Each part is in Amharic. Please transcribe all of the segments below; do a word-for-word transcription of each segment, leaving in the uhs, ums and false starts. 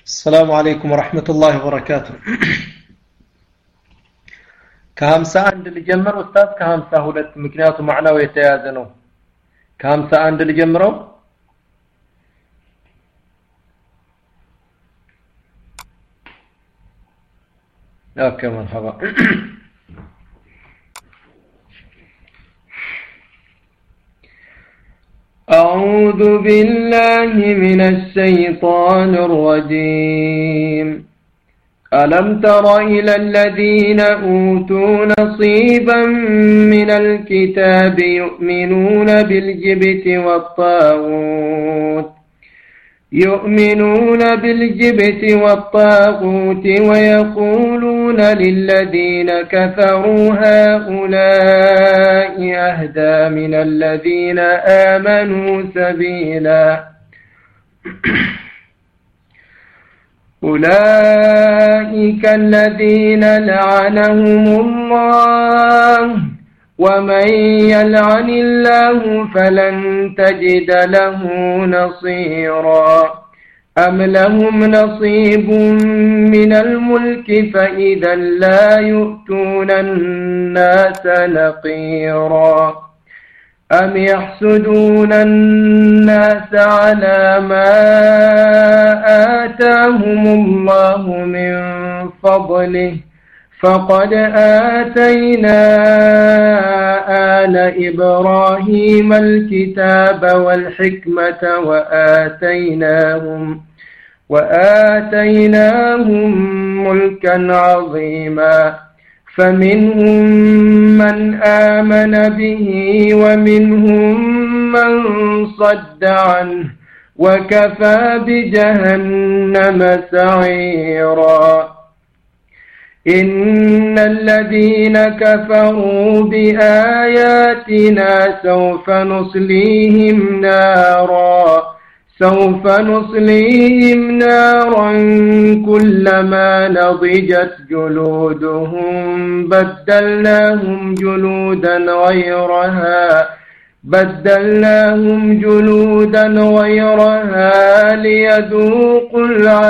السلام عليكم ورحمة الله وبركاته. كهمسة عند اللي جمر أستاذ كهمسة هولت مكنياته معناه يتيازنوا كهمسة عند اللي جمروا اوكي مرحبا. أعوذ بالله من الشيطان الرجيم. ألم تر إلى الذين أوتوا نصيبا من الكتاب يؤمنون بالجبت والطاغوت يؤمنون بالجبت والطاغوت ويقولون للذين كفروا هؤلاء أهدى من الذين آمنوا سبيلا. أولئك الذين لعنهم الله ومن يلعن الله فلن تجد له نصيرا. أم لهم نصيب من الملك فإذا لا يؤتون الناس نقيرا. أم يحسدون الناس على ما آتاهم الله من فضله فقد آتينا آل إبراهيم الكتاب والحكمة وآتيناهم وآتيناهم ملكا عظيما. فمنهم من آمن به ومنهم من صد عنه وكفى بجهنم سعيرا. إن الذين كفروا بآياتنا سوف نصليهم نارا سوف نصليهم نارا كلما نضجت جلودهم بدلناهم جلودا غيرها بدلناهم جلودا غيرها ليذوقوا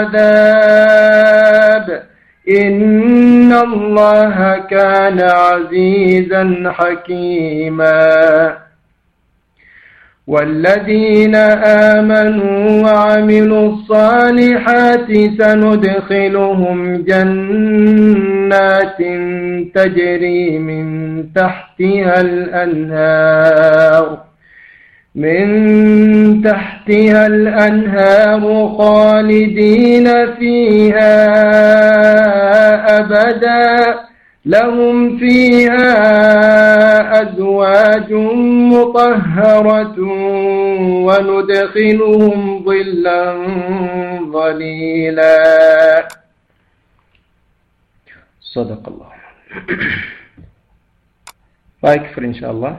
العذاب إن الله كان عزيزا حكيما. والذين آمنوا وعملوا الصالحات سندخلهم جنات تجري من تحتها الأنهار من تحتها الأنهار خالدين فيها أبدا لهم فيها أزواج مطهرة وندخلهم ظلا ظليلا. صدق الله. فاكفر إن شاء الله.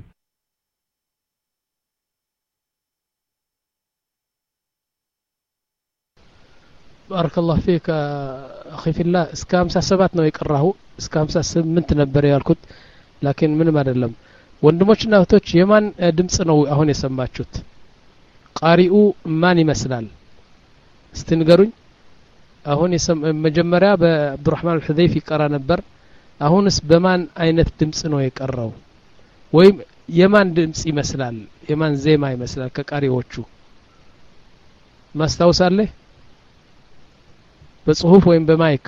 بارك الله فيك أخي في الله. اسكام سبات ነው የቀራው እስካም ስምንት ነበር ያልኩት ላኪን ምንም አይደለም። ወንድሞችና እህቶች የማን ድምጽ ነው አሁን የሰማችሁት? ቃሪኡ ማን ይመስላል እስቲ ንገሩኝ። አሁን መጀመሪያ በአብዱራህማን አልሁዘይፊ ይቀራ ነበር። አሁንስ በማን አይነት ድምጽ ነው የቀራው? ወይም የማን ድምጽ ይመስላል? የማን ዜማ ይመስላል ከቃሪዎቹ ማስታወሳለህ? በጽሁፍ ወይም በማይክ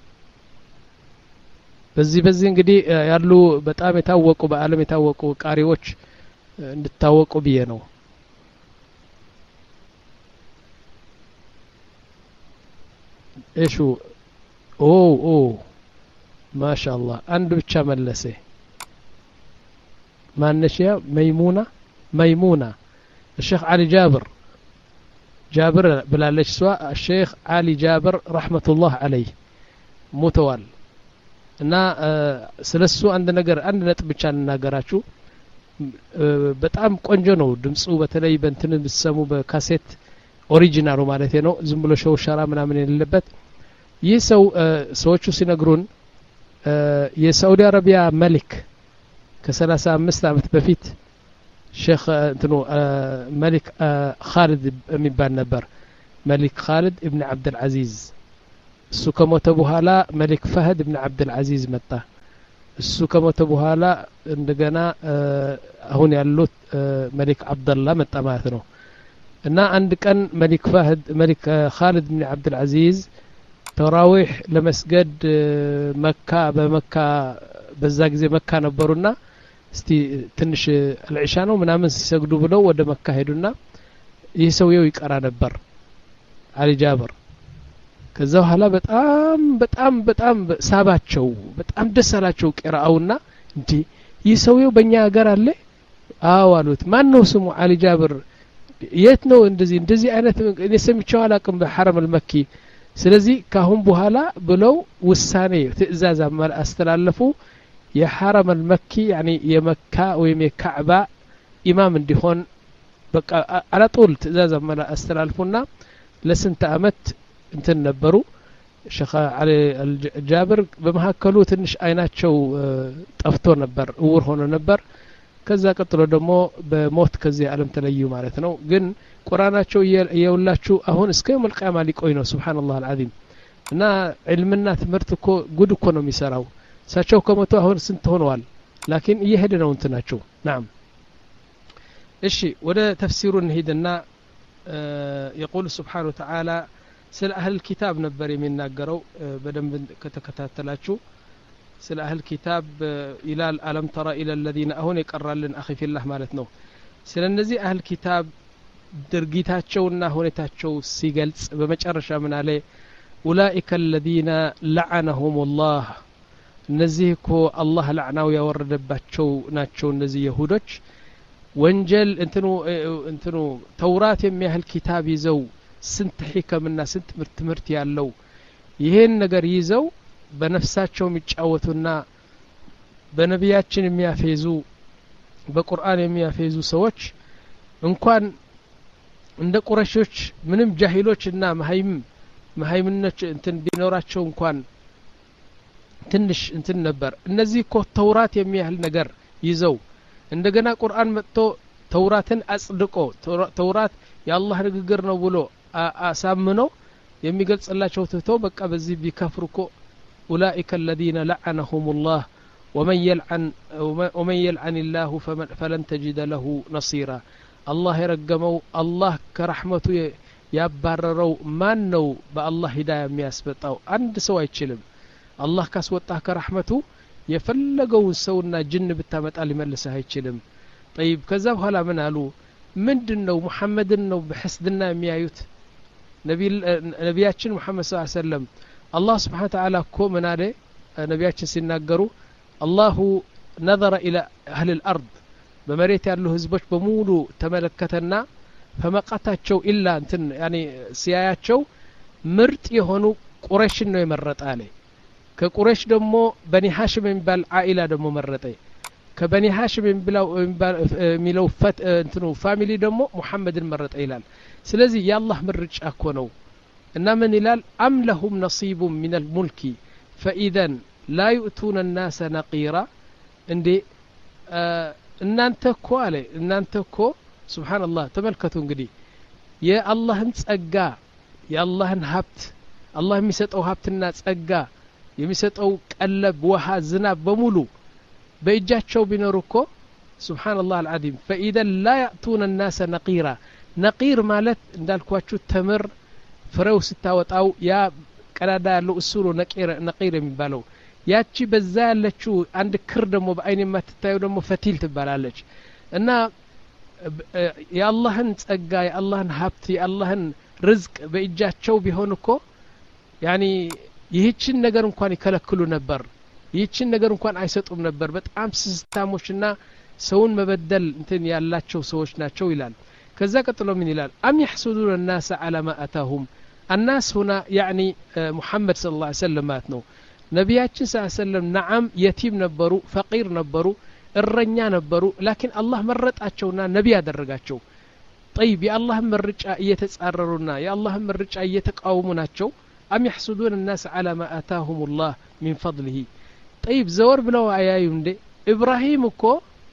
በዚህ በዚህ እንግዲህ ያሉ በጣም የታወቁ በአለም የታወቁ ቃሪዎች እንድታወቁ ብዬ ነው። እሺ ኦ ኦ ማሻአላህ አንድ ብቻ መለሰ። ማነሽ ያ መይሙና መይሙና الشيخ علي جابر جابر بلالش سوا الشيخ علي جابر رحمة الله عليه متوال እና ስለሱ አንድ ነገር አንድ ነጥብ ብቻ እናገራችሁ። በጣም ቆንጆ ነው ድምጹ። በተለይ በእንትን ብትሰሙ በካሴት ኦሪጂናሉ ማለት ነው ዝም ብሎ ሾው ሻራ ምናምን የሌለበት። ይህ ሰው ሰዎቹ ሲነግሩን የሳውዲ አረቢያ መሊክ ከሰላሳ አምስት አመት በፊት ሼክ እንትኑ መሊክ ኻሊድ የሚባል ነበር። ملك خالد ابن عبد العزيز እሱ ከሞተ በኋላ መሊክ ፈህድ ኢብኑ አብዱል አዚዝ መጣ እሱ ከሞተ በኋላ እንደገና አሁን ያሉት መሊክ አብደላ መጣ ማለት ነው እና አንድ ቀን መሊክ ፈህድ መሊክ ኻሊድ ኢብኑ አብዱል አዚዝ ተራዊህ ለመስገድ መካ በመካ በዛ ጊዜ መካ ነበሩና እስቲ ትንሽ አልዒሻ ነው ምናምን ሲሰግዱ ብለው ወደ መካ ሄዱና ይህ ሰውየው ይቀራ ነበር አሊ ጃበር ከዛ በኋላ በጣም በጣም በጣም ሳባቸው በጣም ደሳላቸው ቀራውና እንዴ ይህ ሰውየው በእኛ ሀገር አለ አዎ አሉት ማን ነው ስሙ አሊ ጃብር የት ነው እንደዚህ እንደዚህ አይነት እኔ ሰምቼው አላቅም በሐረም አልመኪ ስለዚህ ካሁን በኋላ ብለው ውሳኔ ትእዛዝ አስተላለፉ የሐረም አልመኪ يعني የመካ ወይም የካዕባ ኢማም እንዲሆን በቃ አላጦል ትእዛዝ አስተላልፉና ለስንት አመት እንትን ነበሩ ሸኻ አሊ አልጃብር በመሐከሉ ትንሽ አይናቸው ጠፍቶ ነበር እውር ሆኖ ነበር ከዛ ቀጥሎ ደግሞ በሞት ከዚህ ዓለም ተለዩ ማለት ነው ግን ቁርአናቸው የውላችሁ አሁን እስከ የውም القيامه ሊቆይ ነው ሱብሃንአላህ አልዓዚም እና ዒልምና ትምህርት እኮ ጉድ እኮ ነው የሚሰራው ሳቸው ከሞቱ አሁን ስንት ሆነዋል ላኪን እየሄደ ነው እንትናቸው نعم እሺ ወደ ተፍሲሩ እንሂድና يقول سبحانه وتعالى ስለ አህል ኪታብ ነበር የሚናገረው በደንብ ከተከታተላችሁ ስለ አህል ኪታብ ኢላል አለም ተራ ኢላ الذين አሁን ይቀራልን አኺ ፊላህ ማለት ነው ስለ እነዚህ አህል ኪታብ ድርጊታቸውና ሁኔታቸው ሲገልጽ በመጨረሻ ምን አለ ኡላኢከ الذين لعنهم الله እነዚህ እኮ አላህ ለዕናው ያወረደባቸው ናቸው እነዚህ ይሁዶች ወንጀል እንትኑ እንትኑ ተውራት የሚያህል ኪታብ ይዘው ስንት ህክምና ስንት ትምህርት ያለው ይሄን ነገር ይዘው በነፍሳቸው የሚጫወቱና በነቢያችን የሚያፈዙ በቁርአን የሚያፈዙ ሰዎች እንኳን እንደ ቁረሾች ምንም ጃሂሎችና መሃይም መሃይምነች እንትን ቢኖራቸው እንኳን ትንሽ እንትን ነበር እነዚህ እኮ ተውራት የሚያህል ነገር ይዘው እንደገና ቁርአን መጥቶ ተውራትን አጽድቆ ተውራት የአላህ ንግግር ነው ብሎ አሳምነው የሚገልጽላቸው ትተው በቃ በዚህ ቢከፍሩኮ ኡላኢከ الذين لعنهم الله ومن يلعن ومن يلعن الله فلن تجد له نصيرا الله يرجمው الله ከረህመቱ ያባረረው ማን ነው በአላህ ሂዳያ የሚያስበጣው አንድ ሰው አይችልም አላህ ካስወጣህ ከረህመቱ የፈለገው ሰውና ጅን ብታመጣ ሊመልስህ አይችልም طيب ከዛ በኋላ ምን አሉ ምንድነው መሐመድን ነው በህስድና የሚያዩት ነብይ ነብያችን መሐመድ ሰለላሁ ዐለይሂ ወሰለም አላህ Subhanahu Wa Ta'ala እኮ ምን አለ ነብያችን ሲናገሩ አላሁ نظر الى اهل الارض በመሬት ያሉ ህዝቦች በሙሉ ተመለከተና ፈመቀታቸው ኢላ እንትን ያኒ ሲያያቸው ምርጥ የሆኑ ቁረሽ ነው የመረጠ አለ ከቁረሽ ደግሞ በኒ ሃሽም የሚባል አኢላ ደግሞ መረጠ ከበኒ ሃሽም የሚለው ፈት እንትኑ ፋሚሊ ደግሞ ሙሐመድን መረጠ ይላል ስለዚህ ያላህ ምርጫ እኮ ነው እና ምን ይላል አም ለሁም ነሲቡ ሚን الملك فاذا لا يؤتون الناس نقيرا እንዴ እናንተ እኮ አለ እናንተ እኮ ሱብሃንአላህ ተመልከቱ እንግዲህ የአላህን ጸጋ የአላህን ሀብት አላህ የሚሰጠው ሀብትና ጸጋ የሚሰጠው ቀለብ ውሃ ዝናብ በሙሉ በእጃቸው ቢኖር እኮ ሱብሃንአላህ አልዓዚም فاذا لا يأتون الناس نقيرا نقير ማለት እንዳልኳችሁ ተምር ፍሬው ስታወጣው ያ ቀዳዳ ያለው እሱ ነው ነቂር ነቂር የሚባለው ያቺ በዛ ያለችው አንድ ክር ደግሞ በአይን የማትታየው ደግሞ ፈቲል ትባላለች እና የአላህን ጸጋ የአላህን ሀብት የአላህን ርዝቅ በእጃቸው ቢሆን እኮ ያኒ ይህችን ነገር እንኳን ይከለክሉ ነበር ይህችን ነገር እንኳን አይሰጡም ነበር በጣም ስስታሞችና ሰውን መበደል እንትን ያላቸው ሰዎች ናቸው ይላል ከዛ ቀጥሎ ምን ይላል አም يحسدون الناس على ما اتاهم الناس هنا يعني محمد صلى الله عليه وسلم ማለት ነው ነብያችን ሰለላሁ ዐለይሂ ወሰለም ነዓም የቲም ነበሩ ፈቂር ነበሩ እረኛ ነበሩ ላኪን አላህ መረጣቸውና ነብይ ያደረጋቸው طيب የአላህ ምርጫ እየተጻረሩና የአላህ ምርጫ እየተቃወሙ ናቸው አም يحسدون الناس على ما اتاهم الله من فضله طيب زور ብለው አያዩ እንደ ኢብራሂም እኮ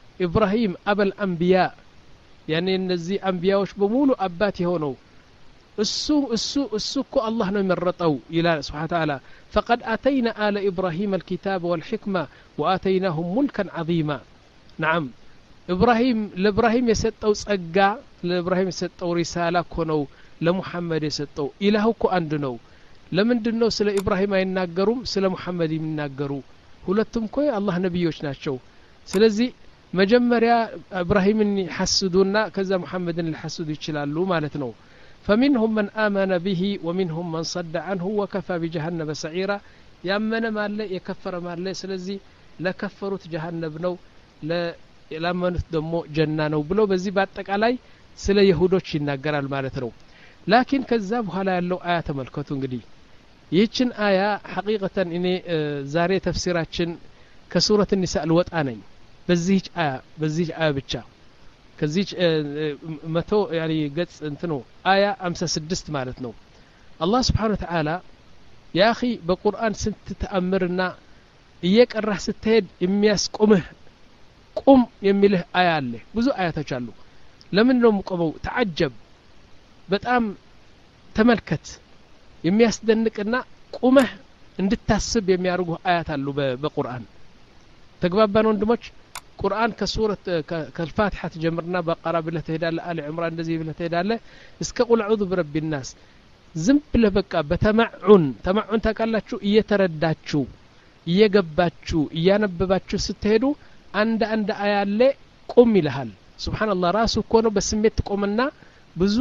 ኢብራሂም አበል አንቢያ يعني እነዚህ አንቢያዎች በሙሉ አባት የሆነው እሱ እሱ እሱ እኮ አላህ ነው የመረጠው ይላል ስብሓነ ወተዓላ فقد آتينا آل إبراهيم الكتاب والحكمة وآتيناهم ملكا عظيما نعم إبراهيم لإبراهيم يسطو ጸጋ ለኢብራሂም የሰጠው ሪሳላ እኮ ነው ለሙሐመድ የሰጠው ኢላሁ እኮ አንድ ነው ለምንድነው ስለ ኢብራሂም አይናገሩም ስለ ሙሐመድ የሚናገሩ ሁለቱም እኮ የአላህ ነብዮች ናቸው ስለዚህ መጀመሪያ ኢብራሂምን ይሐስዱና ከዛ ሙሐመድን ሊሐስዱ ይችላሉ ማለት ነው فمنهم من آمن به ومنهم من صد عنه وكفى بجهنم سعيرا ያመነ ማለ የከፈረ ማለ ስለዚህ ለከፈሩት ጀሃነም ነው ለላመኑት ደግሞ ጀና ነው ብሎ በዚህ በአጠቃላይ ስለ ይሁዶች ይናገራል ማለት ነው ላኪን ከዛ በኋላ ያለው አያ ተመልከቱ እንግዲህ ይህችን አያ ሐቂቀተን እኔ ዛሬ ተፍሲራችን ከሱረት النሳ ልወጣ ነኝ በዚህ አያ በዚህ አያ ብቻ ከዚህ መቶ ያኒ ገጽ እንትኑ አያ ሃምሳ ስድስት ማለት ነው አላህ Subhanahu Wa Ta'ala ያ اخي በቁርአን ስንት ተአምርና እየቀራህ ስትሄድ የሚያስቆምህ ቁም የሚልህ አያ አለ ብዙ አያቶች አሉ ለምን ነው የምቆመው ተዓጀብ በጣም ተመልከት የሚያስደንቅና ቁመህ እንድታስብ የሚያርጉ አያት አሉ በቁርአን ተግባባን ወንድሞች ቁርአን ከሱረት ከልፋቲሃ ተጀምርና በቀራ ብለህ ትሄዳለህ አለ ዑምራን እንደዚህ ብለህ ትሄዳለህ እስከ ቁል አዑዙ ቢረቢ الناس ዝም ብለህ በቃ በተማዑን ተማዑን ታቃላችሁ እየተረዳችሁ እየገባችሁ እያነበባችሁ ስትሄዱ አንድ አንድ አያ አለ ቁም ይልሃል ሱብሃንአላህ ራሱ እኮ ነው በስሜት ቆምና ብዙ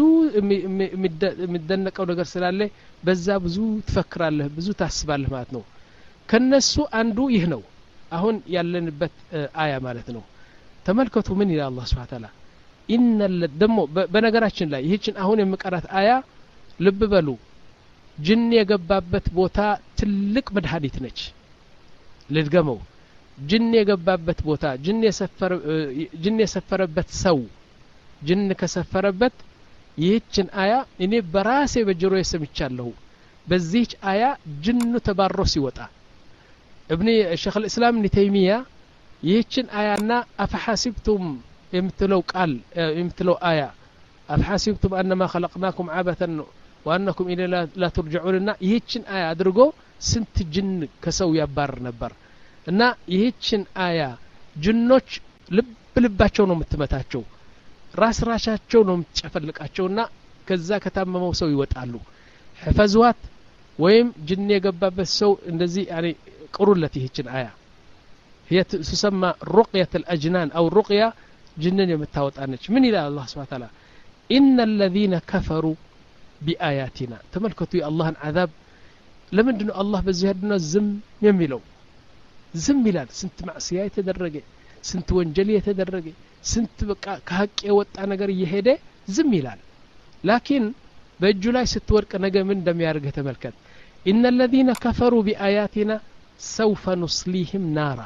የሚደነቀው ነገር ስላለ በዛ ብዙ ትፈክራለህ ብዙ ታስባለህ ማለት ነው ከነሱ አንዱ ይህ ነው አሁን ያለንበት አያ ማለት ነው ተመልከቱ ምን ይላል አላህ Subhanahu Wa Ta'ala ኢነል ደሞ በነገራችን ላይ ይህችን አሁን የምቀራት አያ ልብ በሉ ጅን የገባበት ቦታ ትልቅ መድኃኒት ነች ልድገመው ጅን የገባበት ቦታ ጅን የሰፈረ ጅን የሰፈረበት ሰው ጅን ከሰፈረበት ይህችን አያ እኔ በራሴ በጆሮ የሰምቻለሁ በዚህች አያ ጅኑ ተባሮ ሲወጣ ابن شيخ الاسلام ابن تيميه ይህችን አያና አፈሐሲብቱም የምትለው ቃል የምትለው አያ አፈሐሲብቱም انما خلقناكم عبثا وانكم الى لا ترجعون ይህችን አያ አድርጎ ስንት ጅን ከሰው ያባር ነበር እና ይህችን አያ ጅኖች ልብ ልባቸው ነው የምትመታቸው ራስ ራሳቸው ነው የምትጨፈልቃቸውና ከዛ ከታመመው ሰው ይወጣሉ حفظዋት ወይም ጅን የገባበት ሰው እንደዚህ يعني قرولت ይህችን አያ هي تسمى رقية الأجنان أو رقية جنن يمتاوطانች ምን ይላል አላህ Subhanahu Wa Ta'ala إن الذين كفروا بآياتنا ተመልከቱ የአላህን عذاب ለምንድነው አላህ በዚህ ያድና ዝም የሚለው ዝም ይላል ስንት ማዕሲያ የተደረገ ስንት ወንጀል የተደረገ ስንት በቃ ከሐቅ የወጣ ነገር እየሄደ ዝም ይላል ላኪን በእጁ ላይ ስትወርቅ ነገ ምን እንደሚያርገው ተመልከት إن الذين كفروا بآياتنا سوف نصليهم نارا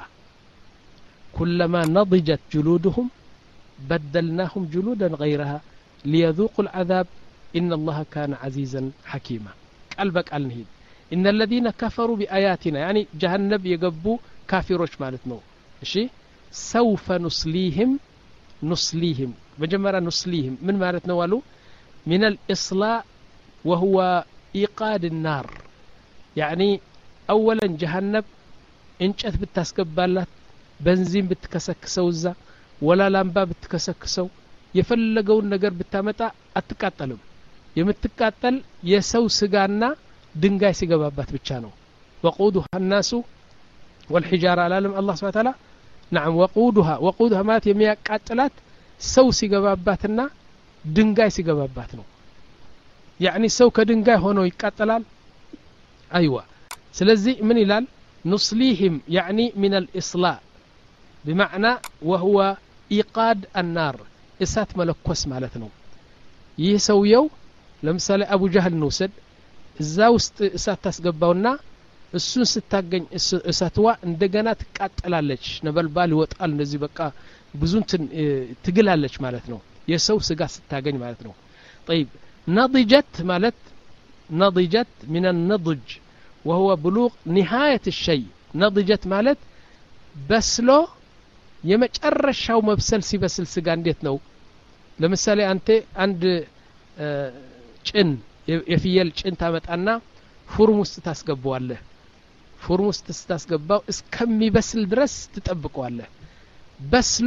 كلما نضجت جلودهم بدلناهم جلودا غيرها ليذوقوا العذاب إن الله كان عزيزا حكيما قلبك النهيد إن الذين كفروا بآياتنا يعني جهنم يقبوا كافروش مالتنا إشي سوف نصليهم نصليهم بجمرة نصليهم من مالتنا والو من الإصلاء وهو إيقاد النار يعني أولا جهنم انشأت بتسكبالات بنزين بتكسكسو زا ولا لامبا بتكسكسو يفلقون نجر بتامتا أتكاتلهم يمتكاتل يسو سجانا دنجاي سجبابات بتشانو وقودها الناس والحجارة على علم الله سبحانه وتعالى نعم وقودها وقودها مات يميا قاتلات سو سجباباتنا دنجاي سجباباتنا يعني سو كدنجاي هونو يقاتلال أيوة سلزي من يلال نصليهم يعني من الإصلاء بمعنى وهو إيقاد النار إسات ملكوس مالتنا يسويو لمثال أبو جهل نوسد الزاوست إسات تسقبونا السون ستاقن إساتوا اندقنا تقاتلالج نبالبال وطال نزي بقى بزون تقلالج مالتنا يسو سقا ستاقن مالتنا طيب نضجت مالت نضجت من النضج وهو بلوغ نهاية الشيء نضجت مالت بسلو يمجرشاو مبسل سي بسل سقا انديت نو لمثالي أنت عند ጭን የፍየል ጭን ታመጣና ፉርም ውስጥ ታስገባዋለህ ፉርም ውስጥ ታስገባው እስከሚበስል ድረስ ትጠብቀዋለህ በስሎ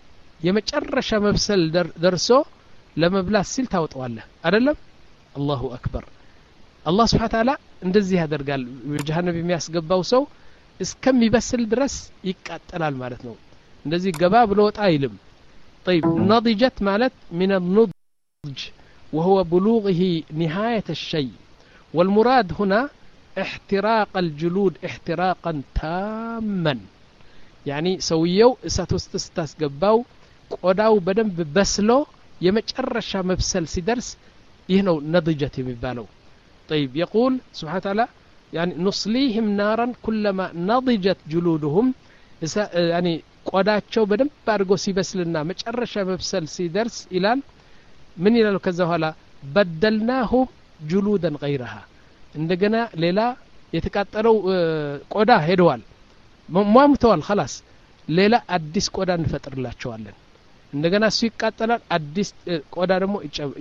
የመጨረሻ መብሰል ደርሶ ለመብላት ሲል ታወጣዋለህ አይደለም አላሁ አክበር አላህ Subhanahu Wa Ta'ala እንደዚህ ያደርጋል በጀሃነም የሚያስገባው ሰው እስከሚበስል ድረስ ይቃጠላል ማለት ነው እንደዚህ ገባ ብሎ ወጣ አይልም طيب نضجت مالت من النضج وهو بلوغه نهاية الشيء والمراد هنا احتراق الجلود احتراقا تاما يعني سويو ساتوستستاس قباو ቆዳው በደንብ በስሎ የመጨረሻ መብሰል ሲደርስ ይህ ነው ነضجت የሚባለው طيب يقول سبحانه وتعالى يعني نصليهم نارا كلما نضجت جلودهم يعني ቆዳቸው በደንብ አድርጎ ሲበስልና መጨረሻ መብሰል ሲደርስ ይላል ምን ይላል ከዛ በኋላ بدلناهم جلودا غيرها እንደገና ሌላ የተቃጠለው ቆዳ ሄደዋል ሟምተዋል خلاص ሌላ አዲስ ቆዳ እንፈጥርላቸዋለን እንደገና እሱ ይቃጠላል አዲስ ቆዳ ደግሞ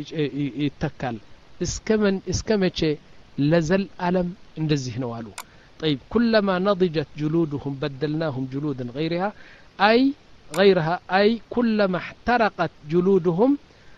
ይተካል እስከምን እስከመቼ ለዘል ዓለም እንደዚህ ነው አሉ طيب كلما نضجت جلودهم بدلناهم جلودا غيرها أي غيرها أي كلما احترقت جلودهم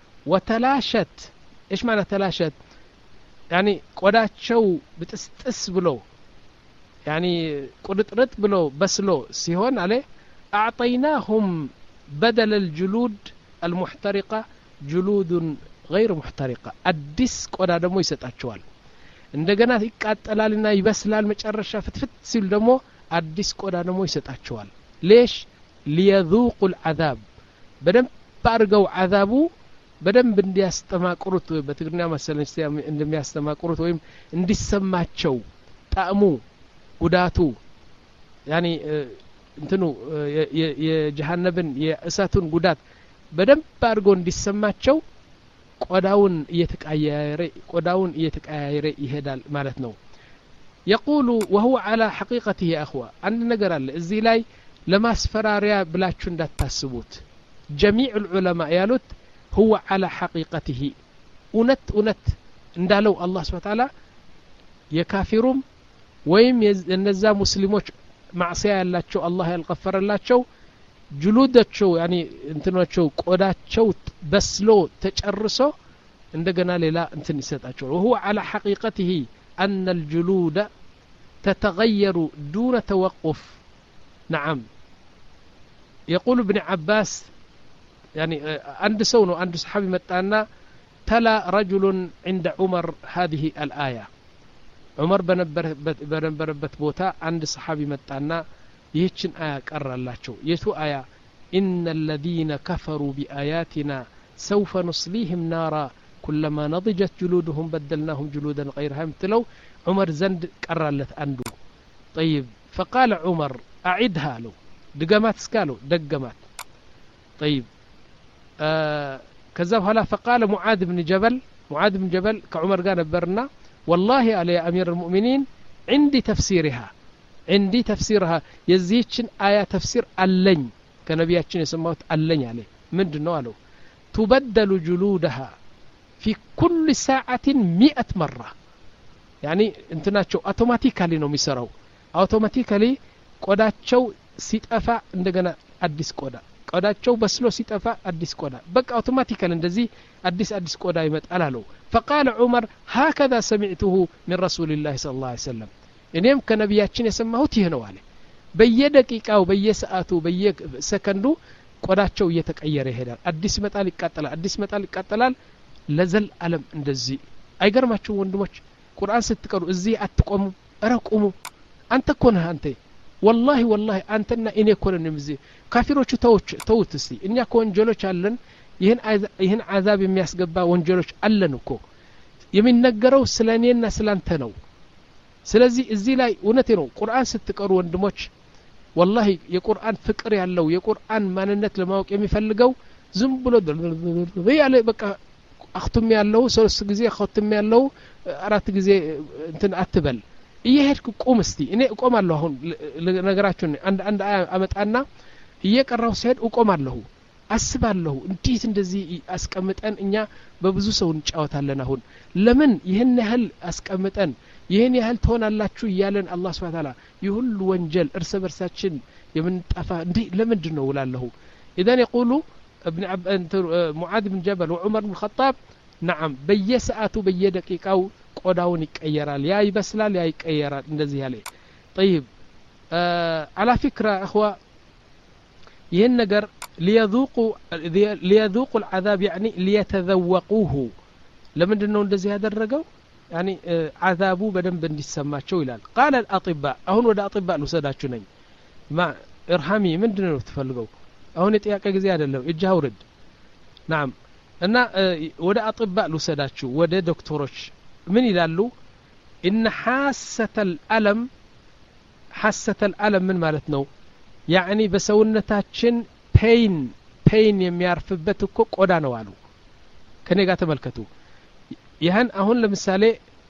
وتلاشت إيش معنى تلاشت يعني قداتشو بتستس بلو يعني قدرت بلو بسلو سيهون عليه أعطيناهم بدل الجلود المحترقة جلود غير محترقة الدس قدا دمو يسطاچوال እንደገና ይቃጠላልና ይበስላል መጨረሻ ፍትፍት ሲል ደግሞ አዲስ ቆዳ ደግሞ ይሰጣቸዋል ليش ليذوقوا العذاب በደም ባርገው عذابو በደንብ እንዲያስተማቅሩት በትግርኛ መሰለኝ እንደሚያስተማቅሩት ወይም እንዲሰማቸው ጣዕሙ ጉዳቱ ያኒ እንትኑ የጀሃነብን የእሳቱን ጉዳት በደንብ ባርጎ እንዲሰማቸው ቆዳውን እየተቀያየረ ቆዳውን እየተቀያየረ ይሄዳል ማለት ነው يقول وهو على حقيقته يا اخوه አንድ ነገር አለ እዚህ ላይ ለማስፈራሪያ ብላችሁ እንዳታስቡት جميع العلماء ያሉት هو على حقيقته እውነት እውነት እንዳለው አላህ Subhanahu Wa Ta'ala የካፊሩም ወይም የነዛ ሙስሊሞች ማዕሲያ ያላቸው አላህ ያልቀፈረላቸው جلودቸው يعني እንትኖቸው ቆዳቸው በስሎ ተጨርሶ እንደገና ሌላ እንትን ይሰጣቸው وهو على حقيقته أن الجلود تتغير دون توقف نعم يقول ابن عباس يعني عند سونو عند صحابي متانا تلا رجل عند عمر هذه الآية عمر بنبر بنبربت بوتا عند صحابي متانا يهچن آية قراللاچو يتو آية إن الذين كفروا بآياتنا سوف نصليهم نارا كلما نضجت جلودهم بدلناهم جلودا غيرها مثلو عمر زند قرالت عنده طيب فقال عمر أعدها له دقمات سكالو دقمات طيب آه كذا هلا فقال معاذ بن جبل معاذ بن جبل كعمر قال برنا والله على أمير المؤمنين عندي تفسيرها عندي تفسيرها يزيدشن آية تفسير اللن كنبياتشن يسموه اللن عليه من دنوالو تبدل جلودها في كل ساعة مئة مرة يعني انتناتشو اوتوماتيكالي نو ميسراو اوتوماتيكالي قوداتشو سيطفا እንደገና አዲስ ቆዳ ቆዳቸው በስሎ ሲጠፋ አዲስ ቆዳ በቃ اوتوماتيكال እንደዚህ አዲስ አዲስ ቆዳ ይመጣል አለው فقال عمر هكذا سمعته من رسول الله صلى الله عليه وسلم እኔም ከነቢያችን የሰማሁት ይሄ ነው አለ በየደቂቃው በየሰዓቱ በየሰከንዱ ቆዳቸው እየተቀየረ ይሄዳል አዲስ መጣል ይቃጠላል አዲስ መጣል ይቃጠላል ለዘል ዓለም እንደዚህ አይገርማችሁ ወንድሞች ቁርአን ስትቀሩ እዚህ አትቆሙ አረቁሙ አንተ ኮነ አንተ والله والله አንተና እኔ ኮነን እዚህ ካፊሮቹ ተውች ተውት እስቲ እኛ ኮንጀሎች አለን ይሄን ይሄን አዛብ የሚያስገባ ወንጀሎች አለን እኮ የሚነገረው ስለኔና ስላንተ ነው ስለዚህ እዚህ ላይ እውነቴ ነው ቁርአን ስትቀሩ ወንድሞች والله የቁርአን ፍቅር ያለው የቁርአን ማንነት ለማወቅ የሚፈልገው ዝም ብሎ ያለ በቃ አختم ያለው ሶስት ጊዜ አختم ያለው አራት ጊዜ እንትን አትበል እየሄድኩ ቆም እስቲ እኔ እቆማለሁ አሁን ነገራችሁን አንድ አንድ አመጣና እየቀራው ሲሄድ እቆማለሁ አስባለሁ እንዴት እንደዚህ አስቀምጠን እኛ በብዙ ሰው እንጫወታለን አሁን ለምን ይሄን ያህል አስቀምጠን ይሄን ያህል ተሆናላችሁ ይያለን አላህ Subhanahu Ta'ala ይሁሉ ወንጀል እርስ በርሳችን የምንጣፋ እንዴ ለምንድን ነው ውላለሁ اذا يقولوا ابن عب... معاذ بن جبل وعمر بن الخطاب نعم በየሰዓቱ በየደቂቃው ቆዳውን ይቀየራል ያ ይበስላል ያ ይቀየራል እንደዚህ ያለ طيب آه على فكرة اخوة ይሄን ነገር ليذوقوا ليذوقوا العذاب يعني ليتذوقوه ለምንድን ነው እንደዚህ ያደረገው يعني عذابو በደንብ እንዲሰማቸው ይላል قال الاطباء አሁን ወደ اطباء ልወሰዳችሁ ነኝ ማ እርሃሚ ምንድነው ትፈልገው አሁን የጥያቄ ጊዜ አይደለም እጅ አውርድ نعم እና ወደ اطباء ልወሰዳችሁ ወደ ዶክተሮች ምን ይላሉ ان حاسة الالم حاسة الالم ምን ማለት ነው يعني በሰውነታችን ፔን ፔን የሚያርፍበት እኮ ቆዳ ነው አሉ ከኔ ጋር ተመልከቱ ይሄን አሁን ለምሳሌ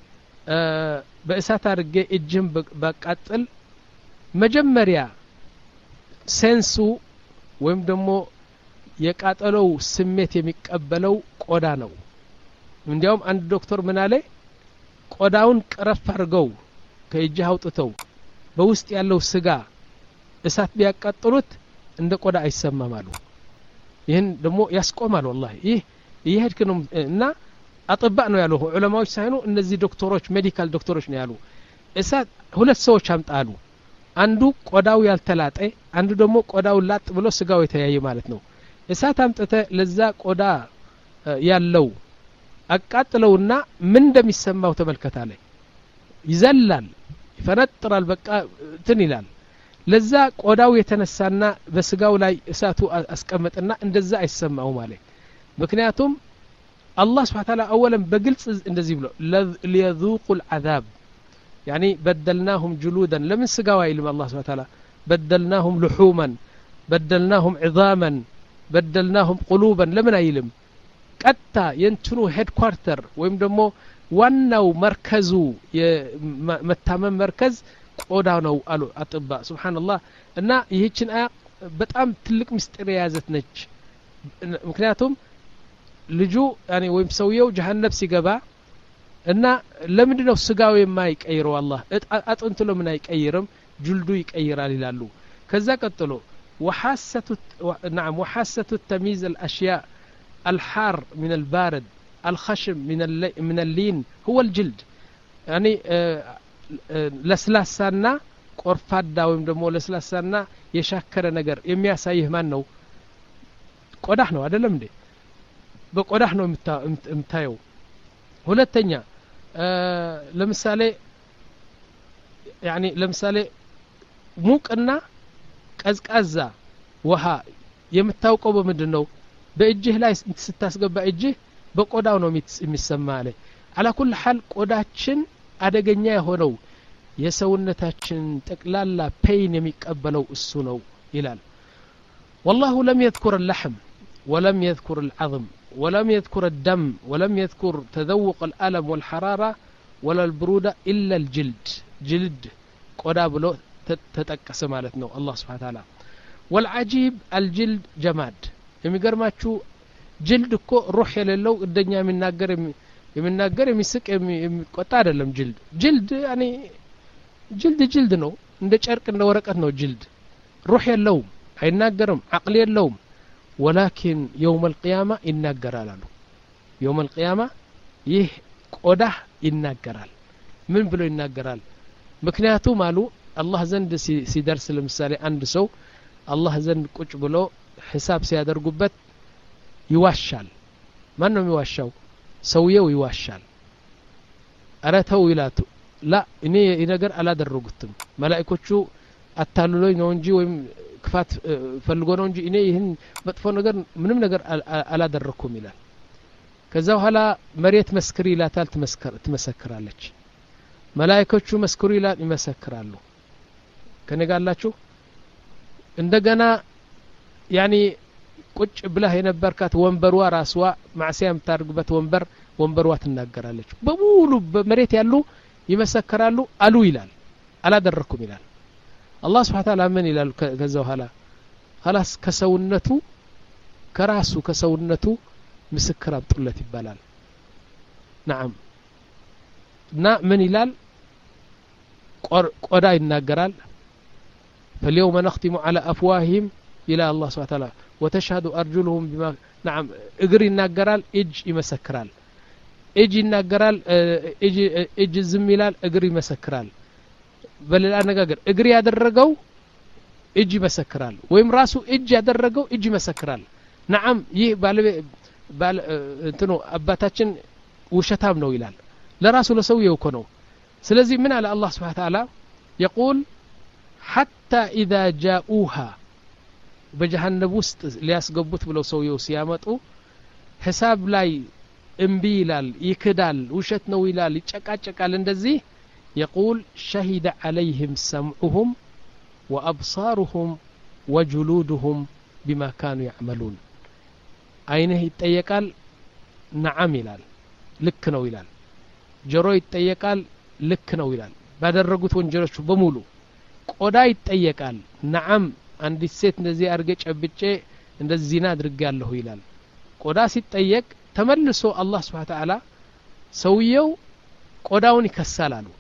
በእሳት አድርጌ እጅም በቃጥል መጀመሪያ ሴንሱ ወይም ደግሞ የቃጠለው ስሜት የሚቀበለው ቆዳ ነው እንዲያውም አንድ ዶክተር ምን አለ ቆዳውን ቀረፍ አድርገው ከእጅህ አውጥተው በውስጥ ያለው ስጋ እሳት ቢያቃጥሉት እንደ ቆዳ አይሰማም አሉ ይሄን ደግሞ ያስቆማል والله ይህ ይሄድ ከነም እና አጥባእ ነው ያለው ዑለማዎች ሳይሆኑ እነዚህ ዶክተሮች ሜዲካል ዶክተሮች ነው ያሉ እሳት ሁለት ሰዎች አምጣሉ አንዱ ቆዳው ያልተላጠ አንዱ ደግሞ ቆዳው ላጥ ብሎ ስጋው የተያየ ማለት ነው እሳት አምጥተ ለዛ ቆዳ ያለው አቃጥለውና ምን እንደሚሰማው ተመልከታለ ይዘላል ይፈነጥራል በቃ እንትን ይላል ለዛ ቆዳው የተነሳና በስጋው ላይ እሳቱ አስቀመጥና እንደዛ አይሰማው ማለት ምክንያቱም الله سبحانه وتعالى اولا بقلص እንደዚህ ብሎ ليذوقوا العذاب يعني بدلناهم جلودا لمن سقاوا يلم الله سبحانه وتعالى بدلناهم لحوما بدلناهم عظاما بدلناهم قلوبا لمن يلم قطا ينتنو هيد كوارتر ወይም ደግሞ ዋናው መርከዙ የመታመም መርከዝ ቆዳ ነው አሉ አጥባ ሱብሃንአላህ እና ይህችን አያ በጣም ትልቅ ምስጢር ያዘት ነች ምክንያቱም ልጁ يعني ወይም ሰውየው ጀሃነም ሲገባ እና ለምንድነው ስጋው የማይቀይረው አላህ አጥንቱ ለምን አይቀይርም ጅልዱ ይቀይራል ይላሉ ከዛ ቀጥሎ وحاسة نعم وحاسة تمييز الاشياء الحار من البارد الخشن من من اللين هو الجلد يعني ለስላሳና ቆርፋዳ ወይም ደግሞ ለስላሳና የሻከረ ነገር የሚያሳይህ ማን ነው ቆዳህ ነው አይደለም እንዴ በቆዳህ ነው የምታየው ሁለተኛ ለምሳሌ يعني ለምሳሌ ሙቅና ቀዝቃዛ ውሃ የምታውቀው በምንድነው በእጅህ ላይ ስታስገባ እጅህ በቆዳው ነው የሚሰማለ على كل حال ቆዳችን አደገኛ የሆነው የሰውነታችን ጠቅላላ ፔን የሚቀበለው እሱ ነው ይላል والله لم يذكر اللحم ولم يذكر العظم ولم يذكر الدم ولم يذكر تذوق الألم والحرارة ولا البرودة إلا الجلد جلد قدا بلو تتقس مالتنا الله سبحانه وتعالى والعجيب الجلد جماد የሚገርማችሁ جلد እኮ روح የሌለው እደኛ የሚናገር የሚናገር የሚስቅ የሚቆጣ አይደለም جلد جلد يعني جلد جلد ነው እንደ ጨርቅ እንደ ወረቀት ነው جلد روح የለውም አይናገርም عقل የለውም ولكن يوم القيامة ይናገራል يوم القيامة ይህ ቆዳ ይናገራል ምን ብሎ ይናገራል ምክንያቱም አሉ አላህ ዘንድ ሲደርስ ለምሳሌ አንድ ሰው አላህ ዘንድ ቁጭ ብሎ ሒሳብ ሲያደርጉበት ይዋሻል ማን ነው የሚዋሻው ሰውየው ይዋሻል አራተው ይላቱ ላ እኔ ነገር አላደረጉትም መላእክቶቹ አታልሎኝ ነው እንጂ ወይም ክፋት ፈልጎ ነው እንጂ እኔ ይሄን መጥፎ ነገር ምንም ነገር አላደረኩም ይላል ከዛ በኋላ መሬት መስክሪ ይላታል ትመስክር ትመሰክራለች መላእክቶቹ መስክሩ ይላል ይመሰክራሉ ከነጋላችሁ እንደገና يعني ቁጭ ብለህ የነበርካት ወንበሯ ራስዋ ማዕሲያ የምታርግበት ወንበር ወንበሯ ትናገራለች በሙሉ በመሬት ያሉ ይመሰክራሉ አሉ ይላል አላደረኩም ይላል الله سبحانه وتعالى من ይላል ከዛው ኋላ خلاص ከሰውነቱ ከራሱ ከሰውነቱ ምስክር አምጡለት ይባላል نعم እና ምን ይላል ቆዳ ይናገራል فاليوم نختم على افواههم الى الله سبحانه وتعالى وتشهد ارجلهم بما نعم እግር ይናገራል እጅ ይመሰክራል እጅ ይናገራል እጅ እጅ ዝም ይላል እግር ይመሰክራል በሌላ አነጋገር እግር ያደረገው እጅ ይመሰክራል ወይም ራሱ እጅ ያደረገው እጅ ይመሰክራል نعم ይህ ባለ ባለ እንትኑ አባታችን ውሸታም ነው ይላል ለራሱ ለሰውየው እኮ ነው ስለዚህ ምን አለ አላህ Subhanahu Wa Ta'ala يقول حتى اذا جاءوها በጀሃነም ውስጥ ሊያስገቡት ብለው ሰውየው ሲያመጡ ሂሳብ ላይ እምቢ ይላል ይክዳል ውሸት ነው ይላል ይጨቃጨቃል እንደዚህ يقول شهد عليهم سمعهم وابصارهم وجلودهم بما كانوا يعملون አይነህ ይጠየቃል نعم ይላል ልክ ነው ይላል ጆሮ ይጠየቃል ልክ ነው ይላል ባደረጉት ወንጀሎች በሙሉ ቆዳ ይጠየቃል نعم አንዲት ሴት እንደዚህ አርገ ጨብጬ እንደዚህ ዚና አድርጋለሁ ይላል ቆዳ ሲጠየቅ ተመልሶ አላህ Subhanahu Wa Ta'ala ሰውየው ቆዳውን ይከሳል አሉ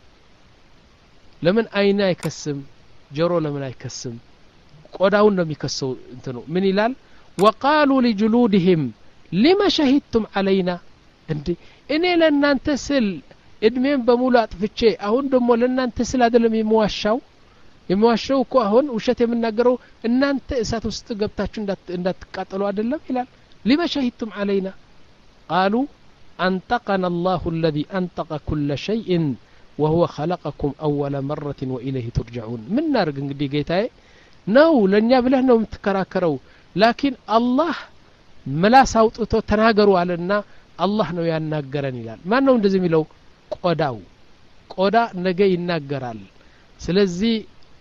ለምን አይና አይከስም ጆሮ ለምን አይከስም ቆዳውን ነው የሚከሰው እንትኑ ምን ይላል وقالوا لجلودهم لما شهدتم علينا እንዴ እኔ ለእናንተ ስል እድሜን በሙሉ አጥፍቼ አሁን ደግሞ ለእናንተ ስል አይደለም የምዋሻው የምዋሻው እኮ አሁን ውሸት የምናገረው እናንተ እሳት ውስጥ ገብታችሁ እንዳትቃጠሉ አይደለም ይላል لما شهدتم علينا قالوا أنطقنا الله الذي أنطق كل شيء وهو خلقكم أول مرة وإليه ترجعون من نارق እንግዲህ ጌታዬ ነው ለኛ ብለህ ነው የምትከራከረው لكن الله ምላስ አውጥቶ ተናገሩ አለና አላህ ነው ያናገረን ይላል ማን ነው እንደዚህ የሚለው ቆዳው ቆዳ ነገ ይናገራል ስለዚህ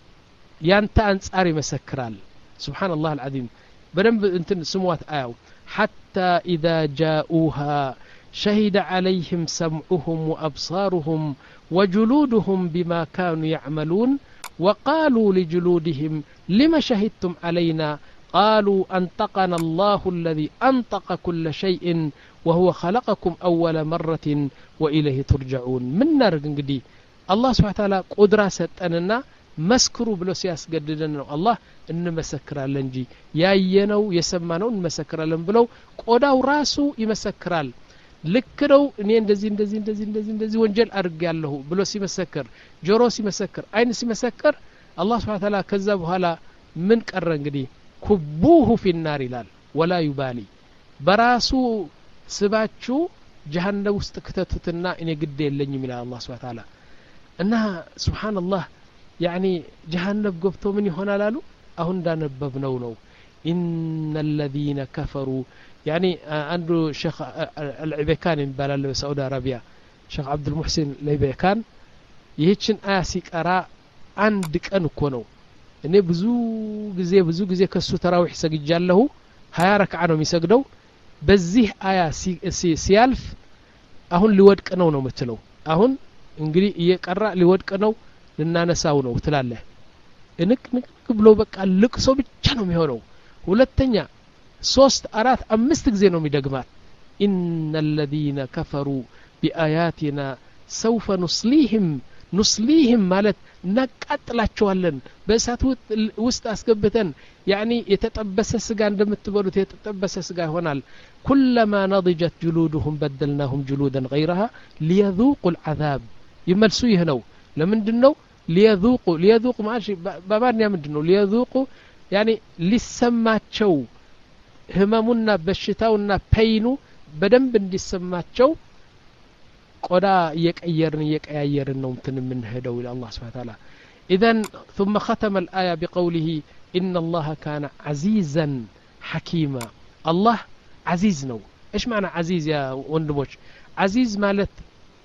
ያንተ አንጻር ይመሰክራል ሱብሃንአላህ አልዓዚም በደንብ እንትን ስሟት አያው حتى إذا جاءوها شهد عليهم سمعهم وأبصارهم وجلودهم بما كانوا يعملون وقالوا لجلودهم لما شهدتم علينا قالوا أنطقنا الله الذي أنطق كل شيء وهو خلقكم أول مرة وإليه ترجعون من نرق እንግዲህ الله سبحانه وتعالى قدرة ሰጠንና መስክሩ ብሎ ሲያስገድደን ነው አላህ እንመሰክራለን እንጂ ያየነው የሰማነው እንመሰክራለን ብለው ቆዳው ራሱ ይመሰክራል ልክ ነው እኔ እንደዚህ እንደዚህ እንደዚህ እንደዚህ እንደዚህ ወንጀል አድርጌያለሁ ብሎ ሲመሰክር ጆሮ ሲመሰክር አይን ሲመሰክር አላህ Subhanahu Wa Ta'ala ከዛ በኋላ ምን ቀረ እንግዲህ ኩቡሁ في النار ይላል ولا يبالي በራሱ ስባችሁ ጀሃነም ውስጥ ከተቱትና እኔ ግድ የለኝም ይላል አላህ Subhanahu Wa Ta'ala እና ሱብሃንአላህ يعني جهنم قبتو من يهونا لالو أهون دانببنو نو إن الذين كفروا يعني عنده شيخ العبيكان بلال سعودة عربية شيخ عبد المحسن العبيكان يهيتشن آسيك أراء عندك أنو كونو إنه بزو جزي بزو جزي كسو تراوح سجل له هيا ركعانو ميسجدو بزيه آية سي سي سيالف أهون لودك أنو نو متلو أهون إنجلي يقرأ لودك أنو لنانساو ነው ትላለህ እንክ ንክ ብሎ በቃ ልቅሶ ብቻ ነው የሚሆነው ሁለተኛ ሶስት አራት አምስት ጊዜ ነው የሚደግማት ان الذين كفروا بآياتنا سوف نصليهم نصليهم ማለት እናቃጥላቸዋለን በእሳት ውስጥ አስገብተን يعني የተጠበሰ ስጋ እንደምትበሉት የተጠበሰ ስጋ ይሆናል كلما نضجت جلودهم بدلناهم جلودا غيرها ليذوقوا العذاب ይመልሱ ይህ ነው ለምንድነው ليذوقوا ليذوقوا ماشي በአማርኛ ምንድነው ليذوقوا يعني ሊሰማቸው ህመሙና በሽታውና ፔይኑ በደንብ እንዲሰማቸው ቆዳ የቀየርን የቀያየርን ነው እንትን ምን ሄደው ኢላ አላህ Subhanahu Wa Ta'ala اذا ثم ختم الايه بقوله ان الله كان عزيزا حكيما الله عزيز ነው ايش معنى عزيز يا ወንድሞች عزيز ማለት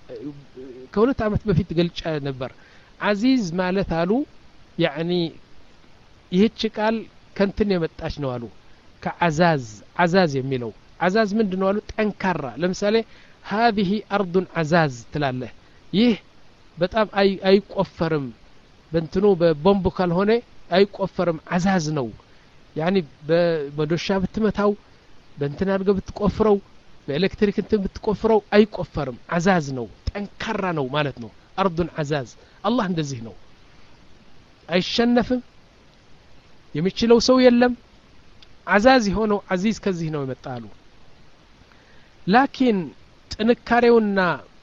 ከሁለት አመት በፊት ገልጫ ነበር عزيز ማለት አሉ يعني ይህች ቃል ከንትን የመጣች ነው አሉ ከዓዛዝ ዓዛዝ የሚለው ዓዛዝ ምንድነው አሉ ጠንካራ ለምሳሌ هذه ارض عزاز ትላለህ ይህ በጣም አይ አይቆፈርም በእንትኑ በቦምብ ካልሆነ አይቆፈርም ዓዛዝ ነው يعني በዶሻ ብትመታው በእንትን አድርገህ ብትቆፍረው በኤሌክትሪክ እንትን ብትቆፍረው አይቆፈርም አዛዝ ነው ጠንካራ ነው ማለት ነው አርዱን አዛዝ አላህ እንደዚህ ነው አይሸነፍም የሚችለው ሰው የለም አዛዝ የሆነው አዚዝ ከዚህ ነው የመጣሉ ላኪን ጥንካሬውና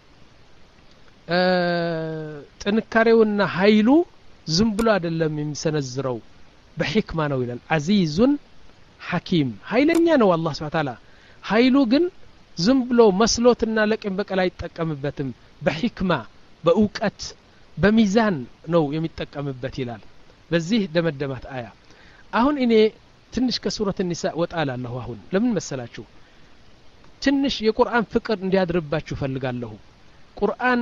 ጥንካሬውና ኃይሉ ዝም ብሎ አይደለም የሚሰነዝረው በህክማ ነው ይላል አዚዙን ሐኪም ኃይለኛ ነው አላህ Subhanahu Wa Ta'ala ኃይሉ ግን ዝም ብሎ መስሎትና ለቅም በቀል አይጠቀምበትም በህክማ በእውቀት በሚዛን ነው የሚጠቀምበት ይላል በዚህ ደመደማት አያ አሁን እኔ ትንሽ ከሱረት النساء ወጣላለሁ አሁን ለምን መሰላችሁ ትንሽ የቁርአን ፍቅር እንዲያድርባችሁ ፈልጋለሁ ቁርአን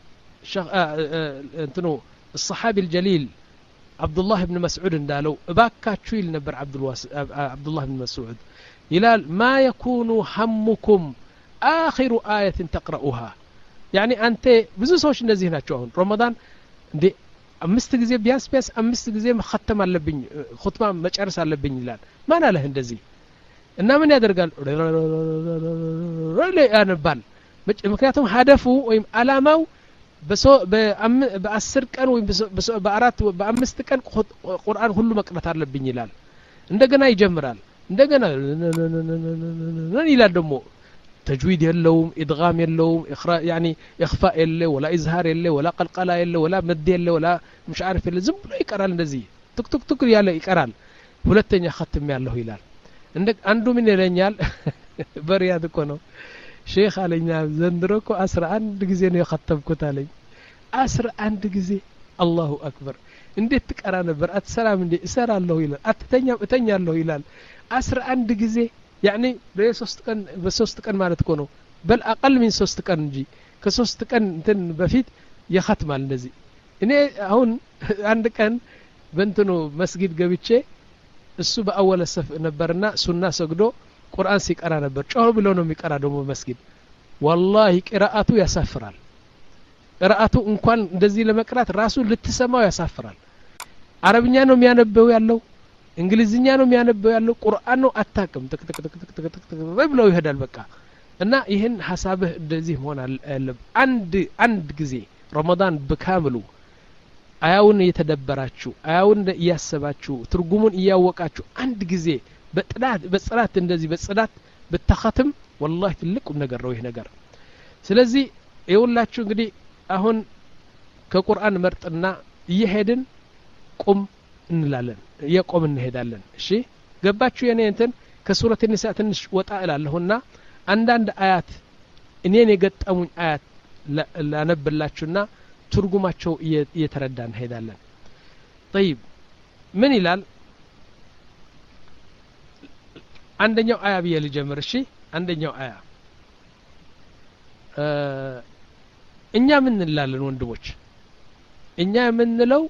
እንትኑ الصحابي الجليل عبد الله بن مسعود እንዳለው እባካችሁ ይል ነበር عبد الله بن مسعود ይላል ما يكون همكم آخر آية تقرؤها يعني أنت ብዙ ሰዎች እንደዚህ ናቸው አሁን ረመዳን እንዴ አምስት ጊዜ ቢያንስ ቢያንስ አምስት ጊዜ መختም አለብኝ ኹጥባ መጨረስ አለብኝ ይላል ማን አለህ እንደዚህ እና ምን ያደርጋል ረለ ያነባል ምክንያቱም ሀደፉ ወይም አላማው በአስር ቀን ወይም በአራት በአምስት ቀን ቁርአን ሁሉ መቅራት አለብኝ ይላል እንደገና ይጀምራል እንደገና ይላል ደግሞ تجويد يلوم ادغام يلوم اخراء يعني اخفاء يله ولا اظهار يله ولا قلقله يله ولا مد يله ولا مش عارف يله ዝም ብሎ ይቀራል እንደዚህ ቱክ ቱክ ቱክ ያለ ይቀራል ሁለተኛ ختم ያለው ይላል እንደ አንዱ ምን ይለኛል በሪያድ እኮ ነው ሼክ አለኛ ዘንድሮ እኮ አስራ አንድ ጊዜ ነው የختمኩት አለኝ አስራ አንድ ጊዜ አላሁ አክበር እንዴት ትቀራ ነበር አትሰራም እንዴ እሰራለሁ ይላል አትተኛም እተኛለሁ ይላል አስራ አንድ ጊዜ يعني በሶስት ቀን በሶስት ቀን ማለት እኮ ነው በል አقل من ሶስት ቀን እንጂ ከሶስት ቀን እንትን በፊት ይختማል እንደዚህ እኔ አሁን አንድ ቀን በእንትኑ መስጊድ ገብቼ እሱ በአወለ ሰፍ ነበርና ሱና ሰግዶ ቁርአን ሲቀራ ነበር ጮህ ብሎ ነው የሚቀራ ደግሞ መስጊድ والله قراءቱ ያሳፍራል قراءቱ እንኳን እንደዚህ ለመቅራት ራሱ ልትሰማው ያሳፍራል አረብኛ ነው የሚያነበው ያለው እንግሊዝኛ ነው የሚያነበው ያለው ቁርአን ነው አታቀም ተክ ተክ ተክ ተክ ተክ ብለው ይሄዳል በቃ እና ይሄን ሐሳብህ እንደዚህ መሆን አለበት አንድ አንድ ጊዜ ረመዳን በካምሉ አያውን እየተደበራችሁ አያውን እያሰባችሁ ትርጉሙን እያወቃችሁ አንድ ጊዜ በጥላት በጽላት እንደዚህ በጽላት በተختም والله ትልቅ ነገር ነው ይሄ ነገር ስለዚህ ይውላችሁ እንግዲህ አሁን ከቁርአን መርጥና እየሄድን ቁም እንላለን የቆም እንሄዳለን እሺ ገባችሁ የኔ እንትን ከሱረት النساء ትንሽ ወጣ እላለሁና አንዳንድ አያት እኔን የገጠሙኝ አያት ላነብላችሁና ትርጉማቸው እየተረዳን ሄዳለን طيب ምን ይላል አንደኛው አያ ብዬ ልጀምር እሺ አንደኛው አያ እኛ ምን እንላለን ወንድሞች እኛ የምንለው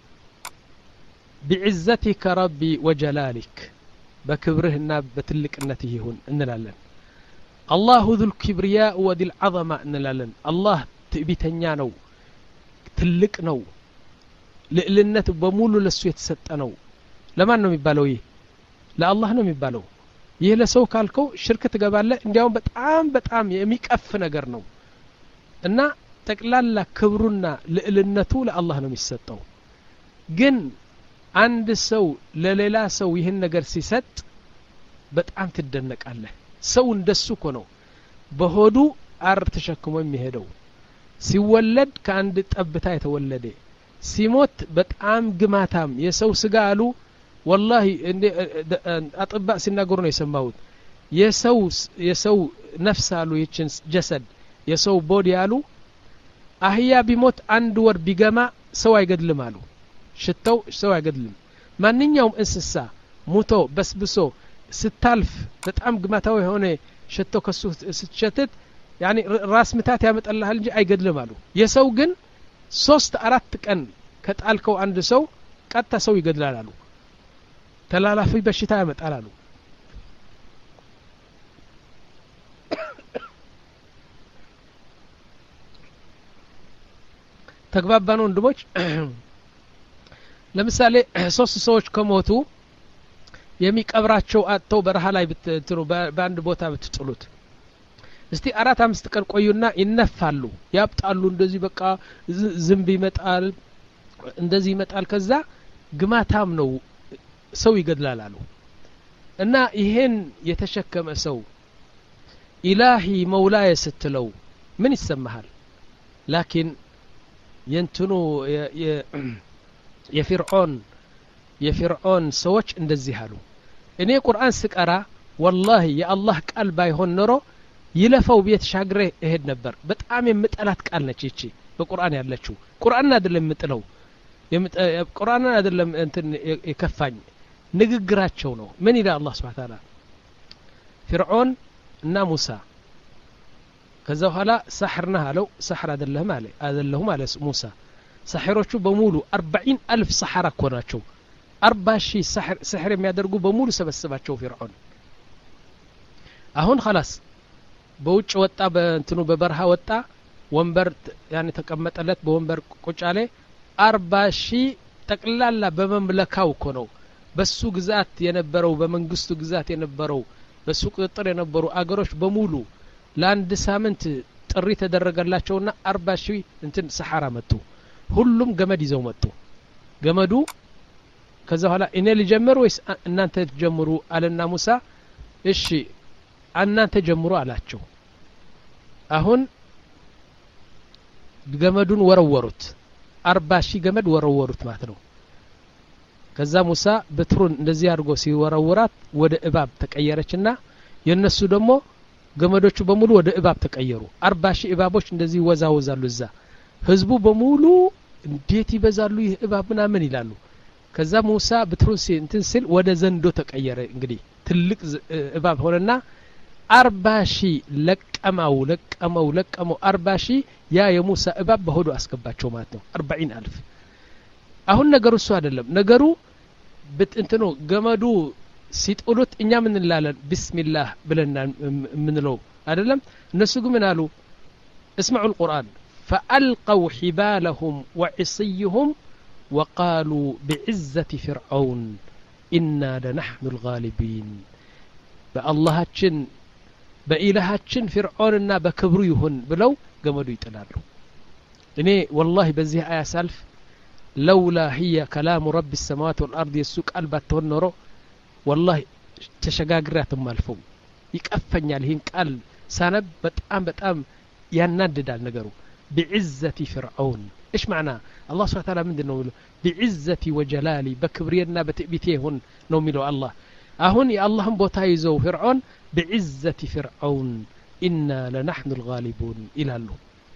بعزتك ربي وجلالك بكبرهنا بتلقنته يهون انلالن الله ذو الكبرياء وذي العظمه انلالن الله تبيتኛ ነው ትልቅ ነው ለእልነት በሙሉ ለሱ የተሰጠ ነው ለማን ነው የሚባለው ይሄ ለአላህ ነው የሚባለው ይሄ ለሰው ካልከው ሽርክ ትገባለህ እንዲያውም በጣም በጣም የሚቀፍ ነገር ነው እና ጠቅላላ ክብሩና ለእልነቱ ለአላህ ነው የሚሰጠው ግን አንድ ሰው ለሌላ ሰው ይሄን ነገር ሲሰጥ በጣም ትደነቃለህ ሰው እንደሱ እኮ ነው በሆዱ አር ተሸክሞ የሚሄደው ሲወለድ ከአንድ ጠብታ የተወለደ ሲሞት በጣም ግማታም የሰው ስጋ አሉ والله አጥባ ሲናገሩ ነው የሰማሁት የሰው የሰው ነፍስ አሉ ይችን ጀሰድ የሰው ቦዲ አሉ አህያ ቢሞት አንድ ወር ቢገማ ሰው አይገድልም አሉ ሽተው ሰው አይገድልም ማንኛውም እንስሳ ሙቶ በስብሶ ስታልፍ በጣም ግማታው የሆነ ሽተው ከሱ ስትሸተት يعني ራስ ምታት ያመጣልሃል እንጂ አይገድልም አሉ የሰው ግን ሶስት አራት ቀን ከጣልከው አንድ ሰው ቀጣ ሰው ይገድላል አሉ ተላላፊ በሽታ ያመጣል አሉ ተግባባን ወንድሞች ለምሳሌ ሶስት ሰዎች ከሞቱ የሚቀብራቸው አጥተው በረሃ ላይ ብትጥሉ በአንድ ቦታ ብትጥሉት እስቲ አራት አምስት ቀን ቆዩና ይነፋሉ ያብጣሉ እንደዚህ በቃ ዝምብ ይመጣል እንደዚህ ይመጣል ከዛ ግማታም ነው ሰው ይገድላል አሉ እና ይሄን የተሸከመ ሰው ኢላሂ መውላየ ስትለው ምን ይሰማሃል ላኪን የንትኑ የፊርዖን የፊርዖን ሰዎች እንደዚህ አሉ እኔ ቁርአን ስቀራ والله የአላህ ቃል ባይሆን ኖሮ ይለፈው ቤት ሻግሬ እሄድ ነበር በጣም የምጠላት ቃል ነች እቺ በቁርአን ያለችው ቁርአን አይደለም የምጥለው ቁርአን አይደለም እንትን የከፋኝ ንግግራቸው ነው ምን ይላል አላህ Subhanahu Wa Ta'ala ፍርዖን እና ሙሳ ከዛ በኋላ ሳህርና አለው ሳህር አይደለም አለ አይደለም አለ ሙሳ ሳህሮቹ በሙሉ አርባዒን አልፍ ሰሐራ ኮናቸው አርባ ሺህ ሰህር ሰህር የሚያደርጉ በሙሉ ሰበሰባቸው ፍርዖን አሁን خلاص በውጭ ወጣ በእንትኑ በበረሃ ወጣ ወንበር ያኔ ተቀመጠለት በወንበር ቁጭ አለ አርባ ሺህ ጠቅላላ በመምለካው እኮ ነው በሱ ግዛት የነበረው በመንግስቱ ግዛት የነበረው በሱ ቁጥጥር የነበሩ አገሮች በሙሉ ለአንድ ሳምንት ጥሪ ተደረገላቸውና አርባ ሺህ እንትን ሰሐራ መጡ ሁሉም ገመድ ይዘው መጡ ገመዱ ከዛ በኋላ እኔ ልጀምር ወይስ እናንተ ጀምሩ አለና ሙሳ እሺ እናንተ ጀምሩ አላቸው አሁን ገመዱን ወረወሩት አርባ ሺህ ገመድ ወረወሩት ማለት ነው ከዛ ሙሳ በትሩን እንደዚህ አድርጎ ሲወረወራት ወደ እባብ ተቀየረችና የነሱ ደግሞ ገመዶቹ በሙሉ ወደ እባብ ተቀየሩ አርባ ሺህ እባቦች እንደዚህ ወዛወዛሉ እዛ ህዝቡ በሙሉ እንዴት ይበዛሉ ይህ እባብና ምን ይላሉ ከዛ ሙሳ በትሩን እንትን ሲል ወደ ዘንዶ ተቀየረ እንግዲህ ትልቅ እባብ ሆነና አርባ ሺህ ለቀማው ለቀማው ለቀማው አርባ ሺህ ያ የሙሳ እባብ በሆዱ አስገባቸው ማለት ነው አርባዒን አልፍ አሁን ነገሩ እሱ አይደለም ነገሩ በእንትኑ ገመዱ ሲጥሉት እኛ ምን እንላለን ቢስሚላህ ብለና ምንለው አይደለም እነሱ ግን ምን አሉ اسمعوا القرآن فألقوا حبالهم وعصيهم وقالوا بعزة فرعون إنا لنحن الغالبين باللهاتشن بإلهاتشن فرعوننا بكبرو يهن بلو قمدوا يتلالوا إني والله بزيه آية سالف لولا هي كلام رب السماوات والأرض يسوك قلبات تونرو والله تشغاغرات مالفو يكفنيال هين قال سانب بتام بتام يناددال نغرو بعزة فرعون ايش معنى الله سبحانه وتعالى من دنو بعزة وجلالي بكبرينا بتبيتيهن نو ميلو الله اهون يا اللهم بوتا يزو فرعون بعزة فرعون إنا لنحن الغالبون الى الله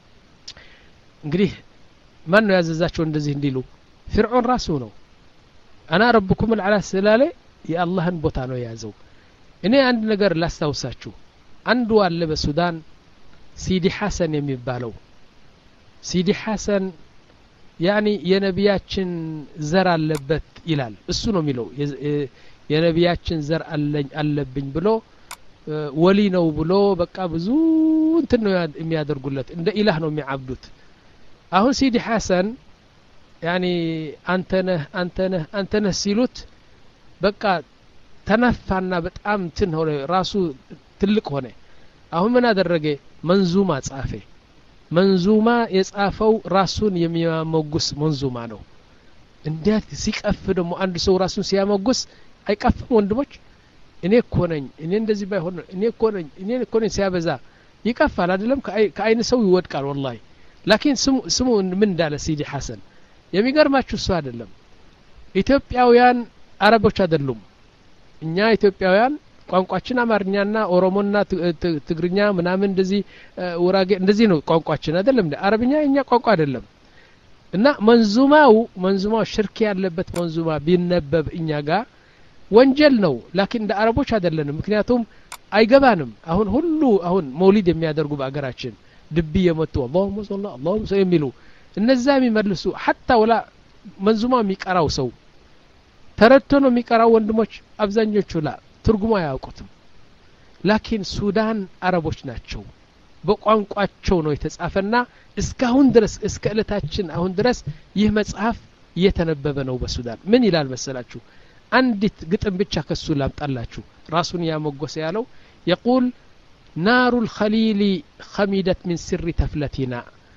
እንግዲህ ማን ነው ያዘዛቸው እንደዚህ እንዲሉ ፍርዖን ራሱ ነው انا ربكم العلى ስላለ የአላህን ቦታ ነው ያዘው እኔ አንድ ነገር ላስታውሳችሁ አንዱ አለ በሱዳን ሲዲ ሐሰን የሚባለው ሲዲ ሐሰን ያኒ የነቢያችን ዘር አለበት ይላል እሱ ነው የሚለው የነቢያችን ዘር አለኝ አለብኝ ብሎ ወሊ ነው ብሎ በቃ ብዙ እንትን ነው የሚያደርጉለት እንደ ኢላህ ነው የሚያብዱት አሁን ሲዲ ሐሰን ያኒ አንተነህ አንተነህ አንተነህ ሲሉት በቃ ተነፋና በጣም እንትን ሆነ ራሱ ትልቅ ሆነ አሁን ምን አደረገ መንዙማ ጻፈ መንዙማ የጻፈው ራሱን የሚያሞግስ መንዙማ ነው እንዴት ሲቀፍ ደግሞ አንድ ሰው ራሱን ሲያሞግስ አይቀፍም ወንድሞች እኔ እኮ ነኝ እኔ እንደዚህ ባይሆን እኔ እኮ ነኝ እኔ እኮ ነኝ ሲያበዛ ይቀፋል አይደለም ከአይን ሰው ይወድቃል والله ላኪን ስሙ ስሙ ምን እንዳለ ሲዲ ሐሰን የሚገርማችሁ እሱ አይደለም ኢትዮጵያውያን አረቦች አይደሉም እኛ ኢትዮጵያውያን ቋንቋችን አማርኛና ኦሮሞና ትግርኛ ምናምን እንደዚህ ወራጌ እንደዚህ ነው ቋንቋችን አይደለም አረብኛ እኛ ቋንቋ አይደለም እና መንዙማው መንዙማው ሽርክ ያለበት መንዙማ ቢነበብ እኛ ጋር ወንጀል ነው ላኪን እንደ አረቦች አይደለንም ምክንያቱም አይገባንም አሁን ሁሉ አሁን መውሊድ የሚያደርጉ በአገራችን ድብ የመጡ اللهم صل اللهم صل የሚሉ እነዛ የሚመልሱ حتى ወላ መንዙማ የሚቀራው ሰው ተረድቶ ነው የሚቀራው ወንድሞች አብዛኞቹ ላ ትርጉሙ አያውቁትም ላኪን ሱዳን አረቦች ናቸው በቋንቋቸው ነው የተጻፈና እስካሁን ድረስ እስከ እለታችን አሁን ድረስ ይህ መጽሐፍ እየተነበበ ነው በሱዳን ምን ይላል መሰላችሁ አንዲት ግጥም ብቻ ከሱ ላምጣላችሁ ራሱን ያመጎሰ ያለው يقول نار الخليل خمدت من سر تفلتنا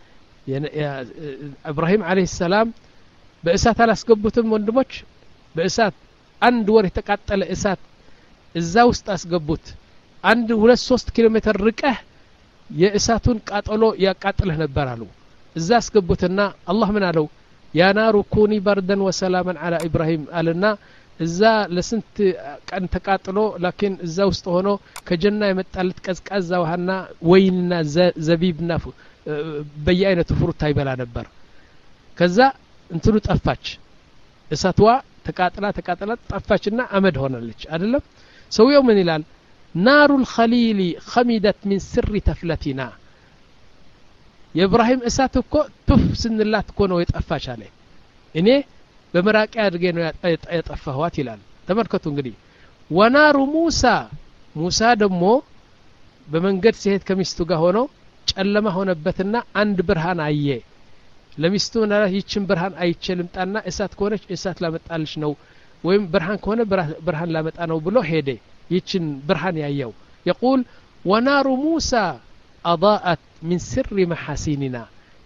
إبراهيم عليه السلام በእሳት አላስገቡትም ወንድሞች በእሳት አንድ ወር የተቃጠለ እሳት እዛ ውስጥ አስገቡት አንድ ሁለት ሶስት ኪሎ ሜትር ርቀህ የእሳቱን ቃጠሎ ያቃጥልህ ነበር አሉ እዛ አስገቡትና አላህ ምን አለው ያ ናሩ ኩኒ በርደን ወሰላመን على ኢብራሂም አለና እዛ ለስንት ቀን ተቃጥሎ ላኪን እዛ ውስጥ ሆኖ ከጀና የመጣለት ቀዝቃዛ ውሃና ወይንና ዘቢብና በየአይነቱ ፍሩት ይበላ ነበር ከዛ እንትኑ ጠፋች እሳቷ ተቃጥላ ተቃጥላ ጠፋችና አመድ ሆነለች አይደለም ሰውየው ምን ይላል ናሩል ኸሊሊ خمدت من سر تفلتنا የኢብራሂም እሳት እኮ ቱፍ ስንላት እኮ ነው የጠፋች አለ እኔ በመራቂ አድርጌ ነው ያጠፋኋት ይላል ተመልከቱ እንግዲህ ወናሩ ሙሳ ሙሳ ደግሞ በመንገድ ሲሄድ ከሚስቱ ጋር ሆኖ ጨለማ ሆነበትና አንድ ብርሃን አየ ለሚስቱ እና ይችን ብርሃን አይችልምጣና እሳት ከሆነች እሳት ላመጣልሽ ነው ወይም ብርሃን ከሆነ ብርሃን ላመጣ ነው ብሎ ሄደ ይችን ብርሃን ያየው يقول ونار موسى اضاءت من سر محاسننا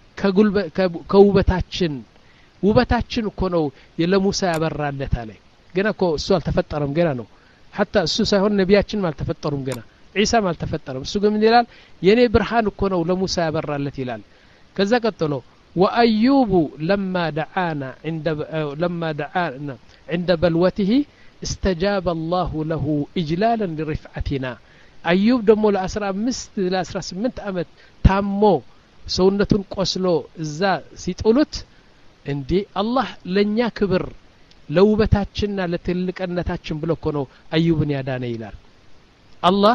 ከውበታችን ውበታችን እኮ ነው ለሙሳ ያበራለት አለ ገና እኮ እሱ አልተፈጠረም ገና ነው حتى እሱ ሳይሆን ነቢያችን አልተፈጠሩም ገና ኢሳ አልተፈጠረም እሱ ግን ይላል የኔ ብርሃን እኮ ነው ለሙሳ ያበራለት ይላል ከዛ ቀጥሎ وأيوب لما دعانا عند لما دعانا عند بلوته استجاب الله له إجلالا لرفعتنا أيوب دمو لأسرى مست لأسرى سمنت أمت تامو سونة قسلو إزا سيتقولت عندي الله لن يكبر لو بتاتشنا لتلك أنتاتشن بلوكونو أيوب يادانا إلال الله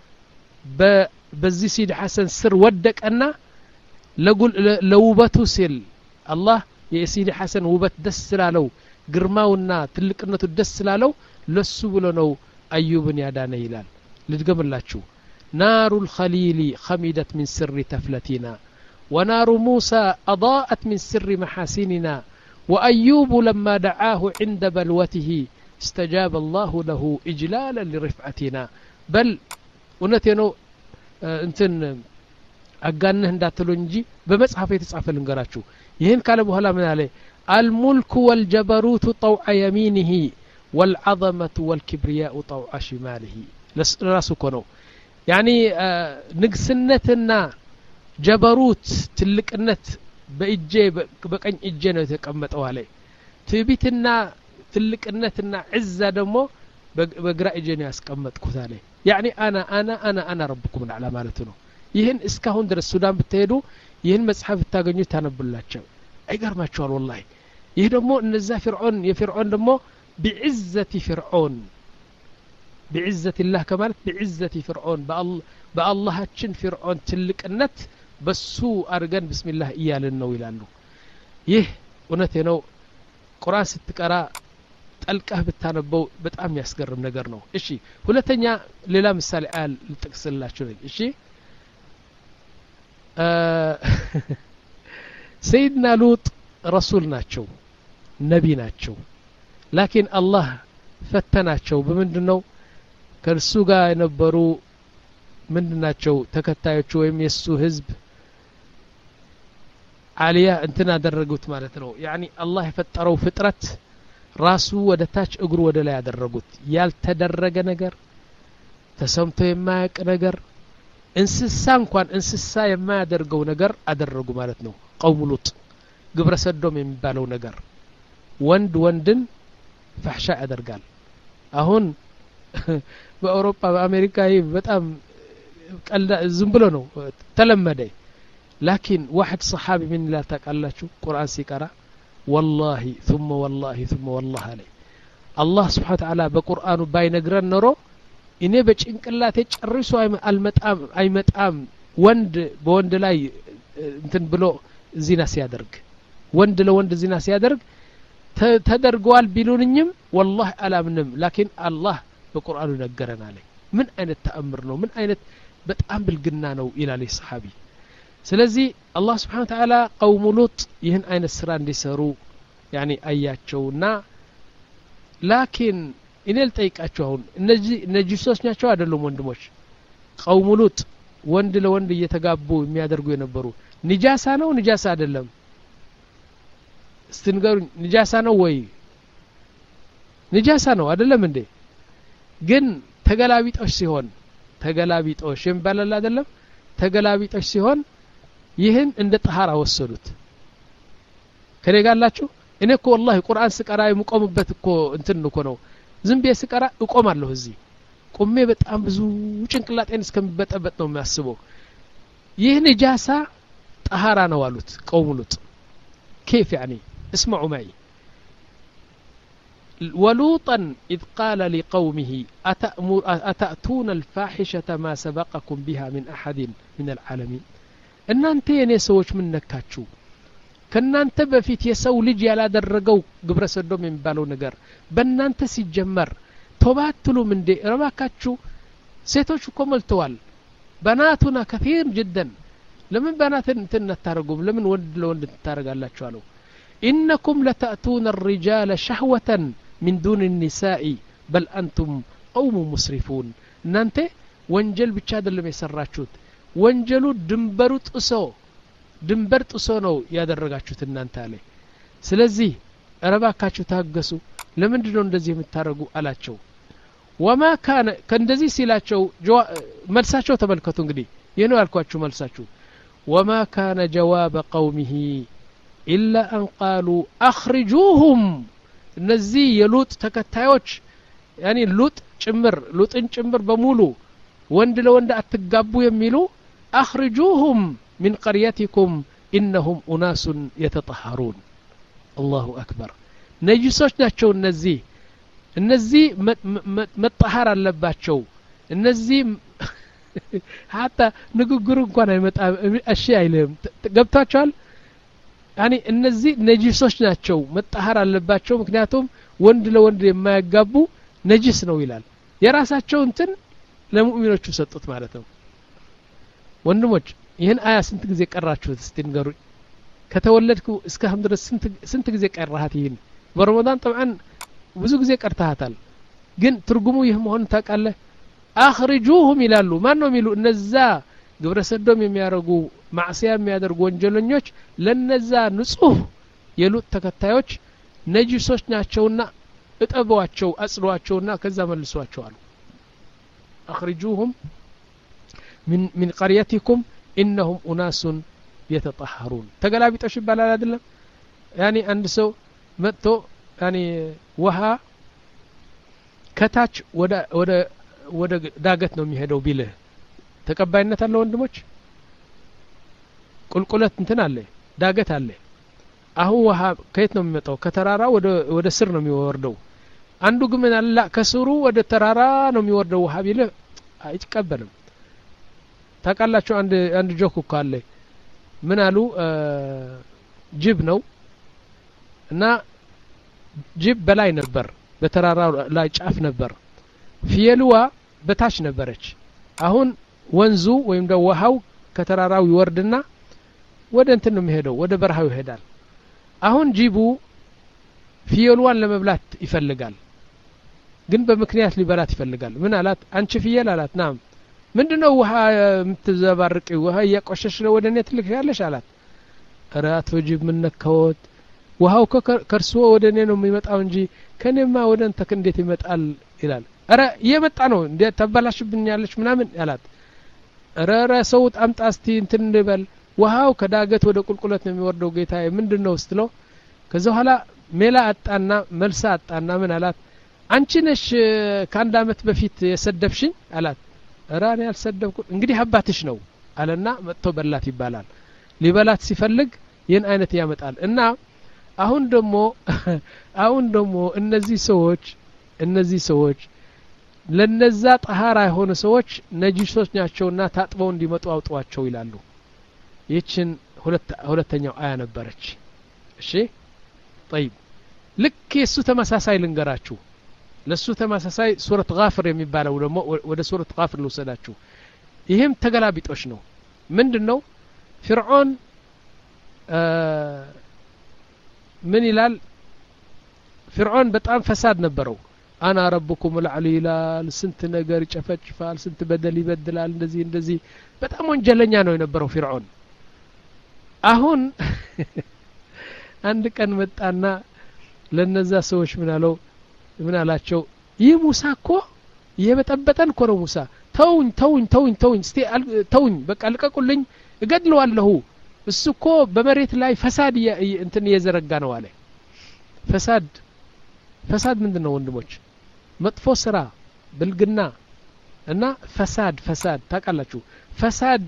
بزي سيد حسن سر ودك أنا لقول لوبته سل الله يسيد حسن وبت دس لالو قرماونا تلقنته دس لالو لسو بلونو أيوب يادانا إلال لتقبل الله شو نار الخليل خمدت من سر تفلتنا ونار موسى أضاءت من سر محاسننا وأيوب لما دعاه عند بلوته استجاب الله له إجلالا لرفعتنا بل ونتينو اه انتن أقانه انداتلو نجي بمصحف يتصحف لنقراتشو يهن قال بوهلا من عليه الملك والجبروت طوع يمينه والعظمة والكبرياء طوع شماله راسو كونو يعني اه نقسنتنا جبروت تلقنت بإجي بقن إجي ነው የተቀመጠው አለ ትዕቢትና ትልቅነትና عزة ደግሞ በግራ እጄ ነው ያስቀመጥኩት አለ يعني انا انا انا انا ربكم على ማለት ነው ይህን እስካሁን ድረስ ሱዳን ብትሄዱ ይህን መጽሐፍ ታገኙ ታነብላችሁ አይገርማችኋል والله ይህ ደግሞ እነዛ ፍርዖን የፍርዖን ደግሞ بعزة فرعون بعزة الله كمان بعزة فرعون باللهችን فرعون ትልቅነት በሱ አርገን ቢስሚላህ እያልን ነው ይላሉ ይህ እውነቴ ነው ቁርአን ስትቀራ ጠልቀህ ብታነበው በጣም ያስገርም ነገር ነው እሺ ሁለተኛ ሌላ ምሳሌ አል ልጠቅስላችሁ ነኝ እሺ ሰይድና ሉጥ ረሱል ናቸው ነቢ ናቸው ላኪን አላህ ፈተናቸው በምንድነው ከርሱ ጋር የነበሩ ምንድናቸው ተከታዮቹ ወይም የሱ ህዝብ አሊያ እንትና አደረጉት ማለት ነው ያኒ አላህ የፈጠረው ፍጥረት ራሱ ወደ ታች እግሩ ወደ ላይ ያደረጉት ያልተደረገ ነገር ተሰምቶ የማያቅ ነገር እንስሳ እንኳን እንስሳ የማያደርገው ነገር አደረጉ ማለት ነው ቀውም ሉጥ ግብረ ሰዶም የሚባለው ነገር ወንድ ወንድን ፈህሻ ያደርጋል አሁን በአውሮፓ በአሜሪካ በጣም ቀልዳ ዝም ብሎ ነው ተለመደ لكن واحد صحابي من لا تقاللاችሁ ቁርአን ሲቀራ والله ثم والله ثم والله عليه الله سبحانه وتعالى በቁርአኑ ባይነግረን ኖሮ እኔ በጭንቅላቴ ጨርሶ አልመጣም አይመጣም ወንድ በወንድ ላይ እንትን ብሎ ዚና ሲያደርግ ወንድ ለወንድ ዚና ሲያደርግ ተደርጓል ቢሉንኝም والله አላምንም لكن الله በቁርአኑ ነገረናል ምን አይነት ተአምር ነው ምን አይነት በጣም ብልግና ነው ይላል ሰሃቢ ስለዚህ አላህ Subhanahu Wa Ta'ala ቀውም ሉጥ ይህን አይነት ስራ እንዲሰሩ ያኒ አያቸውና ላኪን እኔ ልጠይቃችሁ አሁን እነዚህ ነጂሶች ናቸው አይደሉም ወንድሞች ቀውሙ ሉጥ ወንድ ለወንድ እየተጋቡ የሚያደርጉ የነበሩ ንጃሳ ነው ንጃሳ አይደለም ስትንገሩ ንጃሳ ነው ወይ ንጃሳ ነው አይደለም እንዴ ግን ተገላቢጦሽ ሲሆን ተገላቢጦሽ ይባላል አይደለም ተገላቢጦሽ ሲሆን ይህን እንደ ጠሃራ ወሰዱት ከነጋላችሁ እኔ እኮ والله ቁርአን ስቀራ የምቆምበት እኮ እንትን እኮ ነው ዝም ብዬ ስቀራ እቆማለሁ እዚህ ቆሜ በጣም ብዙ ጭንቅላቴን እስከምበጠበጥ ነው የሚያስበው ይህ ንጃሳ ጠሃራ ነው አሉት ቀውሙ ሉጥ كيف يعني اسمعوا معي ولوطا إذ قال لقومه أتأمر أتأتون الفاحشة ما سبقكم بها من أحد من العالمين إن أنت ينسوش من نكاتشو كنا أنت بفيت يسو لجي على درقو قبر سدو من بالو نقر بنا أنت سيجمر توباتلو من دي رباكاتشو سيتوشو كمل توال بناتنا كثير جدا لمن بنات انتنا تارقوم لمن ولد لو ولد تارق الله شوالو إنكم لتأتون الرجال شهوة من دون النساء بل أنتم قوم مسرفون نانتي وانجل بتشاد اللي ميسراتشوت وانجلو دنبرو تقصو دنبر تقصو نو يادرقاتشوت نانتا علي سلزي رباكاتشو تاقسو لمن دنو اندزي متارقو ألاتشو وما كان كندزي سيلاتشو جوا ملساتشو تملكتو انقدي ينو الكواتشو ملساتشو وما كان جواب قومه إلا أن قالوا أخرجوهم نزي يلوط تكتايوش يعني لوط چمر لوطن چمر بمولو وند لوند اتقابو يميلو أخرجوهم من قريتكم إنهم أناس يتطهرون الله أكبر نجسوش ناتشو النزي النزي متطهر اللباتشو النزي حتى نقول እንኳን አይመጣ እሺ አይልም ገብታችኋል يعني እነዚህ ነጂሶች ናቸው መጣሃር አለባቸው ምክንያቱም ወንድ ለወንድ የማያጋቡ ነጂስ ነው ይላል የራሳቸው እንትን ለሙእሚኖቹ ሰጡት ማለት ነው ወንድሞች ይሄን አያ ስንት ጊዜ ቀራችሁት እስቲ ንገሩኝ ከተወለድኩ እስከ አሁን ድረስ ስንት ስንት ጊዜ ቀራሃት ይሄን በረመዳን طبعا ብዙ ጊዜ ቀርታሃታል ግን ትርጉሙ ይህ መሆን ታውቃለህ አخرجوهم ይላሉ ማን ነው የሚሉ እነዛ ግብረ ሰዶም የሚያረጉ ማዕሲያ የሚያደርጉ ወንጀለኞች ለነዛ ንጹህ የሉጥ ተከታዮች ነጂሶች ናቸውና እጠቧቸው አጽሏቸውና ከዛ መልሷቸው አሉ አخرجوهم من من قريتكم انهم اناس يتطهرون ተገላቢጦሽ ይባላል አይደለም يعني አንድ ሰው መጥቶ يعني ውሃ ከታች ወደ ወደ ወደ ዳገት ነው የሚሄደው ቢልህ ተቀባይነት አለው ወንድሞች ቁልቁለት እንትን አለ ዳገት አለ አሁን ውሃ ከየት ነው የሚመጣው ከተራራ ወደ ወደ ስር ነው የሚወርደው አንዱ ግን አላ ከስሩ ወደ ተራራ ነው የሚወርደው ውሃ ቢልህ አይቀበልም ታውቃላችሁ አንድ አንድ ጆክ ካለ ምን አሉ ጅብ ነው እና ጅብ በላይ ነበር በተራራ ላይ ጫፍ ነበር ፍየልዋ በታች ነበረች አሁን ወንዙ ወይም ደግሞ ውሃው ከተራራው ይወርድና ወደ እንትን ነው የሚሄደው ወደ በረሃው ይሄዳል አሁን ጂቡ ፍየልዋን ለመብላት ይፈልጋል ግን በምክንያት ሊበላት ይፈልጋል ምን አላት አንቺ ፍየል አላት ናም ምንድነው ውሃ የምትዘባርቂ ውሃ ያቆሸሽ ነው ወደ እኔ ትልክያለሽ አላት አራት ወጅብ ምን ነካውት ውሃው ከርሶ ወደ እኔ ነው የሚመጣው እንጂ ከኔማ ወደ አንተ እንዴት ይመጣል ይላል አረ እየመጣ ነው እንዴ ተበላሽብኛለች ምናምን ያላት አረ ሰው አምጣስቲ እንትን እንደበል ውሃው ከዳገት ወደ ቁልቁለት ነው የሚወርደው ጌታዬ ምንድነው ስትለው ከዛ ኋላ ሜላ አጣና መልሳ አጣና ምን አላት አንቺ ነሽ ከአንድ አመት በፊት የሰደብሽኝ አላት አረ እኔ አልሰደብኩ እንግዲህ አባትሽ ነው አለና መጥቶ በላት ይባላል ሊበላት ሲፈልግ ይህን አይነት ያመጣል እና አሁን ደሞ አሁን ደሞ እነዚህ ሰዎች እነዚህ ሰዎች ለነዛ ጠሃራ የሆኑ ሰዎች ነጂሶች ናቸውና ታጥበው እንዲመጡ አውጧቸው ይላሉ ይችን ሁለት ሁለተኛው አያ ነበረች እሺ طيب ልክ እሱ ተመሳሳይ ልንገራችሁ ለሱ ተመሳሳይ ሱረት ጋፍር የሚባለው ደግሞ ወደ ሱረት ጋፍር ልውሰዳችሁ ይሄም ተገላቢጦሽ ነው ምንድነው ፍርዖን ምን ይላል فرعون በጣም ፈሳድ ነበረው አና ረብኩም العሊ ይላል ስንት ነገር ይጨፈጭፋል ስንት በደል ይበድላል እንደዚህ እንደዚህ በጣም ወንጀለኛ ነው የነበረው ፍርዖን አሁን አንድ ቀን መጣና ለነዛ ሰዎች ምን አለው ምን አላቸው ይህ ሙሳ እኮ የበጠበጠን እኮ ነው ሙሳ ተውኝ ተውኝ ተውኝ ተውኝ እስቲ ተውኝ በቃ ልቀቁልኝ እገድለዋለሁ እሱ እኮ በመሬት ላይ ፈሳድ እንትን እየዘረጋ ነው አለ ፈሳድ ፈሳድ ምንድነው ወንድሞች መጥፎ ስራ ብልግና እና ፈሳድ ፈሳድ ታውቃላችሁ ፈሳድ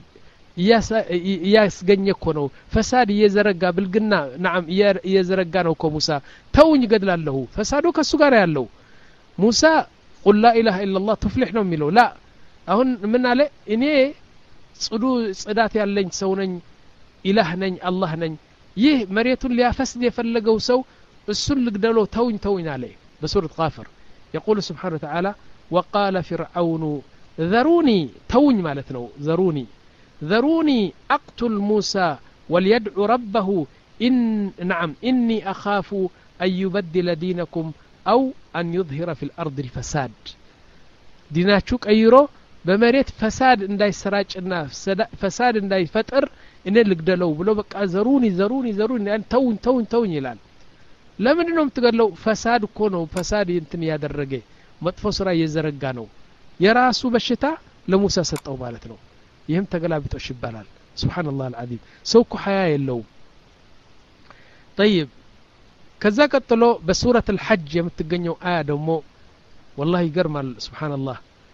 ያስገኘ እኮ ነው ፈሳድ እየዘረጋ ብልግና نعم እየዘረጋ ነው እኮ ሙሳ ተውኝ እገድላለሁ ፈሳዱ ከሱ ጋር ያለው ሙሳ قل لا اله الا الله تفلح ነው የሚለው لا አሁን ምን አለ እኔ ጽዱ ጽዳት ያለኝ ሰው ነኝ ኢላህ ነኝ አላህ ነኝ ይህ መሬቱን ሊያፈስድ የፈለገው ሰው እሱን ልግደለው ተውኝ ተውኝ አለ በሱረት غافر يقول سبحانه وتعالى وقال فرعون ذروني توኝ ማለት ነው ذروني ذروني اقتل موسى وليدعو ربه ان نعم اني اخاف ان يبدل دينكم او ان يظهر في الارض الفساد ديناچو ቀይሮ በመሬት ፈሳድ እንዳይሰራጭና ፈሳድ እንዳይፈጠር እኔ ልግደለው ብሎ በቃ ዘሩኒ ዘሩኒ ዘሩኒ ተውኝ ተውኝ ተውኝ ይላል ለምን ነው የምትገለው ፈሳድ እኮ ነው ፈሳድ እንትን ያደረገ መጥፎ ስራ እየዘረጋ ነው የራሱ በሽታ ለሙሳ ሰጠው ማለት ነው ይህም ተገላብጦሽ ይባላል ሱብሃንአላህ አልዓዚም ሰው እኮ ሐያ የለው طيب ከዛ ቀጥሎ በሱረት الحج የምትገኘው አያ ደግሞ والله ይገርማል ሱብሃንአላህ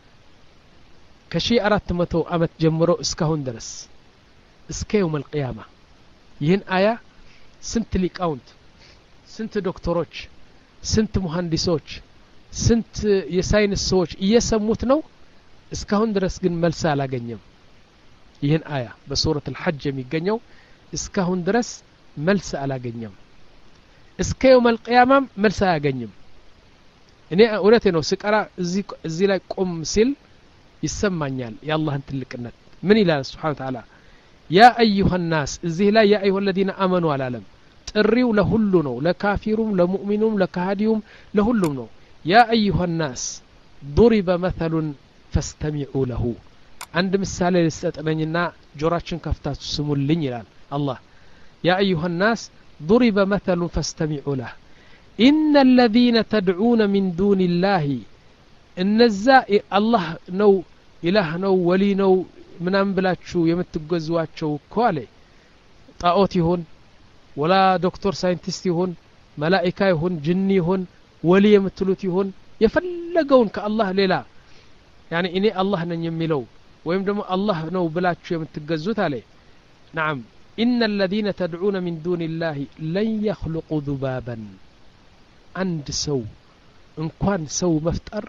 ከሺህ አራት መቶ አመት ጀምሮ እስካሁን ድረስ እስከ يوم القيامه ይህን አያ ስንት ሊቃውንት ስንት ዶክተሮች ስንት መሐንዲሶች ስንት የሳይንስ ሰዎች እየሰሙት ነው እስካሁን ድረስ ግን መልስ አላገኘም ይህን አያ በሱረት الحج የሚገኘው እስካሁን ድረስ መልስ አላገኘም እስከ يوم القيامه መልስ አያገኝም እኔ እውነቴ ነው ስቀራ እዚህ እዚህ ላይ ቆም ሲል ይሰማኛል የአላህን ትልቅነት ምን ይላል Subhanahu Wa Ta'ala يا ايها الناس እዚህ ላይ يا ايها الذين امنوا አላለም ጥሪው ለሁሉ ነው ለካፊሩም ለሙእሚኑም ለካሃዲዩም ለሁሉም ነው يا ايها الناس ضرب مثل فاستمعوا له አንድ ምሳሌ ልሰጥነኝና ጆሮአችን ከፍታችሁ ስሙልኝ ይላል አላህ يا ايها الناس ضرب مثل فاستمعوا له ان الذين تدعون من دون الله እነዛ አላህ ነው ኢላህ ነው ወሊ ነው ምናም ብላችሁ የምትገዙዋቸው ኮለ ጣዖት ይሁን ወላ ዶክተር ሳይንቲስት ይሁን መላእክት ይሁን ጅኒ ይሁን ወሊ የምትሉት ይሁን የፈለገውን ከአላህ ሌላ يعني እኔ አላህ ነኝ የሚለው ወይም ደግሞ አላህ ነው ብላችሁ የምትገዙት አለ نعم ان الذين تدعون من دون الله لن يخلقوا ذبابا عند سو እንኳን ሰው መፍጠር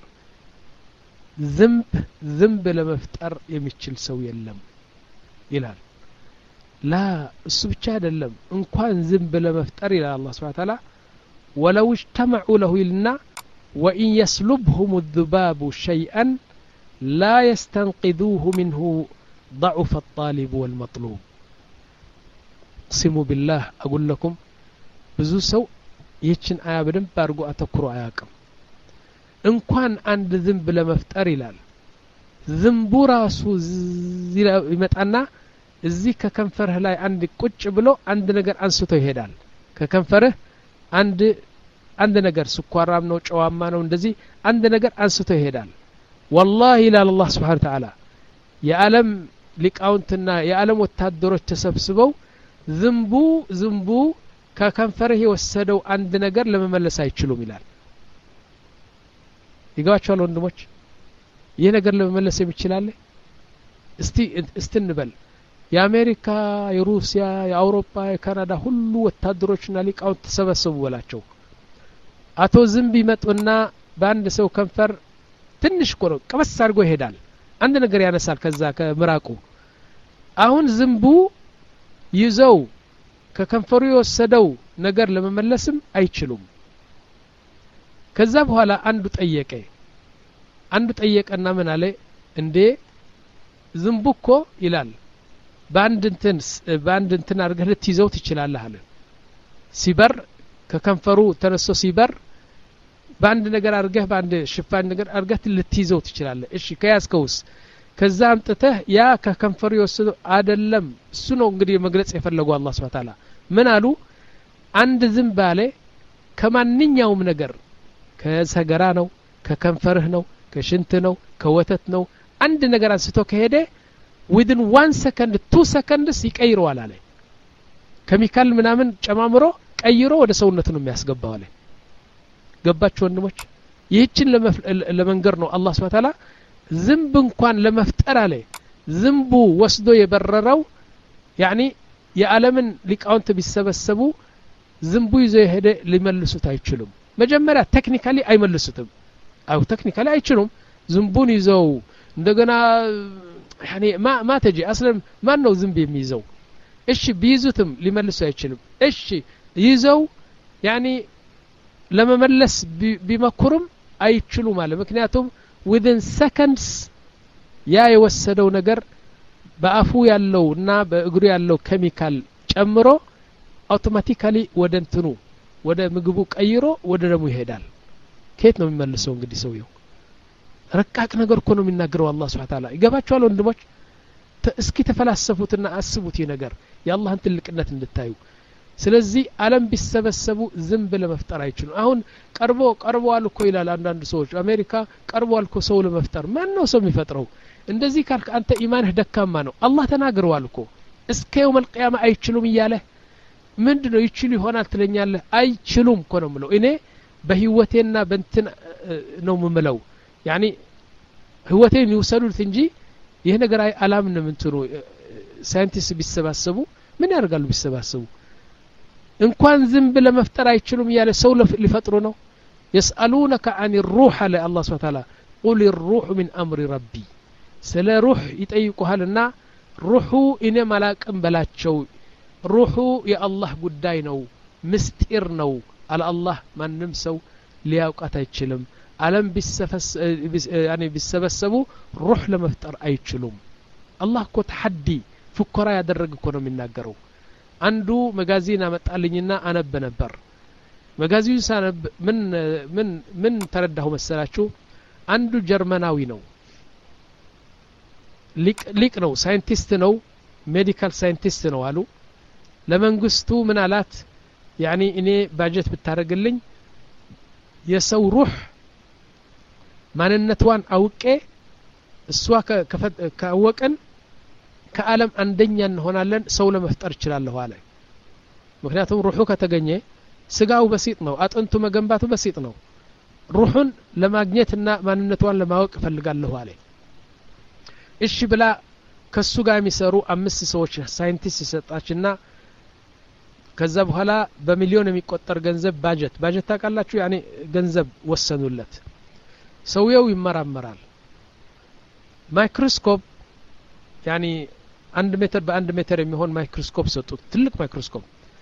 ዝምብ ዝምብ ለመፍጠር የሚችል ሰው የለም ይላል لا እሱ ብቻ አይደለም እንኳን ዝምብ ለመፍጠር ይላል አላህ Subhanahu Wa Ta'ala ولو اجتمعوا له لنا وان يسلبهم الذباب شيئا لا يستنقذوه منه ضعف الطالب والمطلوب اقسموا بالله اقول لكم ብዙ ሰው ይህችን አያ በደንብ አድርጎ አተኩሮ አያውቅም እንኳን አንድ ዝምብ ለመፍጠር ይላል ዝምቡ ራሱ ይመጣና እዚህ ከከንፈርህ ላይ አንድ ቁጭ ብሎ አንድ ነገር አንስቶ ይሄዳል ከከንፈርህ አንድ አንድ ነገር ስኳራም ነው ጨዋማ ነው እንደዚህ አንድ ነገር አንስቶ ይሄዳል والله لا الله سبحانه وتعالى የዓለም ሊቃውንትና የዓለም ወታደሮች ተሰብስበው ዝምቡ ዝምቡ ከከንፈርህ የወሰደው አንድ ነገር ለመመለስ አይችሉም ይላል ይጋቻሉ ወንድሞች ይሄ ነገር ለመመለስ የሚችላል እስቲ እስቲ እንበል የአሜሪካ የሩሲያ የአውሮፓ የካናዳ ሁሉ ወታደሮችና ሊቃውንት ተሰበሰቡ ወላቸው አቶ ዝምብ ይመጡና በአንድ ሰው ከንፈር ትንሽ ቆሮ ቀበስ አድርጎ ይሄዳል አንድ ነገር ያነሳል ከዛ ከምራቁ አሁን ዝምቡ ይዘው ከከንፈሩ የወሰደው ነገር ለመመለስም አይችሉም ከዛ በኋላ አንዱ ጠየቀ አንዱ ጠየቀና ምን አለ እንዴ ዝምቡኮ ይላል ባንድ እንትን ባንድ እንትን አድርገህ ልትይዘው ትችላለህ አለ ሲበር ከከንፈሩ ተነስቶ ሲበር በአንድ ነገር አርገህ በአንድ ሽፋን ነገር አርገህ ልትይዘው ትችላለህ እሺ ከያዝከውስ ከዛ አምጥተህ ያ ከከንፈሩ ይወስዶ አይደለም እሱ ነው እንግዲህ መግለጽ የፈለገው አላህ Subhanahu Wa Ta'ala ምን አሉ አንድ ዝምባሌ ከማንኛውም ነገር ከሰገራ ነው ከከንፈርህ ነው ከሽንት ነው ከወተት ነው አንድ ነገር አንስቶ ከሄደ within one second two seconds ይቀይረዋል አለ ኬሚካል ምናምን ጨማምሮ ቀይሮ ወደ ሰውነቱ ነው የሚያስገባው አለ ገባችሁ ወንድሞች ይህችን ለመንገር ነው አላህ Subhanahu Wa Ta'ala ዝምብ እንኳን ለመፍጠር አለ ዝምቡ ወስዶ የበረረው ያኒ የዓለምን ሊቃውንት ቢሰበሰቡ ዝምቡ ይዞ የሄደ ሊመልሱት አይችሉም መጀመሪያ ቴክኒካሊ አይመልሱትም አው ቴክኒካሊ አይችሉም ዝምቡን ይዘው እንደገና ያኒ ማ ማ ተጂ አስለም ማን ነው ዝምብ የሚይዘው እሺ ቢይዙትም ሊመልሱ አይችሉም እሺ ይዘው ያኒ ለመመለስ ቢመክሩም አይችሉ ማለት ምክንያቱም within seconds ያ የወሰደው ነገር በአፉ ያለውና በእግሩ ያለው ኬሚካል ጨምሮ አውቶማቲካሊ ወደ እንትኑ ወደ ምግቡ ቀይሮ ወደ ደሙ ይሄዳል ከየት ነው የሚመልሰው እንግዲህ ሰውየው ረቃቅ ነገር እኮ ነው የሚናገረው አላህ Subhanahu Wa Ta'ala ይገባችኋል ወንድሞች እስኪ ተፈላሰፉትና አስቡት ይሄ ነገር የአላህን ትልቅነት እንድታዩ ስለዚህ ዓለም ቢሰበሰቡ ዝምብ ለመፍጠር አይችሉ አሁን ቀርቦ ቀርቦ አልኮ ይላል አንዳንድ ሰዎች አሜሪካ ቀርቦ አልኮ ሰው ለመፍጠር ማን ነው ሰው የሚፈጥረው እንደዚህ ካልክ አንተ ኢማንህ ደካማ ነው አላህ ተናግሯል እኮ እስከ የውም القيامه አይችሉም ይያለ ምንድነው ይችሉ ይሆናል ትለኛለህ አይችሉም እኮ ነው ምለው እኔ በህይወቴና በእንትን ነው ምምለው ያኒ ህይወቴን ይወሰዱት እንጂ ይሄ ነገር አላምንም እንትኑ ሳይንቲስት ቢሰባሰቡ ምን ያደርጋሉ ቢሰባሰቡ እንኳን ዝምብ ለመፍጠር አይችሉም ያለ ሰው ሊፈጥሩ ነው يسألونك عن الروح على الله سبحانه وتعالى قل الروح من أمر ربي سلا روح يطيقوهالنا روحو إني ملاكم بلاچو روحو يا الله ጉዳይ ነው ምስጢር ነው على الله ማንም ሰው ሊያውቃት አይችልም ዓለም ቢሰፈስ ያኒ ቢሰበሰቡ روح ለመፍጠር አይችሉም አላህ እኮ ተሐዲ ፍኮራ ያደረገ እኮ ነው የሚናገረው አንዱ መጋዚን አመጣልኝና አነብ ነበር መጋዚኑ ሳነብ ምን ምን ምን ተረዳሁ መሰላችሁ አንዱ ጀርመናዊ ነው ሊቅ ሊቅ ነው ሳይንቲስት ነው ሜዲካል ሳይንቲስት ነው አሉ ለመንግስቱ ምን አላት ያኒ እኔ ባጀት ብታረግልኝ የሰው روح ማንነቷን አውቄ እሷ ከወቀን ከዓለም አንደኛ እንሆናለን ሰው ለመፍጠር ይችላል አለ ምክንያቱም روحو ከተገኘ ስጋው በሲጥ ነው አጥንቱ መገንባቱ በሲጥ ነው روحን ለማግኘትና ማንነቷን ለማወቅ ፈልጋለሁ አለ እሺ ብላ ከሱ ጋር የሚሰሩ አምስት ሰዎች ሳይንቲስት ይሰጣችና ከዛ በኋላ በሚሊዮን የሚቆጠር ገንዘብ ባጀት ባጀት ታቃላችሁ ያኔ ገንዘብ ወሰኑለት ሰውየው ይመራመራል ማይክሮስኮፕ ያኒ አንድ ሜትር በአንድ ሜትር የሚሆን ማይክሮስኮፕ ሰጡት ትልቅ ማይክሮስኮፕ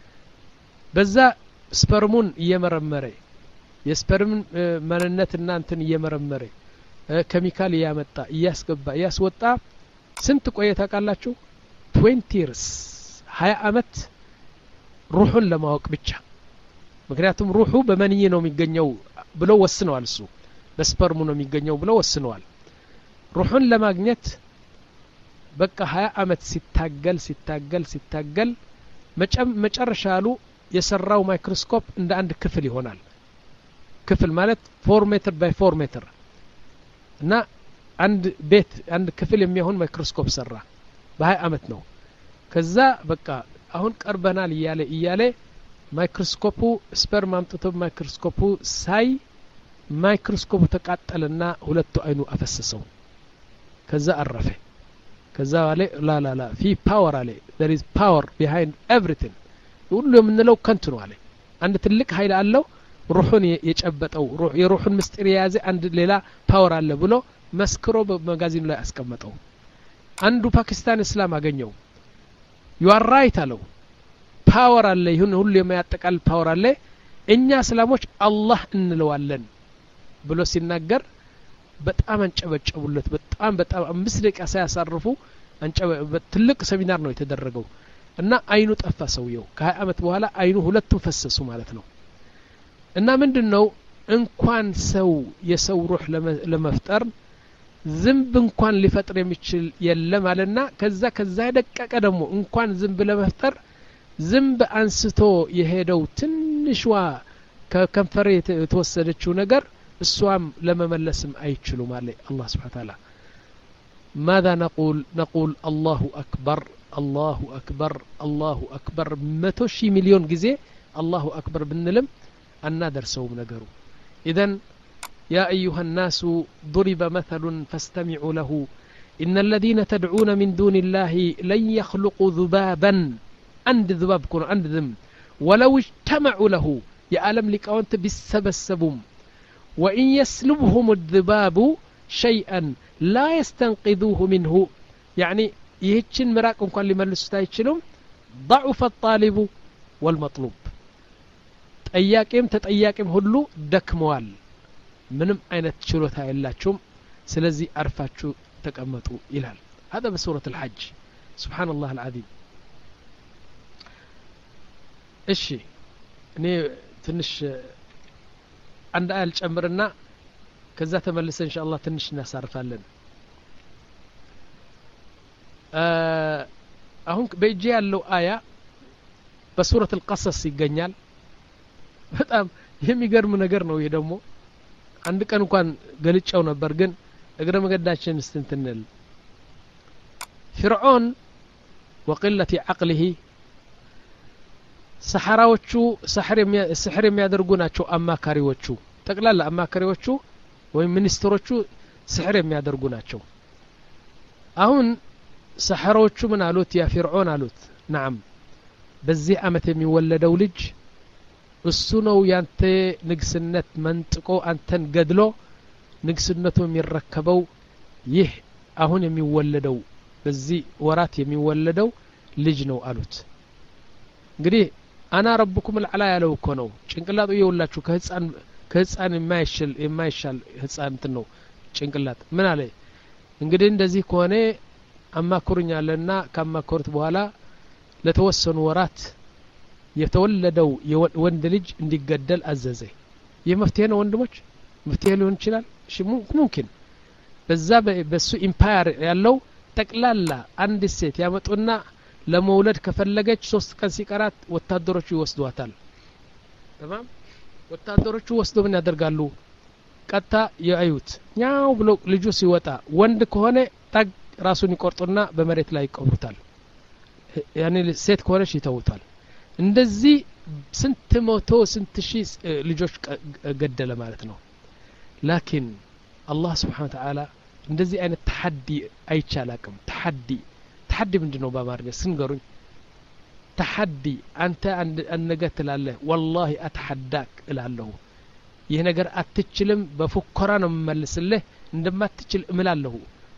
በዛ ስፐርሙን እየመረመረ የስፐርሙን ማንነትና እንትን እየመረመረ ኬሚካል ያመጣ ያስገባ ያስወጣ ስንት ቆየ ታቃላችሁ twenty years ሃያ አመት روحን ለማወቅ ብቻ ምክንያቱም روحu በመንዬ ነው የሚገኘው ብሎ ወስነዋል እሱ በስፐርሙ ነው የሚገኘው ብሎ ወስነዋል روحን ለማግኘት በቃ ሃያ አመት ሲታገል ሲታገል ሲታገል መጨረሻሉ የሰራው ማይክሮስኮፕ እንደ አንድ ክፍል ይሆናል ክፍል ማለት four meter by four meter እና አንድ ቤት አንድ ክፍል የሚሆን ማይክሮስኮፕ ሰራ በሃያ አመት ነው ከዛ በቃ አሁን ቀርበናል ይያለ ይያለ ማይክሮስኮፑ ስፐርም አምጥቶ ማይክሮስኮፑ ሳይ ማይክሮስኮፑ ተቃጠለና ሁለቱ አይኑ አፈሰሰው ከዛ አረፈ ከዛ ዋለ ላ ላ ላ ፊ ፓወር አለ there is power behind everything ሁሉ የምንለው ከንቱ ነው አለ አንድ ትልቅ ኃይል አለው روحን የጨበጠው የሩህን ምስጢር የያዘ አንድ ሌላ ፓወር አለ ብሎ መስክሮ በመጋዚኑ ላይ አስቀመጠው አንዱ ፓኪስታን እስላም አገኘው you are right አለው ፓወር አለ ይሁን ሁሉ የሚያጠቃል ፓወር አለ እኛ እስላሞች አላህ እንለዋለን ብሎ ሲናገር በጣም አንጨበጨቡለት በጣም በጣም አምስት ደቂቃ ሳያሳርፉ አንጨበ ትልቅ ሰሚናር ነው የተደረገው እና አይኑ ጠፋ ሰውየው ከሃያ አመት በኋላ አይኑ ሁለቱም ፈሰሱ ማለት ነው እና ምንድነው እንኳን ሰው የሰው ሩህ ለመፍጠር ዝንብ እንኳን ሊፈጥር የሚችል የለም አለና ከዛ ከዛ ደቀቀ ደግሞ እንኳን ዝንብ ለመፍጠር ዝንብ አንስቶ የሄደው ትንሽዋ ከከንፈር የተወሰደችው ነገር እሷም ለመመለስም አይችሉም አለ አላህ Subhanahu Wa Ta'ala ماذا نقول نقول الله أكبر الله أكبر الله أكبر مئة شي مليون ጊዜ الله أكبر بنلم አናደርሰውም ነገሩ إذن يا أيها الناس ضرب مثل فاستمعوا له إن الذين تدعون من دون الله لن يخلقوا ذبابا عند ذباب كون عند ذم ولو اجتمعوا له يا عالم لكونت بالسبسبهم وإن يسلبهم الذباب شيئا لا يستنقذوه منه يعني يهتشن مراك እንኳን ሊመልሱት አይችሉም ضعف الطالب والمطلوب ጠያቂም ተጠያቂም ሁሉ ደክመዋል ምንም አይነት ችሎታ የላቸውም ስለዚህ አርፋችሁ ተቀመጡ ይላል هذا بسورة الحج سبحان الله العظيم እሺ እኔ ትንሽ አንድ አል ጨምርና ከዛ ተመልሰን ኢንሻአላህ ትንሽ እናሳርፋለን አሁን በእጄ ያለው አያ በሱረት القصص ይገኛል በጣም የሚገርም ነገር ነው ይሄ ደግሞ አንድ ቀን እንኳን ገልጫው ነበር ግን እግረ መገዳችን እስትንትንል فرعون وقلة عقله ሰሐራዎቹ ሰሕር ሰሕር የሚያደርጉ ናቸው አማካሪዎቹ ጠቅላላ አማካሪዎቹ ወይ ሚኒስትሮቹ ሰሕር የሚያደርጉ ናቸው አሁን ሰሐራዎቹ ምን አሉት ያ ፍርዖን አሉት نعم በዚህ አመት የሚወለደው ልጅ እሱ ነው ያንተ ንግስነት መንጥቆ አንተን ገድሎ ንግስነቱ የሚረከበው ይህ አሁን የሚወለደው በዚህ ወራት የሚወለደው ልጅ ነው አሉት እንግዲህ አና ረብኩም العلا ያለው እኮ ነው ጭንቅላቱ ይወላችሁ ከህፃን ከህፃን የማይሽል የማይሻል ህፃን ነው ጭንቅላት ምን አለ እንግዲህ እንደዚህ ከሆነ አማኩሩኛለና ካማኮርት በኋላ ለተወሰኑ ወራት የተወለደው ወንድ ልጅ እንዲገደል አዘዘ የመፍትሄ ነው ወንድሞች መፍትሄ ሊሆን ይችላል እሺ ሙምኪን በዛ በሱ ኢምፓየር ያለው ጠቅላላ አንድ ሴት ያመጡና ለመውለድ ከፈለገች ሶስት ቀን ሲቀራት ወታደሮቹ ይወስዷታል ተማም ወታደሮቹ ወስዶ ምን ያደርጋሉ ቀጣ ያዩት ያው ብሎ ልጁ ሲወጣ ወንድ ከሆነ ታግ ራሱን ይቆርጡና በመሬት ላይ ይቀብሩታል ያኔ ሴት ከሆነች ይተውታል እንደዚህ ስንት ሞቶ ስንት ሺህ ልጆች ገደለ ማለት ነው ላኪን አላህ Subhanahu Wa Ta'ala እንደዚህ አይነት ተሐዲ አይቻላቅም ተሐዲ ተሐዲ ምንድነው በአማርኛ ስንገሩኝ ተሐዲ አንተ አንነገት ትላለህ والله اتحداك እላለሁ ይሄ ነገር አትችልም በፉከራ ነው መመልስልህ እንደማትችል እምላለሁ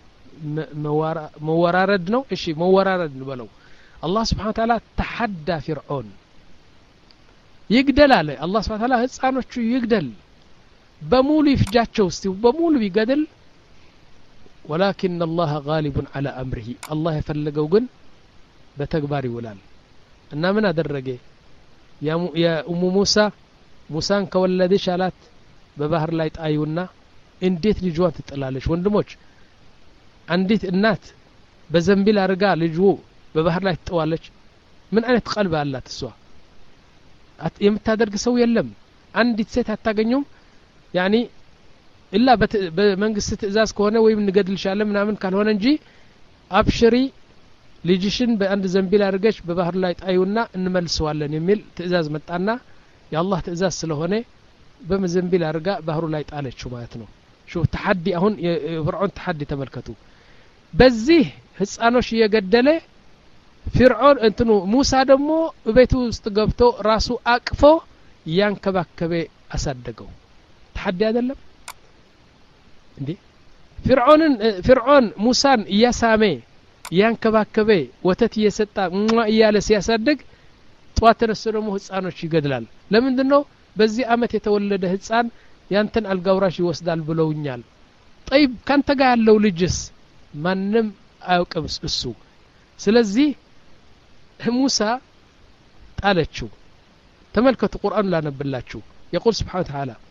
መወራረድ ነው እሺ መወራረድ ነው በለው الله سبحانه وتعالى تحدى فرعون يقدل عليه الله سبحانه وتعالى ህፃኖቹ ይግደል በሙሉ ይፍጃቸው እስቲ በሙሉ ይገደል ولكن الله غالب على امره الله يفلገው ግን በተግባር ይውላል እና ምን አደረገ ያ ያ ኡሙ ሙሳ ሙሳን ከወለደሽ አላት በባህር ላይ ጣዩና እንዴት ልጇን ትጥላለች ወንድሞች አንዲት እናት በዘንቢል አርጋ ልጁ በባህር ላይ ትጠዋለች ምን አይነት ቀልብ አላት እሷ የምታደርግ ሰው የለም አንዲት ሴት አታገኙም ያኒ ኢላ በመንግስት ትእዛዝ ከሆነ ወይም እንገድልሻለን ምናምን ካልሆነ እንጂ አብሽሪ ልጅሽን በአንድ ዘንቢል አርገሽ በባህር ላይ ጣዩና እንመልሰዋለን የሚል ትእዛዝ መጣና የአላህ ትእዛዝ ስለሆነ በመዘንቢል አርጋ ባህሩ ላይ ጣለችው ማለት ነው شوف تحدي አሁን የፍርዖን ተሐዲ ተመልከቱ በዚህ ህፃኖች እየገደለ ፍርዖን እንትኑ ሙሳ ደግሞ ቤቱ ውስጥ ገብቶ ራሱ አቅፎ ያንከባከበ አሳደገው ተሐዲ አይደለም እንዴ ፍርዖንን ፍርዖን ሙሳን ያሳመ ያንከባከበ ወተት እየሰጣ እያለ ሲያሳድግ ጧት ተነስቶ ደግሞ ህፃኖች ይገድላል ለምንድነው በዚህ አመት የተወለደ ህፃን ያንተን አልጋውራሽ ይወስዳል ብለውኛል طيب ካንተ ጋር ያለው ልጅስ ማንንም አያውቅም እሱ ስለዚህ ሙሳ ጣለችው ተመልከቱ ቁርአን ላነብላችሁ يقول سبحانه وتعالى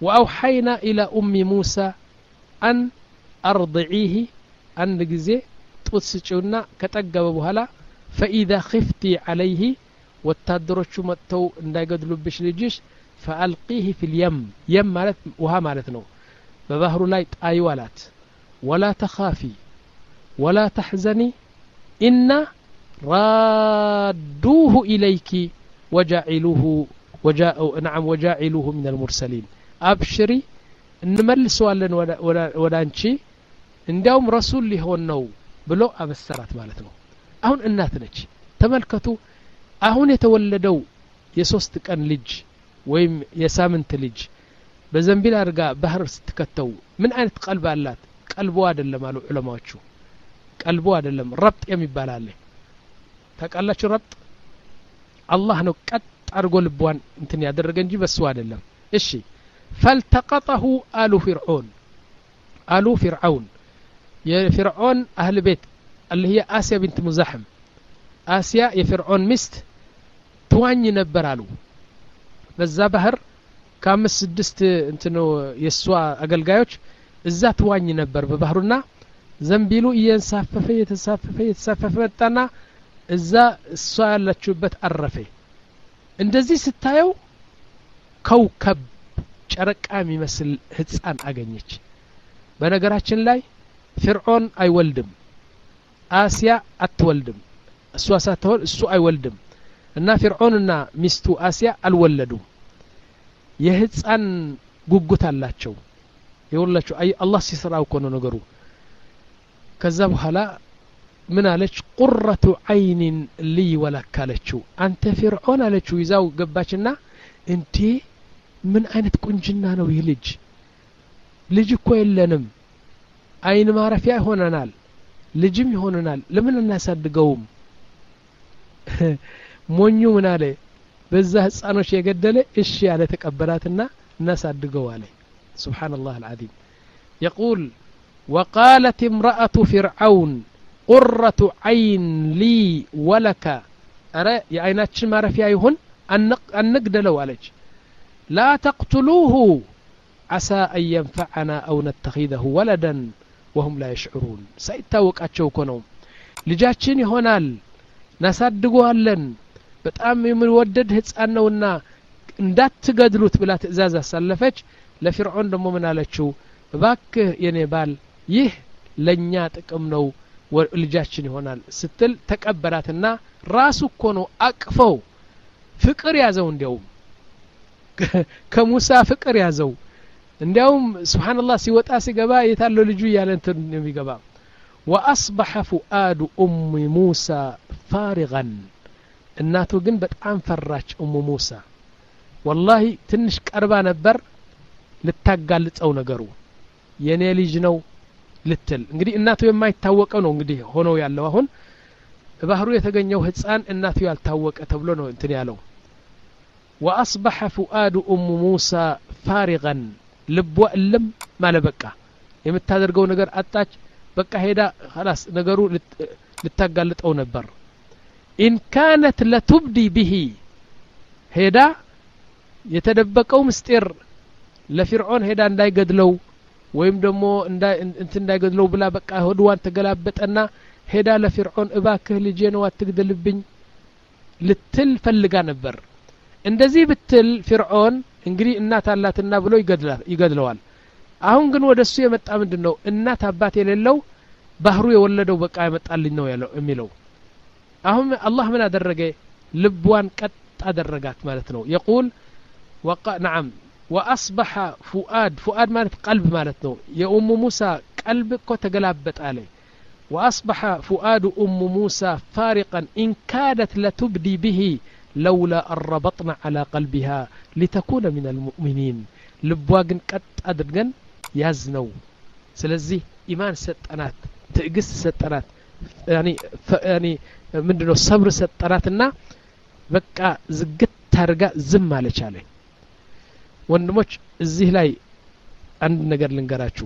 وأوحينا إلى أم موسى أن أرضعيه أن جزء تسجونا كتجب بهلا فإذا خفتي عليه والتدرج متو እንዳይገድሉ ብሽ ልጅሽ فألقيه في اليم يم ማለት ውሃ ማለት ነው በባህሩ ላይ ጣዩ አላት ولا تخافي ولا تحزني إنا رادوه إليك وجعلوه وجاء نعم وجاعلوه من المرسلين أبشري እንመልሰዋለን ወደ አንቺ እንዲያውም ረሱል ሊሆን ነው ብሎ አበሰራት ማለት ነው አሁን እናት ነች ተመልከቱ አሁን የተወለደው የሶስት ቀን ልጅ ወይም የሳምንት ልጅ በዘንቢል አርጋ ባህር ስትከተው ምን አይነት ቀልብ አላት ቀልቡ አይደለም አሉ ዑለማዎቹ ቀልቡ አይደለም ረብጥ የሚባል አለ ታቃላችሁ ረብጥ አላህ ነው ቀጥ አርጎ ልቧን እንትን ያደረገ እንጂ በሱ አይደለም እሺ فالتقطه آل فرعون آل فرعون يا فرعون أهل بيت اللي هي آسيا بنت مزاحم آسيا يا فرعون مست تواني نبرالو بزا بحر كامس سدست انتنو يسوا أقلقايوش إزا تواني نبر ببحرنا زنبيلو ينسافف يتسافف يتسافف متانا إزا السؤال لتشوبت أرفي اندزي ستايو كوكب ጨረቃ የሚመስል ህፃን አገኘች በነገራችን ላይ ፍርዖን አይወልድም አሲያ አትወልድም እሷ ሳትሆን እሱ አይወልድም እና ፍርዖንና ሚስቱ አሲያ አልወለዱም የህፃን ጉጉት አላቸው ይወላችሁ አይ አላህ ሲሰራው እኮ ነው ነገሩ ከዛ በኋላ ምን አለች ቁረቱ አይን ሊ ወለካለችው አንተ ፍርዖን አለችው ይዛው ገባችና እንዴ ምን አይነት ቁንጅና ነው ይህ ልጅ ልጅ እኮ የለንም አይን ማረፊያ ይሆነናል ልጅም ይሆነናል ለምን እናሳድገውም ሞኙ ምን አለ በዛ ህፃኖች የገደለ እሺ ያለ ተቀበላትና እናሳድገው አለ ሱብሃንአላህ العظيم يقول وقالت امرأة فرعون قرة عين لي ولك أرى يا عيناتش ማረፊያ ይሆን አንግደለው አለች لا تقتلوه عسى أن ينفعنا أو نتخذه ولدا وهم لا يشعرون سيتاوقاچو كنو ልጃችን ይሆናል ናሳድገዋለን በጣም የሚወደድ ህፃን ነውና እንዳትገድሉት ብላ ትእዛዝ አሳለፈች ለፍርዖን ደሞ ምን አለችው እባክህ የኔ ባል ይህ ለኛ ጥቅም ነው ልጃችን ይሆናል ስትል ተቀበላትና ራሱ እኮ ነው አቅፈው ፍቅር ያዘው እንዲያው ከሙሳ ፍቅር ያዘው እንዲያውም ሱብሃንአላህ ሲወጣ ሲገባ የታለው ልጁ ያለ እንትን የሚገባ واصبح فؤاد ام موسى فارغا እናቱ ግን በጣም ፈራች ኡሙ ሙሳ والله ትንሽ ቀርባ ነበር ልታጋልጸው ነገሩ የኔ ልጅ ነው ልትል እንግዲህ እናቱ የማይታወቀው ነው እንግዲህ ሆኖ ያለው አሁን ባህሩ የተገኘው ህፃን እናቱ ያልታወቀ ተብሎ ነው እንትን ያለው واصبح فؤاد ام موسى فارغا لبوا لم ما لبقى የምታደርገው ነገር አጣች በቃ ሄዳ خلاص ነገሩ ልታጋልጠው ነበር ان كانت لتبدي به ሄዳ የተደበቀው ምስጢር ለፍርዖን ሄዳ እንዳይገድለው ወይም ደግሞ እንት እንዳይገድለው ብላ በቃ ሆድዋን ተገላበጠና ሄዳ ለፍርዖን እባክህ ልጄ ነው አትግደልብኝ ልትል ፈልጋ ነበር እንደዚህ ብትል ፍርዖን እንግዲህ እናት አላትና ብሎ ይገድላል ይገድለዋል አሁን ግን ወደሱ የመጣ ምንድነው እናት አባት የሌለው ባህሩ የወለደው በቃ ይመጣልኝ ነው ያለው የሚለው አሁን አላህ ምን አደረገ ልቧን ቀጥ አደረጋት ማለት ነው يقول وقع نعم واصبح فؤاد فؤاد ማለት قلب ማለት ነው የኡሙ ሙሳ ቀልብ እኮ ተገላበጠ አለ واصبح فؤاد ام موسى فارقا ان كادت لتبدي به لولا الربطنا على قلبها لتكون من المؤمنين ልቧ ግን ቀጥ አድርገን ያዝነው ስለዚህ ኢማን ሰጠናት ትዕግስት ሰጠናት ያኒ ያኒ ምንድነው ሰብር ሰጠናትና በቃ ዝግት ታርጋ ዝም አለች አለ ወንድሞች እዚህ ላይ አንድ ነገር ልንገራችሁ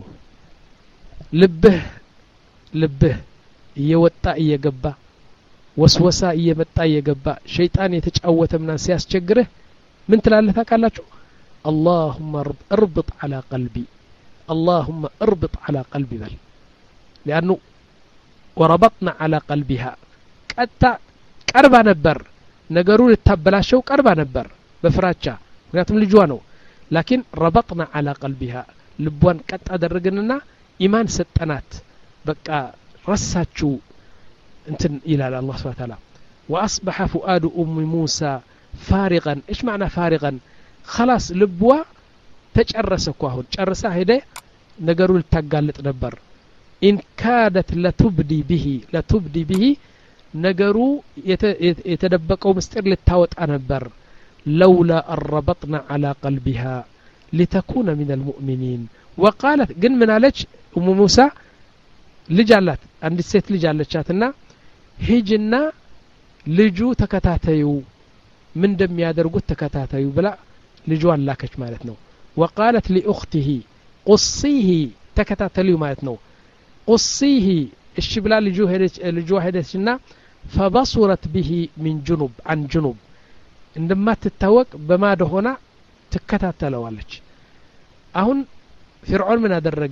ልብህ ልብህ እየወጣ እየገባ ወስወሳ እየመጣ እየገባ ሸይጣን የተጫወተምና ሲያስቸግርህ ምን ትላለህ ታውቃላችሁ اللهم اربط على قلبي اللهم اربط على قلبي بل لأنه وربطنا على قلبها قطع قربا نبر ነገሩ ልታበላሸው ቀርባ ነበር በፍራቻ ምክንያቱም ልጇ ነው لكن ربطنا على قلبها ልቧን ቀጥ አደረግንና ኢማን ሰጠናት በቃ ረሳችሁ እንትን ይላል አላህ Subhanahu Wa Ta'ala واصبح فؤاد ام موسى فارغا ايش معنى فارغا خلاص ልቧ ተጨረሰኩ አሁን ጨርሳ ሄደ ነገሩ ልታጋልጥ ነበር ان كادت لتبدي به لتبدي به ነገሩ የተደበቀው ምስጢር ልታወጣ ነበር لولا الربطنا على قلبها لتكون من المؤمنين وقالت ግን ምን አለች ኡሙ ሙሳ ልጅ አላት አንድ ሴት ልጅ አለቻትና ሂጅና ልጁ ተከታተዩ ምን እንደሚያደርጉት ተከታተዩ ብላ ልጇን ላከች ማለት ነው وقالت لاخته قصيه ተከታተዩ ማለት ነው قصيه እሺ ብላ ልጁ ሄደች ልጇ ሄደችና فبصرت به من جنوب عن جنوب እንደማትታወቅ በማዶ ሆና ተከታተለዋለች አሁን ፍርዖን ምን አደረገ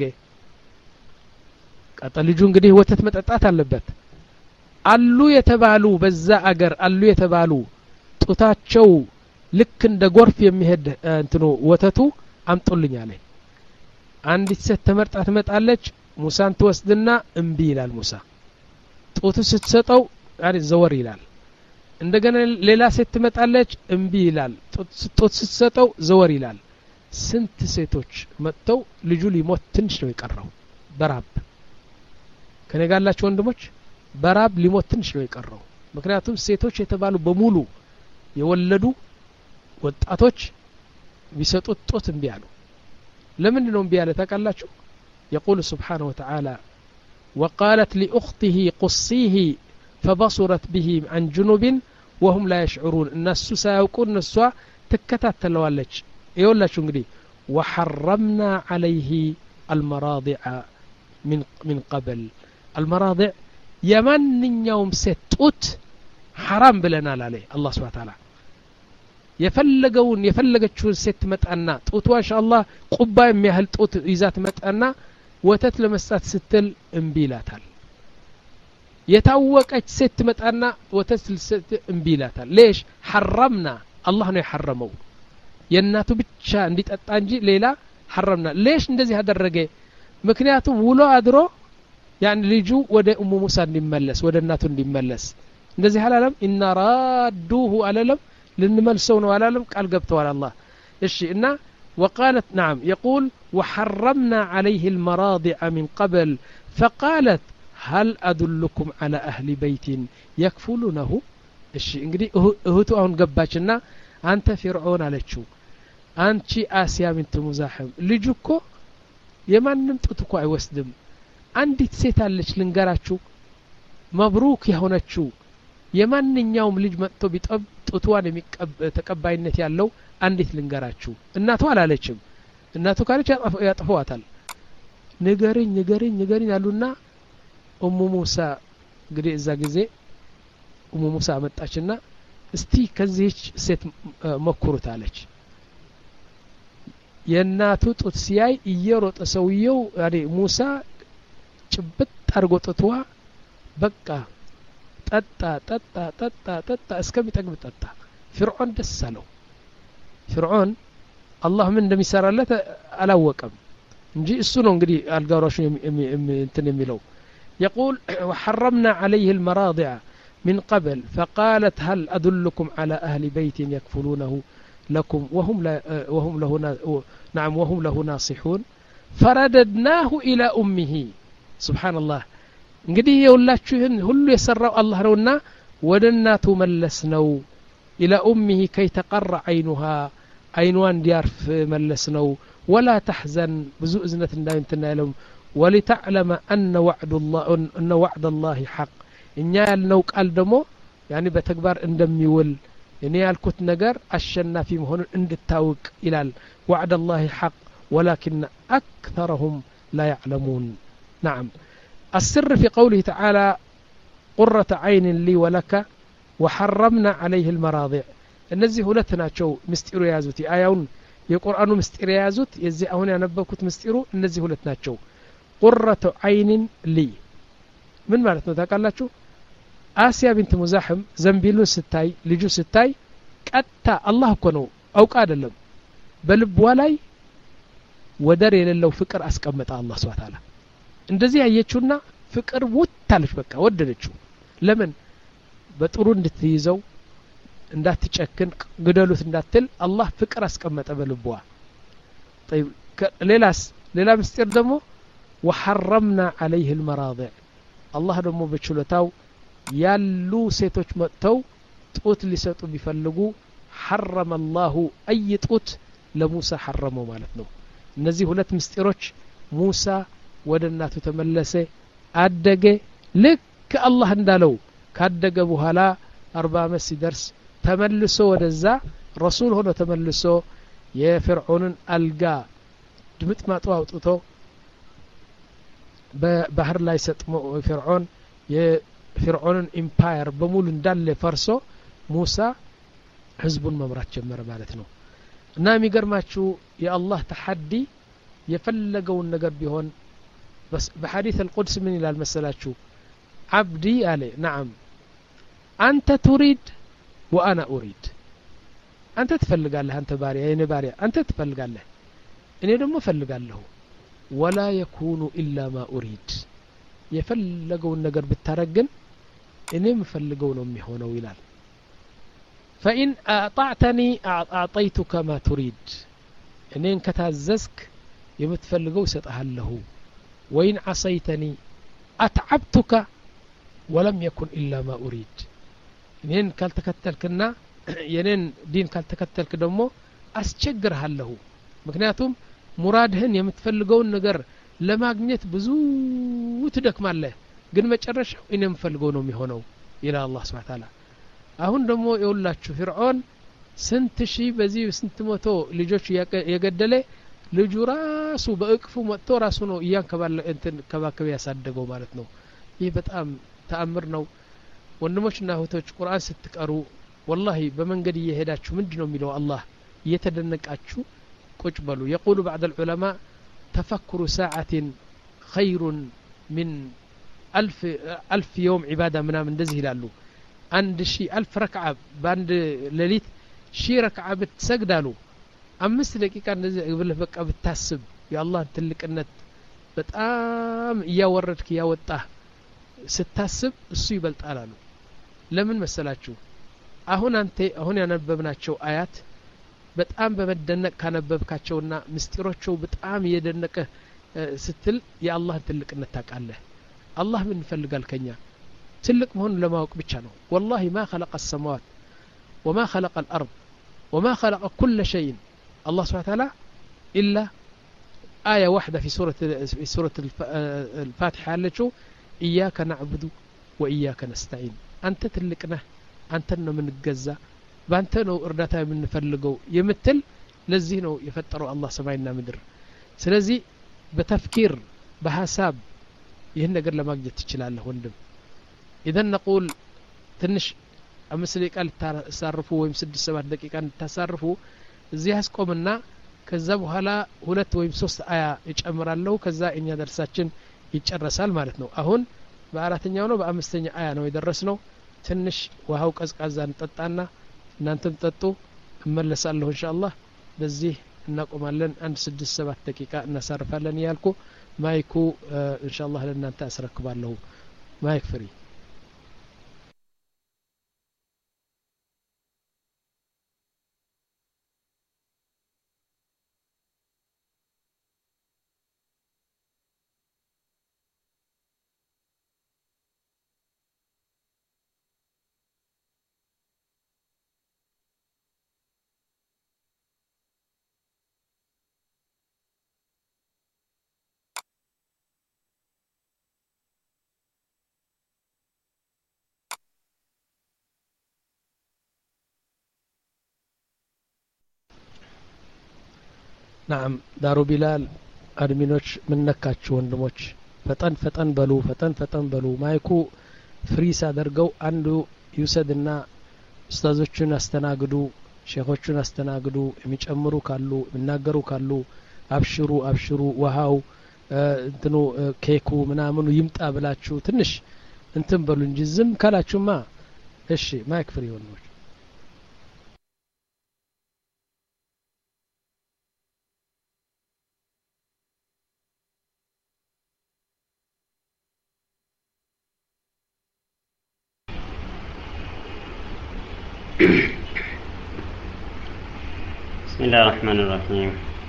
ቀጣ ልጁ እንግዲህ ወተት መጠጣት አለበት አሉ የተባሉ በዛ አገር አሉ የተባሉ ጡታቸው ልክ እንደ ጎርፍ የሚሄድ እንትኑ ወተቱ አምጡልኝ አለ አንዲት ሴት ተመርጣ ትመጣለች ሙሳን ተወስድና እምቢ ይላል ሙሳ ጡቱ ስትሰጠው አሪ ዘወር ይላል እንደገና ሌላ ሴት ትመጣለች እምቢ ይላል ጡት ስትሰጠው ዘወር ይላል ስንት ሴቶች መጥተው ልጁ ሊሞት ትንሽ ነው የቀረው በራብ ከነጋላችሁ ወንድሞች በራብ ሊሞት ትንሽ ነው የቀረው ምክንያቱም ሴቶች የተባሉ በሙሉ የወለዱ ወጣቶች ቢሰጡት ጡት እምቢ አሉ ለምን ነው እምቢ ያለ ታውቃላችሁ يقول سبحانه وتعالى وقالت لأخته قصيه فبصرت به عن جنوب وهم لا يشعرون الناس سيقولون الناس تكتاتلوالج يقوللاችሁ እንግዲህ وحرمنا عليه المراضع من من قبل المراضع የማንኛውም ሴት ጡት حرام ብለናል አለ አላህ Subhanahu Wa Ta'ala የፈለገውን የፈለገችውን ሴት መጣና ጡቷ ኢንሻአላህ ቁባ የሚያህል ጡት ይዛት መጣና ወተት ለመስጣት ስትል እምቢ ይላታል የታወቀች ሴት መጣና ወተት ልሰጥ እምቢ ይላታል ليش حرمنا الله ነው የሐረመው የናቱ ብቻ እንዲጠጣ እንጂ ሌላ حرمنا ليش እንደዚህ አደረገ ምክንያቱም ውሎ አድሮ ያን ልጁ ወደ ኡሙ ሙሳ እንዲመለስ ወደ እናቱ እንዲመለስ እንደዚህ አላለም ان رادوه አላለም لنملسوا ነው አላለም ቃል ገብተዋል አላህ እሺ እና وقالت نعم يقول وحرمنا عليه المراضع من قبل فقالت هل أدلكم على أهل بيت يكفلونه እሺ እንግዲህ እህቱ አሁን ገባችና አንተ ፍርዖን አለችው አንቺ አሲያ ቢንት ሙዛሂም ልጁ እኮ የማንንም ጡት እኮ አይወስድም አንዲት ሴት አለች ልንገራችሁ መብሩክ የሆነችው የማንኛውም ልጅ መጥቶ ቢጠብ ጡቷን የሚተቀባይነት ያለው አንዲት ልንገራችሁ እናቱ አላለችም እናቱ ካለች ያጥፈዋታል ንገሪኝ ንገሪኝ ንገሪኝ አሉና ኡሙ ሙሳ እንግዲህ እዛ ጊዜ ኡሙ ሙሳ መጣችና እስቲ ከዚህች ሴት መኩሩት አለች የናቱ ጡት ሲያይ እየሮጠ ሰውየው ያዲ ሙሳ ጭብጥ አርጎ ጡቷ በቃ ጠጣ ጠጣ ጠጣ ጠጣ እስከሚጠግብ ጠጣ ፍርዖን ደስ አለው ፍርዖን አላህ ምን እንደሚሰራለት አላወቀም እንጂ እሱ ነው እንግዲህ አልጋራሹ እንትን የሚለው يقول وحرمنا عليه المراضع من قبل فقالت هل أدلكم على أهل بيت يكفلونه لكم وهم لا وهم له نعم وهم له ناصحون فرددناه إلى أمه سبحان الله እንግዲህ የሁላችሁን ሁሉ የሰራው አላህ ነውና ወደ እናቱ መለስነው إلى أمه كي تقر عينها عينوان ديارف ملسنو ولا تحزن بزو إذنة دائمتنا لهم ولتعلم أن وعد الله أن وعد الله حق إن يالنو قال دمو يعني بتكبر اندم يول إن يالكت نجر الشنا في مهون عند التاوك إلى وعد الله حق ولكن أكثرهم لا يعلمون نعم السر في قوله تعالى قرة عين لي ولك وحرمنا عليه المراضع እነዚህ ሁለት ናቸው ምስጢሩ ያዙት አያውን የቁርአኑ ምስጢር የያዙት የዚህ አሁን ያነበብኩት ምስጢሩ እነዚህ ሁለት ናቸው ቁረቱ ዐይን ሊ ምን ማለት ነው ታውቃላችሁ አሲያ ቢንት ሙዛህም ዘንቢሉን ስታይ ልጁ ስታይ ቀጥታ አላህ እኮ ነው አውቃ አይደለም በልቧ ላይ ወደር የሌለው ፍቅር አስቀመጠ አላህ Subhanahu Ta'ala እንደዚህ ያየችውና ፍቅር ወጣለች በቃ ወደደችው ለምን በጥሩ እንድትይዘው እንዳትጨክን ግደሉት እንዳትል አላህ ፍቅር አስቀመጠ በልቧ طيب ሌላስ ሌላ ምስጢር ደግሞ وحرمنا عليه المراضع አላህ ደግሞ በችሎታው ያሉ ሴቶች መጥተው ጡት ሊሰጡ ቢፈልጉ حرم الله اي ጡት ለሙሳ حرمው ማለት ነው እነዚህ ሁለት ምስጢሮች ሙሳ ወደ እናቱ ተመለሰ አደገ ልክ አላህ እንዳለው ካደገ በኋላ አርባ ዓመት ሲደርስ ተመልሶ ወደዛ ረሱል ሆኖ ተመልሶ የፍርዖንን አልጋ ድምጥማጡ አውጥቶ በባህር ላይ ሰጥሞ ፍርዖን የፍርዖንን ኢምፓየር በሙሉ እንዳለ ፈርሶ ሙሳ ህዝቡን መምራት ጀመረ ማለት ነው እና የሚገርማችሁ የአላህ ተሐዲ የፈለገውን ነገር ቢሆን بس بحديث القدس من إلى المسألة عبدي عليه نعم أنت تريد وأنا أريد أنت تفلق الله أنت باري أين باري أنت تفلق الله إني دم فلق الله ولا يكون إلا ما أريد يفلقوا النجر بالترجن إني مفلقون أمي هنا ويلال فإن أطعتني أعطيتك ما تريد إني كتعززك يمتفلقوا ستأهله وإن عصيتني أتعبتك ولم يكن إلا ما أريد ينين كالتكتلكنا ينين دين كالتكتلك دمو أسجرها له مكنياتهم مرادهن يمتفلقون نجر لما قنيت بزو تدك ماله قن ما تشرشوا إن يمفلقونهم يهونوا إلى الله سبحانه وتعالى أهون دمو يقول لك فرعون سنت شي بزي سنت موتو لجوش يقدله ልጁ ራሱ በእቅፉ መጥቶ ራሱ ነው እያንከባለ እንትን ከባከብ ያሳደገው ማለት ነው ይህ በጣም ተአምር ነው ወንድሞችና እህቶች ቁርአን ስትቀሩ والله በመንገድ እየሄዳችሁ ምንድነው የሚለው አላህ እየተደነቃችሁ ቁጭ በሉ يقول بعض العلماء تفكر ساعة خير من ألف ألف يوم عبادة ምናምን እንደዚህ ይላሉ አንድ ሺህ ألف ركعة ባንድ ሌሊት ሺህ ረክዓ ብትሰግዳሉ አምስት ደቂቃ እንደዚህ ብለህ በቃ ብታስብ የአላህ ትልቅነት በጣም ያወረድክ ያወጣ ስታስብ እሱ ይበልጣል አሉ ለምን መሰላችሁ አሁን አንተ አሁን ያነበብናቸው አያት በጣም በመደነቅ ካነበብካቸውና ምስጢሮቹ በጣም የደነቀ ስትል የአላህ ትልቅነት ታውቃለህ አላህ ምን ይፈልጋል ከኛ ትልቅ መሆኑን ለማወቅ ብቻ ነው والله ما خلق السماوات وما خلق الأرض وما خلق كل شيء الله سبحانه وتعالى إلا آية واحدة في سورة في سورة الفاتحة التي إياك نعبد وإياك نستعين أنت تلقنا أنت من الجزاء بأنت نو إرداتا من نفلقو يمثل لزينو يفتروا الله سبحانه مدر سلزي بتفكير بحساب يهن قال لما جت تشلال هندم إذا نقول تنش أمس لي قال تصرفوا ويمسد سبعة دقيقة تصرفوا እዚህ ያስቆምና ከዛ በኋላ ሁለት ወይም ሶስት አያ ይጨምራለሁ ከዛ እኛ ደርሳችን ይጨረሳል ማለት ነው አሁን በአራተኛው ነው በአምስተኛ አያ ነው የደረስነው ትንሽ ውሃው ቀዝቃዛ እንጠጣና እናንተም ጠጡ እመለሳለሁ ኢንሻአላህ በዚህ እናቆማለን አንድ ስድስት ሰባት ደቂቃ እናሳርፋለን ያልኩ ማይኩ ኢንሻአላህ ለእናንተ አስረክባለሁ ማይክ ፍሪ نعم دارو بلال أدمينوش من نكاتش وندموش فتن فتن بلو فتن فتن بلو مايكو فريسا درقو عنده يسدنا استاذوچن استناغدو ሼኾቹን አስተናግዱ የሚጨምሩ ካሉ የሚናገሩ ካሉ አብሽሩ አብሽሩ ውሃው እንትኑ ኬኩ ምናምኑ ይምጣ ብላችሁ ትንሽ እንትን በሉ እንጂ ዝም ካላችሁማ እሺ ማይክ ፍሪ ሆነው بسم الله الرحمن الرحيم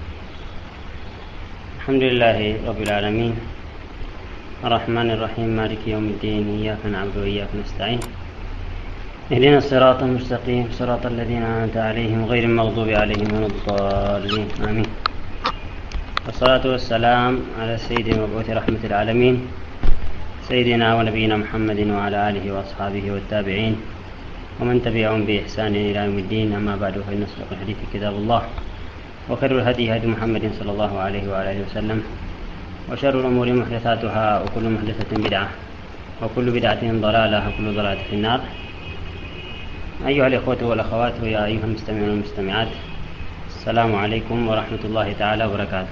الحمد لله رب العالمين الرحمن الرحيم مالك يوم الدين إياك نعبد وإياك نستعين اهدنا الصراط المستقيم صراط الذين أنعمت عليهم غير المغضوب عليهم ولا الضالين آمين والصلاة والسلام على السيد المبعوث رحمة العالمين سيدنا ونبينا محمد وعلى آله وأصحابه والتابعين ومن تبعهم بإحسان إلى يوم الدين. أما بعد فإن أصدق الحديث كتاب الله وخير الهدي هدي محمد صلى الله عليه وعلى آله وسلم وشر الأمور محدثاتها وكل محدثة بدعة وكل بدعة ضلالة وكل ضلالة في النار. أيها الإخوة والأخوات ويا أيها المستمعون والمستمعات السلام عليكم ورحمة الله تعالى وبركاته.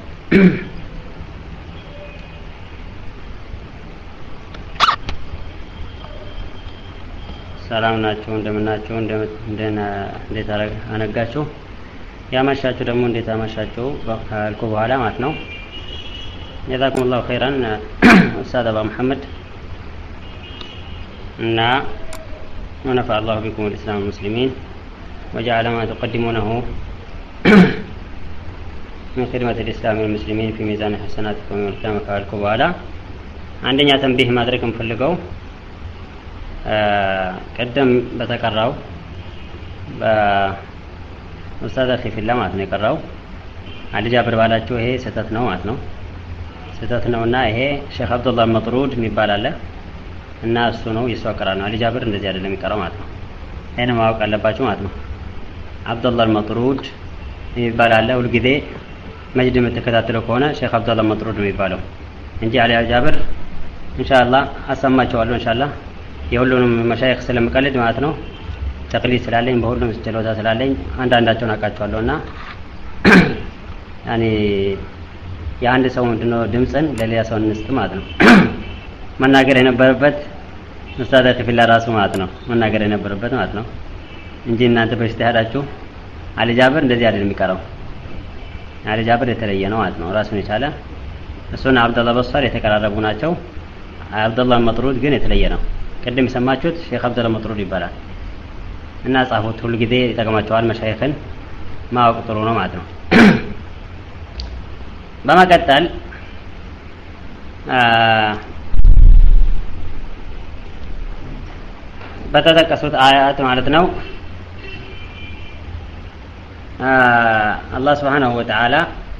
ሰላም ናችሁ እንደምናችሁ እንደና እንዴት አነጋችሁ ያማሻችሁ ደግሞ እንዴት አማሻችሁ ካልኩ በኋላ ማለት ነው جزاكم الله خيرا أستاذ أبا محمد እና ونفع الله بكم الإسلام والمسلمين وجعل ما تقدمونه من خدمة الإسلام والمسلمين في ميزان حسناتكم يوم القيامة ካልኩ በኋላ አንደኛ ተንቢህ ማድረግ እንፈልገው ቀደም በተቀራው በኡስታዝ ኺፊላ ማለት ነው የቀራው አሊ ጃብር ባላችሁ ይሄ ስህተት ነው ማለት ነው ስህተት ነውና ይሄ ሼክ አብዱላህ መጥሩድ የሚባል አለ እና እሱ ነው የሱ አቀራ ነው አሊ ጃብር እንደዚህ አይደለም የሚቀራው ማለት ነው ይሄን ማወቅ አለባችሁ ማለት ነው አብዱላህ መጥሩድ የሚባል አለ ሁሉ ጊዜ መጅድ የምትከታተለው ከሆነ ሼክ አብዱላህ መጥሩድ ነው የሚባለው እንጂ አሊ ጃብር ኢንሻአላህ አሰማችኋለሁ ኢንሻአላህ የሁሉንም መሻይኽ ስለምቀልድ ማለት ነው ተቅሊድ ስላለኝ በሁሉም ችሎታ ስላለኝ አንዳንዳቸውን አውቃቸዋለሁና ያኔ የአንድ ሰው ምንድነው ድምጽን ለሌላ ሰው እንስጥ ማለት ነው መናገር የነበረበት ኡስታዝ ኺፊላ ራሱ ማለት ነው መናገር የነበረበት ማለት ነው እንጂ እናንተ በእጅቲሃዳችሁ አሊ ጃብር እንደዚህ አይደለም የሚቀረው አሊ ጃብር የተለየ ነው ማለት ነው ራሱን የቻለ እሱና አብዱላህ በሷር የተቀራረቡ ናቸው አብዱላህ መጥሩድ ግን የተለየ ነው ቀደም ሰማችሁት ሼክ አብዱላህ መጥሩድ ይባላል እና ጻፉት ሁሉ ጊዜ ይጠቅማቸዋል መሻይኽን ማወቅ ጥሩ ነው ማለት ነው በመቀጠል በተጠቀሱት አያት ማለት ነው አላህ Subhanahu Wa Ta'ala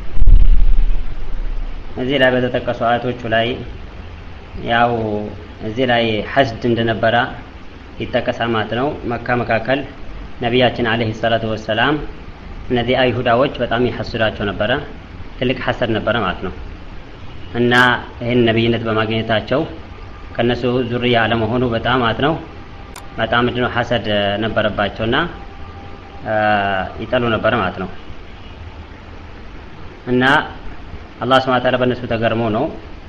እዚህ ላይ በተጠቀሱ አያቶቹ ላይ ያው እዚህ ላይ ሐስድ እንደነበረ ይተከሳል ማለት ነው መካ መካከል ነብያችን አለይሂ ሰላቱ ወሰለም እነዚህ አይሁዳዎች በጣም ይሐስዳቸው ነበረ ትልቅ ሐሰድ ነበረ ማለት ነው እና ይሄን ነብይነት በማግኘታቸው ከነሱ ዙሪያ አለመሆኑ በጣም ማለት ነው በጣም ምንድነው ሐሰድ ነበረባቸውና ይጠሉ ነበር ማለት ነው እና አላህ Subhanahu Wa Ta'ala በእነሱ ተገርሞ ነው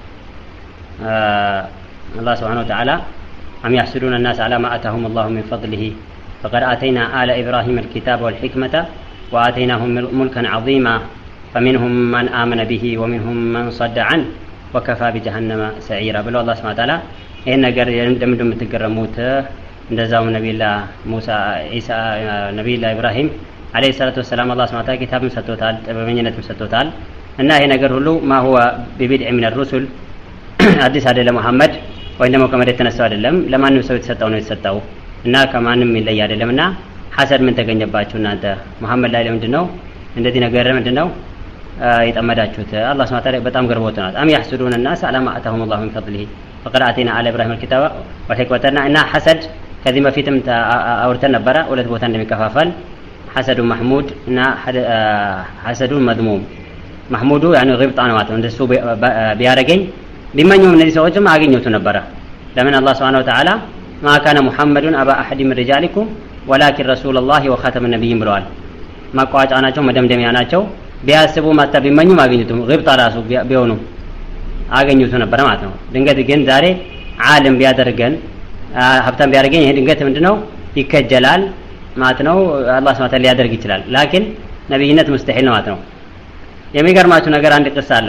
الله سبحانه وتعالى أم يحسدون الناس على ما آتاهم الله من فضله فقد آتينا آل إبراهيم الكتاب والحكمة وآتيناهم ملكا عظيما فمنهم من آمن به ومنهم من صد عنه وكفى بجهنم سعيرا بل الله سبحانه وتعالى إن نجر يندم دم تجرموت እንደዛው ነብዩላ ሙሳ ኢሳ ነብዩላ ኢብራሂም አለይሂ ሰላቱ ወሰለም አላህ Subhanahu Wa Ta'ala ኪታብን ሰጥቶታል ጥበበኝነትን ሰጥቶታል እና ይሄ ነገር ሁሉ ما هو ببدع من الرسل አዲስ አይደለም መሐመድ ወይ ደግሞ ከመሬት የተነሳው አይደለም ለማንም ሰው የተሰጠው ነው የተሰጠው እና ከማንም ይለይ አይደለምና ሐሰድ ምን ተገኘባችሁ እናንተ መሐመድ ላይ ለምንድነው እንደዚህ ነገር ምንድነው የጠመዳችሁት አላህ Subhanahu Wa Ta'ala በጣም ገርቦታል አም يحسدون الناس على ما آتاهم الله من فضله فقد آتينا آل إبراهيم الكتاب والحكمة እና ሐሰድ ከዚህ በፊትም አውርተን ነበር ሁለት ቦታ እንደሚከፋፈል ሐሰዱ محمود እና ሐሰዱ መذموم محمود يعني غبطة ነው ማለት ነው እንደሱ ቢያረገኝ ቢመኙም እነዚህ ሰዎችም አገኙት ነበር ለምን አላህ Subhanahu Wa Ta'ala ما كان محمد أبا أحد من رجالكم ولكن رسول الله وخاتم النبيين ብለዋል ማቋጫ ናቸው መደምደሚያ ናቸው ቢያስቡ ማታ ቢመኙ ማግኘቱም ግብጣ ራሱ ቢሆኑ አገኙት ነበር ማለት ነው ድንገት ግን ዛሬ ዓለም ቢያደርገን ሀብታም ቢያደርገኝ ይሄ ድንገት ምንድነው ይከጀላል ማለት ነው አላህ Subhanahu Wa Ta'ala ሊያደርግ ይችላል ላኪን ነብይነት ሙስተሂል ነው ማለት ነው የሚገርማችሁ ነገር አንድ ቅስ አለ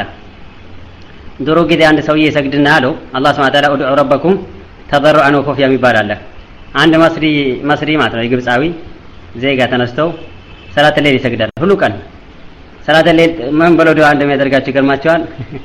ድሮ ጊዜ አንድ ሰውዬ ይሰግድና አለው አላህ Subhanahu Wa Ta'ala ኡድዑ ረበኩም ተضرعا وخفيا የሚባል አለ አንድ መስሪ መስሪ ማለት ነው የግብጻዊ ዜጋ ተነስተው ሰላት ሌሊት ይሰግዳል ሁሉ ቀን ሰላት ሌሊት ምን ብለው ዱዓ እንደሚያደርጋቸው ይገርማቸዋል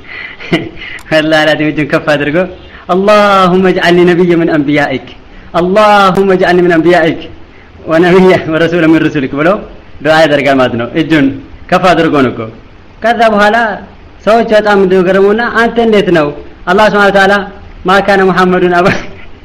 ወላሂ ለዲን ከፍ አድርጎ اللهم اجعلني نبيا من انبيائك اللهم اجعلني من انبيائك ونبيا ورسولا من رسلك ብለው ዱዓ ያደርጋል ማለት ነው እጁን ከፍ አድርጎ ነው እኮ ከዛ በኋላ ሰዎች በጣም እንደገረሙና አንተ እንዴት ነው አላህ Subhanahu Wa Ta'ala ما كان محمد ابا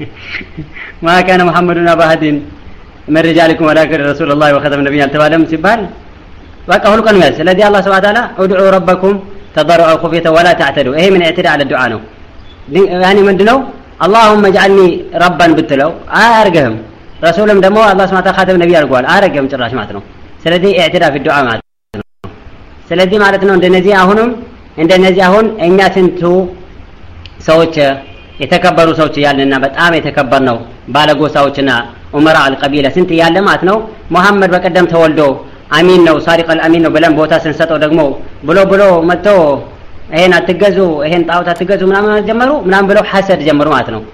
ما كان محمد ابا احد من رجالكم ولكن رسول الله وخاتم النبيين ተባለም ሲባል በቃ ሁሉ ቀን ያዝ ስለዚህ አላህ Subhanahu Wa Ta'ala ادعوا ربكم تضرعا وخفيا ولا تعتدوا ይሄ ምን اعتداء على الدعاء ነው يعني ምንድነው اللهم اجعلني ربا ብትለው አያርገህም ረሱልም ደግሞ አላህ Subhanahu Wa Ta'ala خاتم النبي አድርጓል አያርገህም ጭራሽ ማለት ነው ስለዚህ اعتداء في الدعاء ማለት ነው ስለዚህ ማለት ነው እንደነዚህ አሁንም እንደነዚህ አሁን እኛ ስንቱ ሰዎች የተከበሩ ሰዎች ያለና በጣም የተከበር ነው ባለጎሳዎችና ዑመራ አልቀቢላ ስንት ያለ ማለት ነው መሐመድ በቀደም ተወልዶ አሚን ነው ሳሪቅ አልአሚን ነው ብለን ቦታ ስንሰጠው ደግሞ ብሎ ብሎ መጥቶ ይሄን አትገዙ ይሄን ጣውታ አትገዙ ምናምን ጀመሩ ምናምን ብለው ሐሰድ ጀመሩ ማለት ነው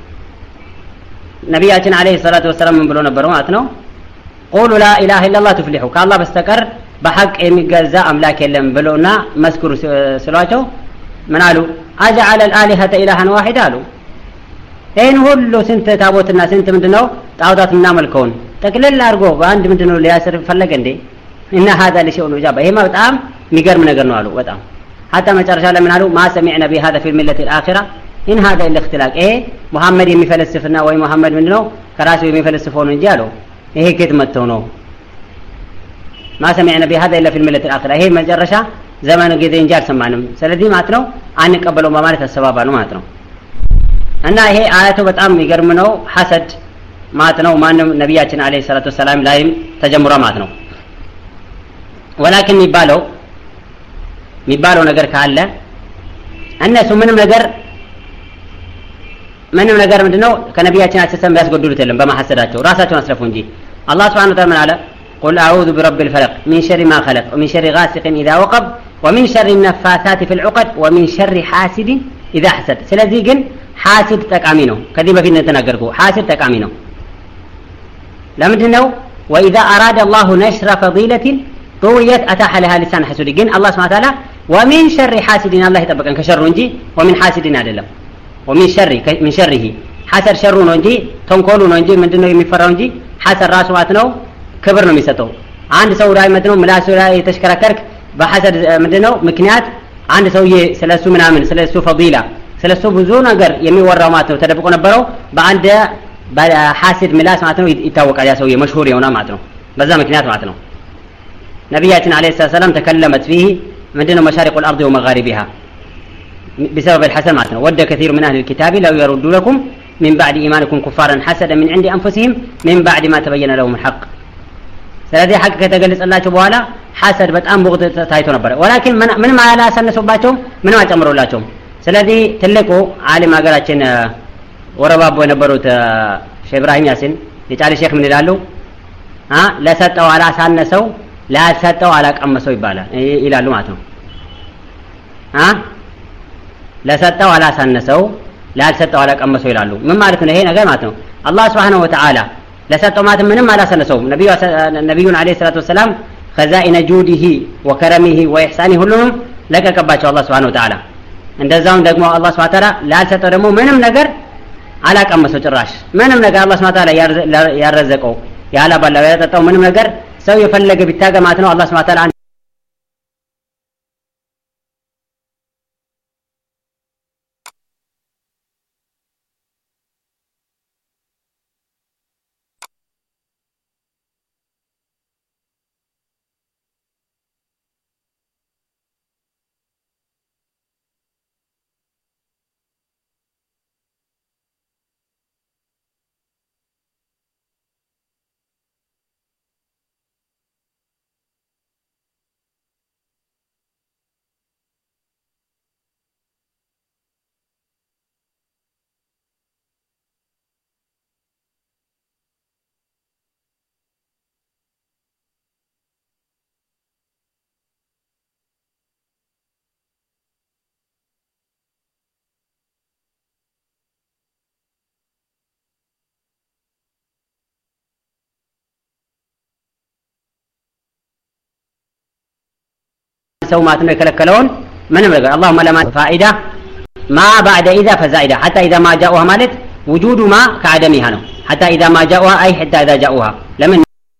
ነብያችን አለይሂ ሰላቱ ወሰለም ምን ብሎ ነበር ማለት ነው قولوا لا اله الا الله تفلحوا ከአላህ በስተቀር በሐቅ የሚገዛ አምላክ የለም ብለውና መስክሩ ስሏቸው ምን አሉ اجعل الالهه الها واحدا አሉ ይሄን ሁሉ ስንት ታቦትና ስንት ምንድነው ጣውታት ምናመልከውን ጠቅለል አድርጎ በአንድ ምንድነው ሊያስር ፈለገ እንዴ እና هذا لشيء وجاب ይሄማ በጣም የሚገርም ነገር ነው አሉ በጣም حتى መጨረሻ ላይ ምን አሉ ما سمعنا بهذا في المله الاخره ان هذا الا اختلاق ይሄ መሐመድ የሚፈልስፍና ወይ መሐመድ ምንድነው ከራሱ የሚፈልስፈው ነው እንጂ አለው ይሄ ከት መጥተው ነው ما سمعنا بهذا الا في المله الاخره ይሄ መጨረሻ ዘመኑ ጊዜ እንጂ አልሰማንም ስለዚህ ማለት ነው አንቀበለው በማለት ተሰባባ ነው ማለት ነው እና ይሄ አያቱ በጣም የሚገርም ነው ሐሰድ ማለት ነው ማንም ነብያችን አለይሂ ሰላቱ ሰላም ላይም ተጀምሯ ማለት ነው ወላኪን የሚባለው የሚባለው ነገር ካለ እነሱ ምንም ነገር ምንም ነገር ምንድነው ከነብያችን አሰሰም ያስጎድሉት የለም በማሐሰዳቸው ራሳቸውን አስለፉ እንጂ አላህ Subhanahu Wa Ta'ala አለ قل اعوذ برب الفلق من شر ما خلق ومن شر غاسق اذا وقب ومن شر النفاثات في العقد ومن شر حاسد اذا حسد ስለዚህ ግን حاسد ጠቃሚ ነው ከዚህ በፊት ተናገርኩ حاسد ጠቃሚ ነው ለምንድነው واذا اراد الله نشر فضيله طويت اتاح لها لسان حسود ግን አላህ Subhanahu Wa Ta'ala ومن شر حاسد الله ይጠብቀን ከሸሩ እንጂ ومن حاسد አይደለም ومن شر من شره حسد شر ነው እንጂ ተንኮሉ ነው እንጂ ምንድነው የሚፈራው እንጂ حسد ራሱ ማለት ነው ክብር ነው የሚሰጠው አንድ ሰው ላይ ምንድነው ምላሱ ላይ የተሽከረከርክ በሐሰድ ምንድነው ምክንያት አንድ ሰውዬ ስለሱ ምናምን ስለሱ ፈዲላ ስለሱ ብዙ ነገር የሚወራው ማለት ነው ተደብቆ ነበረው በአንድ በሐሰድ ምላስ ማለት ነው ይታወቃል ያ ሰውዬ መሽሁር የሆነ ማለት ነው በዛ ምክንያት ማለት ነው ነብያችን አለይሂ ሰላም ተከለመት فيه ምንድነው مشارق الارض ومغاربها بسبب الحسد ማለት ነው ወደ كثير من اهل الكتاب لو يردونكم من بعد ايمانكم كفارا حسدا من عند انفسهم من بعد ما تبين لهم الحق ስለዚህ ሐቅ ከተገለጸላቸው በኋላ ሐሰድ በጣም በወጥ ታይቶ ነበር ወላኪን ምን ማላ ሰነሱባቸው ምን አጨምሮላቸው ስለዚህ ትልቁ ዓሊም ሀገራችን ወረባቦ የነበሩት ሼህ ኢብራሂም ያሲን የጫሊ ሼክ ምን ይላሉ አ ለሰጠው አላሳነሰው ላሰጠው አላቀመሰው ይባላል ይላሉ ማለት ነው አ ለሰጠው አላሳነሰው ላሰጠው አላቀመሰው ይላሉ ምን ማለት ነው ይሄ ነገር ማለት ነው አላህ Subhanahu Wa Ta'ala ለሰጠው ማለት ምንም አላሳነሰውም ነብዩ ነብዩን አለይሂ ሰላቱ ወሰለም خزائن جوده وكرمه واحسانه ሁሉንም ለቀቀባቸው አላህ Subhanahu Wa Ta'ala እንደዛውም ደግሞ አላህ Subhanahu Wa Ta'ala ላልሰጠው ደግሞ ምንም ነገር አላቀመሰው ጭራሽ ምንም ነገር አላህ Subhanahu Wa Ta'ala ያረዘቀው ያላ ባላው ያጠጣው ምንም ነገር ሰው የፈለገ ቢታገማት ነው አላህ Subhanahu Wa Ta'ala سومات ነው የከለከለውን ምንም ነገር اللهم لما فائده ما بعد اذا فزائده حتى اذا ما جاءوها ማለት وجود ما كعدمها ነው حتى اذا ما جاءوها اي حتى اذا جاءوها لمن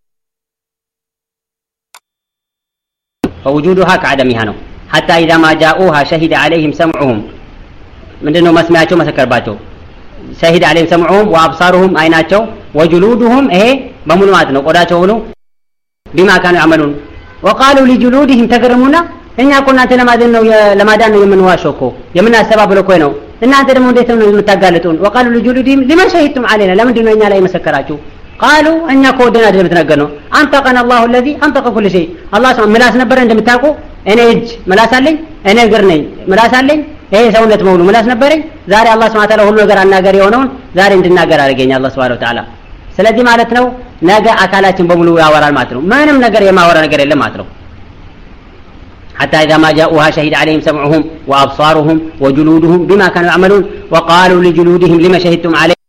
فوجودها كعدمها ነው حتى اذا ما جاءوها شهد عليهم سمعهم ምንድነው መስሚያቸው መሰከርባቸው شهد عليهم سمعهم وابصارهم عيناቸው وجلودهم ايه በሙሉ ማለት ነው ቆዳቸው ሁሉ بما كانوا يعملون وقالوا لجلودهم تكرمونا እኛ እኮ እናንተ ለማዳን ነው ለማዳን ነው የምንዋሸው እኮ የምናስተባብለው እኮ ነው እናንተ ደግሞ እንዴት ነው የምታጋለጡን وقالوا لجلودهم لما شهدتم علينا ለምንድን ነው እኛ ላይ መሰከራችሁ قالوا እኛ እኮ ወደና አይደለም ተነገርነው አንተቀና الله الذي انطق كل شيء الله سبحانه ምላስ ነበር እንደምታውቁ እኔ እጅ ምላስ አለኝ እኔ እግር ነኝ ምላስ አለኝ ይሄ ሰውነት ሙሉ ምላስ ነበረኝ ዛሬ አላህ Subhanahu Wa Ta'ala ሁሉ ነገር አናገር የሆነውን ዛሬ እንድናገር አድርገኝ አላህ Subhanahu Wa Ta'ala ስለዚህ ማለት ነው ነገ አካላችን በሙሉ ያወራል ማለት ነው ምንም ነገር የማወራ ነገር የለም ማለት ነው حتى إذا ما جاءوها شهد عليهم سمعهم وأبصارهم وجلودهم بما كانوا يعملون وقالوا لجلودهم لما شهدتم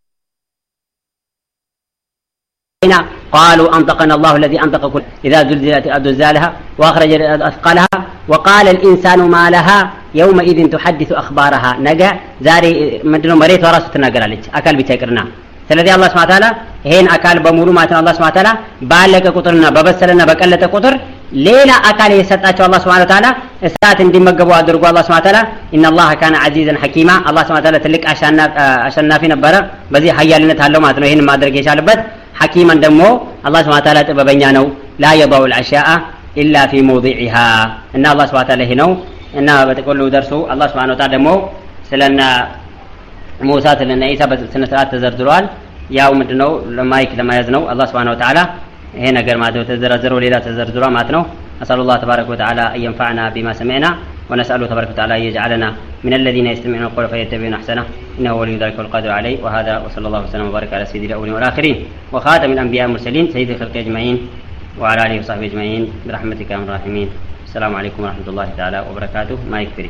علينا قالوا أنطقنا الله الذي أنطق كل إذا زلزلت الأرض زلزالها وأخرج أثقالها وقال الإنسان ما لها يومئذ تحدث أخبارها نجا زاري مدنو مريت وراسه تناغرالج أكل بتكرنا ስለዚህ አላህ Subhanahu Wa Ta'ala ይሄን አካል በሙሉ ማለት ነው አላህ Subhanahu Wa Ta'ala ባለቀ ቁጥርና በበሰለና በቀለጠ ቁጥር ሌላ አካል የሰጣቸው አላህ Subhanahu Wa Ta'ala እሳት እንዲመገቡ አድርጎ አላህ Subhanahu Wa Ta'ala إن الله كان عزيزا حكيما አላህ Subhanahu Wa Ta'ala ትልቅ አሸናፊ ነበረ በዚህ ኃያልነት አለው ማለት ነው ይሄን ማድረግ የቻለበት ሐኪማን ደግሞ አላህ Subhanahu Wa Ta'ala ጥበበኛ ነው لا يضع الأشياء إلا في موضعها እና አላህ Subhanahu Wa Ta'ala ይሄ ነው እና በተቆሉ ደርሶ አላህ Subhanahu Wa Ta'ala ደግሞ ስለና موسى لنا عيسى በስነ ስርዓት ተዘርዝሯል ያው ምንድነው ለማይክ ለማያዝ ነው አላህ Subhanahu Wa Ta'ala ይሄ ነገር ማለት ነው ተዘረዘረው ሌላ ተዘርዝሯል ማለት ነው أسأل الله تبارك وتعالى أن ينفعنا بما سمعنا ونسأله تبارك وتعالى أن يجعلنا من الذين يستمعون القول فيتبعون أحسنه إنه ولي ذلك والقادر عليه وهذا وصلى الله وسلم وبارك على سيد الأولين والآخرين وخاتم الأنبياء والمرسلين سيد الخلق أجمعين وعلى آله وصحبه أجمعين برحمتك يا أرحم الراحمين السلام عليكم ورحمة الله تعالى وبركاته ما يكفي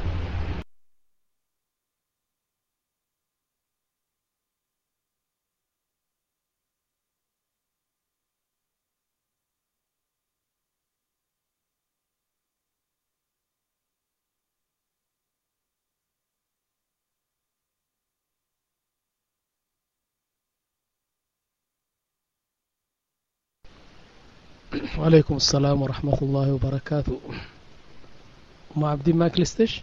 وعليكم السلام ورحمة الله وبركاته ما عبدي ما كلستش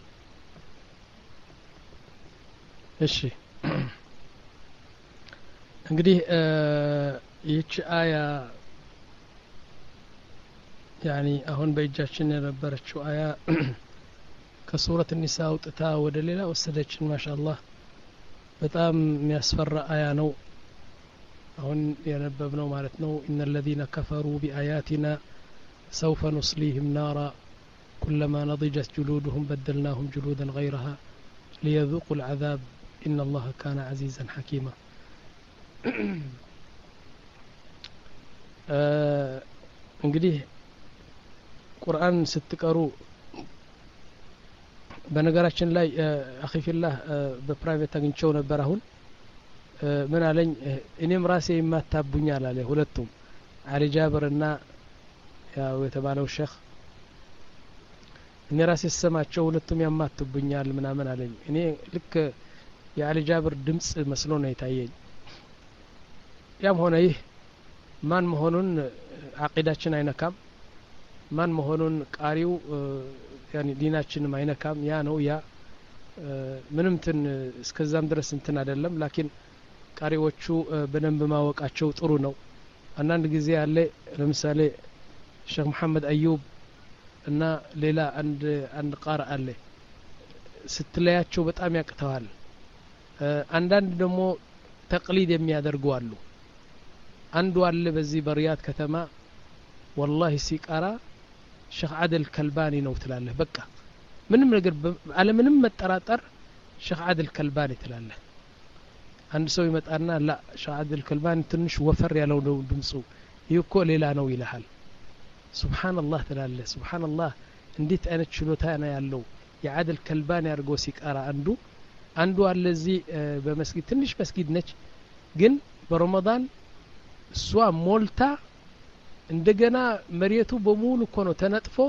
እሺ እንግዲህ ይህች አያ ያኒ አሁን በእጃችን የነበረችው አያ ከሱረት النሳ አውጥታ ወደ ሌላ ወሰደችን ማሻአላህ በጣም የሚያስፈራ አያ ነው አሁን ያነበብነው ማለት ነው ان الذين كفروا بآياتنا سوف نصليهم نارا كلما نضجت جلودهم بدلناهم جلودا غيرها ليذوقوا العذاب إن الله كان عزيزا حكيما እንግዲህ ቁርአን ስትቀሩ በነገራችን ላይ አኺ ፊላህ በፕራይቬት አግኝቸው ነበር አሁን ምን አለኝ እኔም ራሴ የማታቡኛል አለ ሁለቱም አሊ ጃብርና ያው የተባለው ሼክ እኔ ራሴ ሰማቸው ሁለቱም ያማቱብኛል ምናምን አለኝ እኔ ልክ የአሊ ጃብር ድምጽ መስሎ ነው የታየኝ ያም ሆነ ይህ ማን መሆኑን አቂዳችን አይነካም ማን መሆኑን ቃሪው ያኒ ዲናችንም አይነካም ያ ነው ያ ምንም ትን እስከዛም ድረስ እንትን አይደለም ላኪን ቃሪዎቹ በደንብ ማወቃቸው ጥሩ ነው አንዳንድ ጊዜ ያለ ለምሳሌ ሼክ መሐመድ አዩብ እና ሌላ አንድ አንድ ቃር አለ ስትለያቸው በጣም ያቅተዋል አንዳንድ ደግሞ ተቅሊድ የሚያደርጉ አሉ አንዱ አለ በዚህ በሪያድ ከተማ والله ሲቃራ ሼክ አደል ከልባኒ ነው ትላለህ በቃ ምንም ነገር አለ ምንም መጠራጠር ሼክ አደል ከልባኒ ትላለህ አንድ ሰው ይመጣና ላ ሼክ አደል ከልባኒ ትንሽ ወፈር ያለው ነው ድምጹ ይኮ ሌላ ነው ይልሃል ሱብሃንአላህ ትላለህ ሱብሃንአላህ እንዴት አይነት ችሎታ ነው ያለው የአደል ከልባኒ አርጎ ሲቃራ አንዱ አንዱ አለዚ በመስጊድ ትንሽ መስጊድ ነች ግን በረመዳን እሷ ሞልታ እንደገና መሬቱ በሙሉ እኮ ነው ተነጥፎ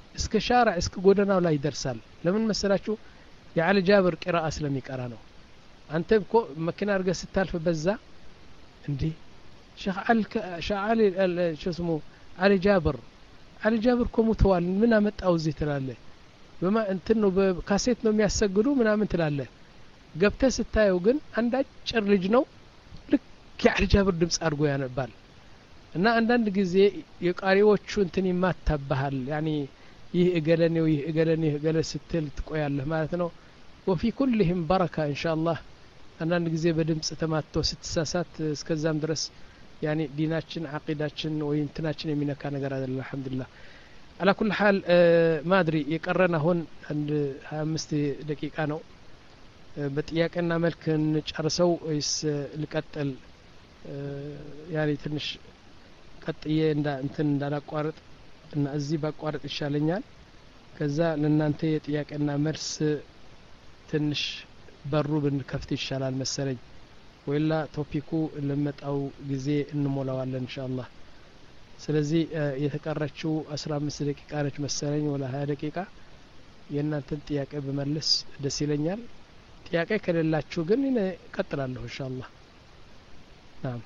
እስከ ሻርዕ እስከ ጎደናው ላይ ይደርሳል ለምን መሰላችሁ የዓሊ ጃብር ቂራአ ስለሚቀራ ነው አንተ እኮ መኪና አርገ ስታልፍ በዛ እንዴ ሼኽ አል ሻዓሊ ሽስሙ ዓሊ ጃብር ዓሊ ጃብር ኮሙተዋል ምን አመጣው እዚህ ትላለህ በማ እንትን ነው በካሴት ነው የሚያሰግዱ ምናምን ትላለህ ገብተህ ስታየው ግን አንድ አጭር ልጅ ነው ልክ የዓሊ ጃብር ድምጽ አድርጎ ያነባል እና አንዳንድ ጊዜ የቃሪዎቹ እንትን ይማታባሃል ያኒ ይህ እገለኔው ይህ እገለኔ እገለ ስትል ትቆያለህ ማለት ነው وفي كلهم بركه ان شاء الله አንዳንድ ጊዜ በድምጽ ተማቶ ስትሳሳት እስከዛም ድረስ ያኒ ዲናችን አቂዳችን ወይ እንትናችን የሚነካ ነገር አይደለም አልহামዱሊላህ على كل حال ما ادري የቀረና አሁን አንድ ሃያ አምስት ደቂቃ ነው በጥያቄና መልክ እንጨርሰው ወይስ ልቀጥል ያኒ ትንሽ ቀጥዬ እንዳ እንትን እንዳላቋርጥ እና እዚህ ባቋርጥ ይሻለኛል ከዛ ለናንተ የጥያቄና መልስ ትንሽ በሩ ብንከፍት ይሻላል መሰለኝ ወይላ ቶፒኩ ለመጣው ጊዜ እንሞላዋለን ኢንሻአላህ ስለዚህ የተቀረችው አስራ አምስት ደቂቃ ነች መሰለኝ ወላ ሃያ ደቂቃ የናንተን ጥያቄ በመልስ ደስ ይለኛል ጥያቄ ከሌላችሁ ግን እኔ ቀጥላለሁ ኢንሻአላህ ናም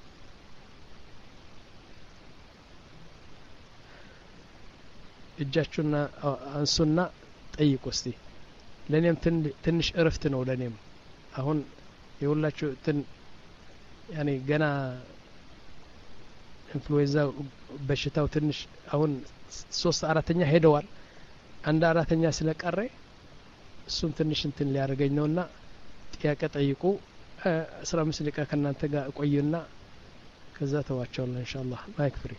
እጃችሁና አንሱና ጠይቁ እስቲ ለኔም ትንሽ እረፍት ነው ለኔም አሁን የሁላችሁ እንትን ያኔ ገና ኢንፍሉዌንዛ በሽታው ትንሽ አሁን ሶስት አራተኛ ሄደዋል አንድ አራተኛ ስለቀረ እሱም ትንሽ እንትን ሊያረጋኝ ነውና ጥያቄ ጠይቁ አስራ አምስት ደቂቃ ከናንተ ጋር ቆዩና ከዛ ተዋቸውና ኢንሻአላህ ማይክ ፍሪ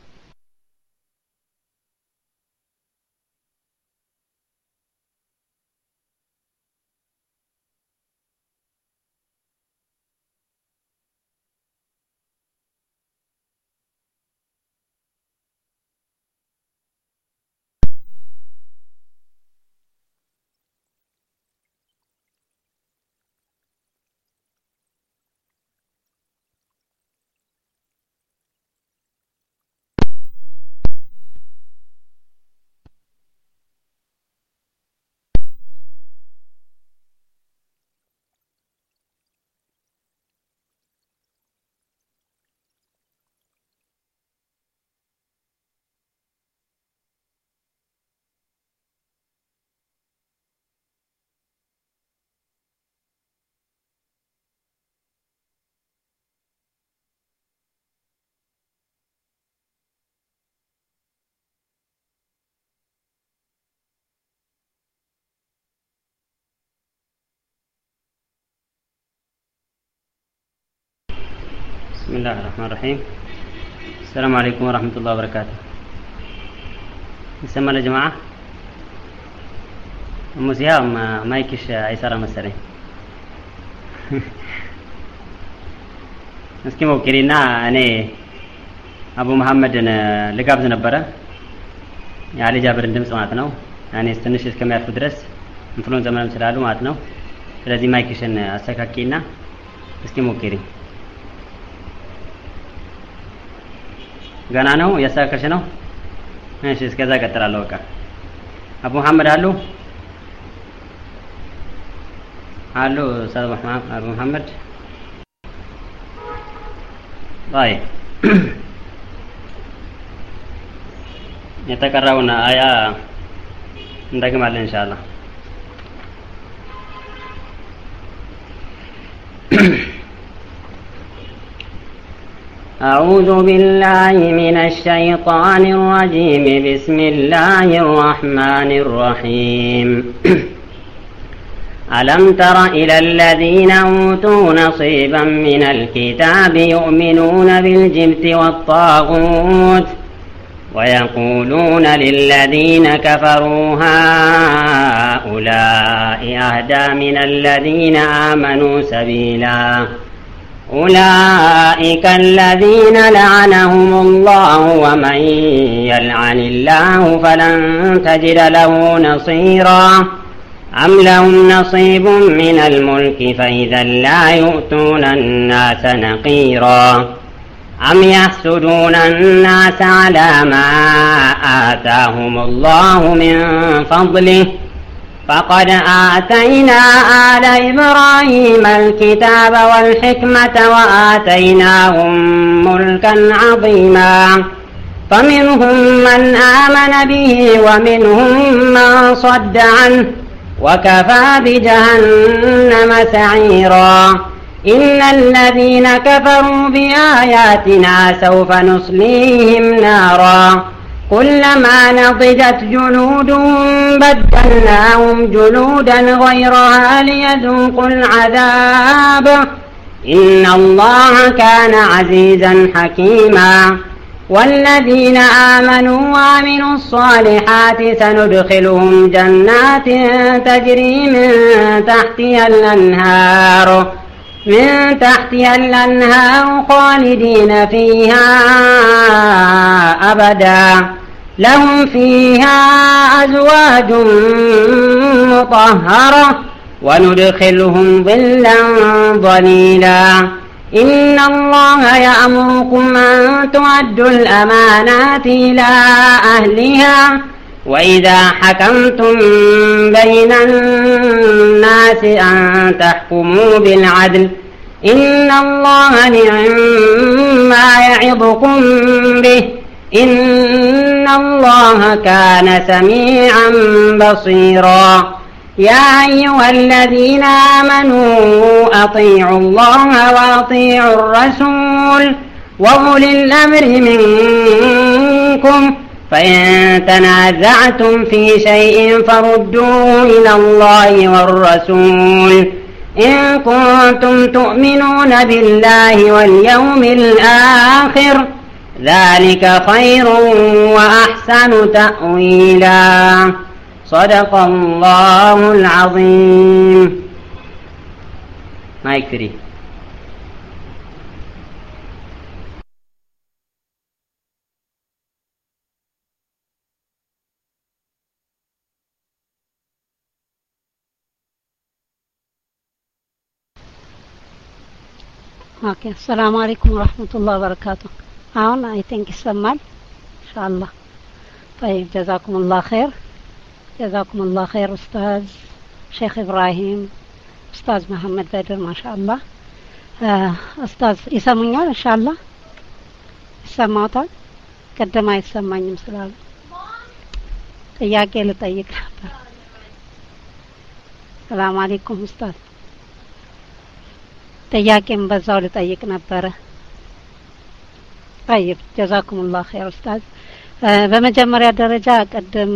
بسم الله الرحمن الرحيم السلام عليكم ورحمة الله وبركاته يسمى يا جماعة موسيقى ما يكش عيسارة مسرين እስኪ ሞክሪና እኔ አቡ መሐመድን ልጋብዝ ነበረ የዓሊ ጃብርን ድምጽ ማለት ነው እኔ ትንሽ እስከሚያልፉ ድረስ ኢንፍሉዌንስ ዘመንም ስላሉ ማለት ነው ስለዚህ ማይክሽን አስተካክይና እስኪ ሞክሪ ገና ነው ያስተካከልሽ ነው እሺ እስከዛ ቀጥላለሁ በቃ አቡ መሐመድ አሉ አሉ ሰላም መሐመድ አቡ መሐመድ طيب የተቀራውና አያ እንደግማለን ኢንሻአላህ أعوذ بالله من الشيطان الرجيم بسم الله الرحمن الرحيم ألم تر إلى الذين أوتوا نصيبا من الكتاب يؤمنون بالجبت والطاغوت ويقولون للذين كفروا هؤلاء أهدى من الذين آمنوا سبيلا أولئك الذين لعنهم الله ومن يلعن الله فلن تجد له نصيرا أم لهم نصيب من الملك فإذا لا يؤتون الناس نقيرا أم يحسدون الناس على ما آتاهم الله من فضله فقد آتينا آل إبراهيم الكتاب والحكمة وآتيناهم ملكا عظيما فمنهم من آمن به ومنهم من صد عنه وكفى بجهنم سعيرا إن الذين كفروا بآياتنا سوف نصليهم نارا كلما نضجت جلودهم بدلناهم جلودا غيرها ليذوقوا العذاب إن الله كان عزيزا حكيما والذين آمنوا وعملوا الصالحات سندخلهم جنات تجري من تحتها الأنهار من تحتها الأنهار خالدين فيها أبدا لهم فيها أزواج مطهرة وندخلهم ظلا ظليلا إن الله يأمركم أن تؤدوا الأمانات إلى أهلها وإذا حكمتم بين الناس أن تحكموا بالعدل إن الله نعم ما يعظكم به إن الله كان سميعا بصيرا يا أيها الذين آمنوا أطيعوا الله وأطيعوا الرسول وأولي الأمر منكم فإن تنازعتم في شيء فردوه إلى الله والرسول إن كنتم تؤمنون بالله واليوم الآخر ذلك خير وأحسن تأويلا صدق الله العظيم ما يكفي اوكي السلام عليكم ورحمة الله وبركاته. هون I think يسمال إن شاء الله. طيب جزاكم الله خير جزاكم الله خير أستاذ شيخ إبراهيم أستاذ محمد بدر ما شاء الله. أستاذ يسموني إن شاء الله يسمعوتا قدما يسمعني مسلال ጥያቄ ልጠይቅ ነበር። ሰላም አለይኩም ኡስታዝ ጥያቄም በዛው ልጠይቅ ነበር። طيب جزاكم الله خير أستاذ በመጀመሪያ ደረጃ ቀደም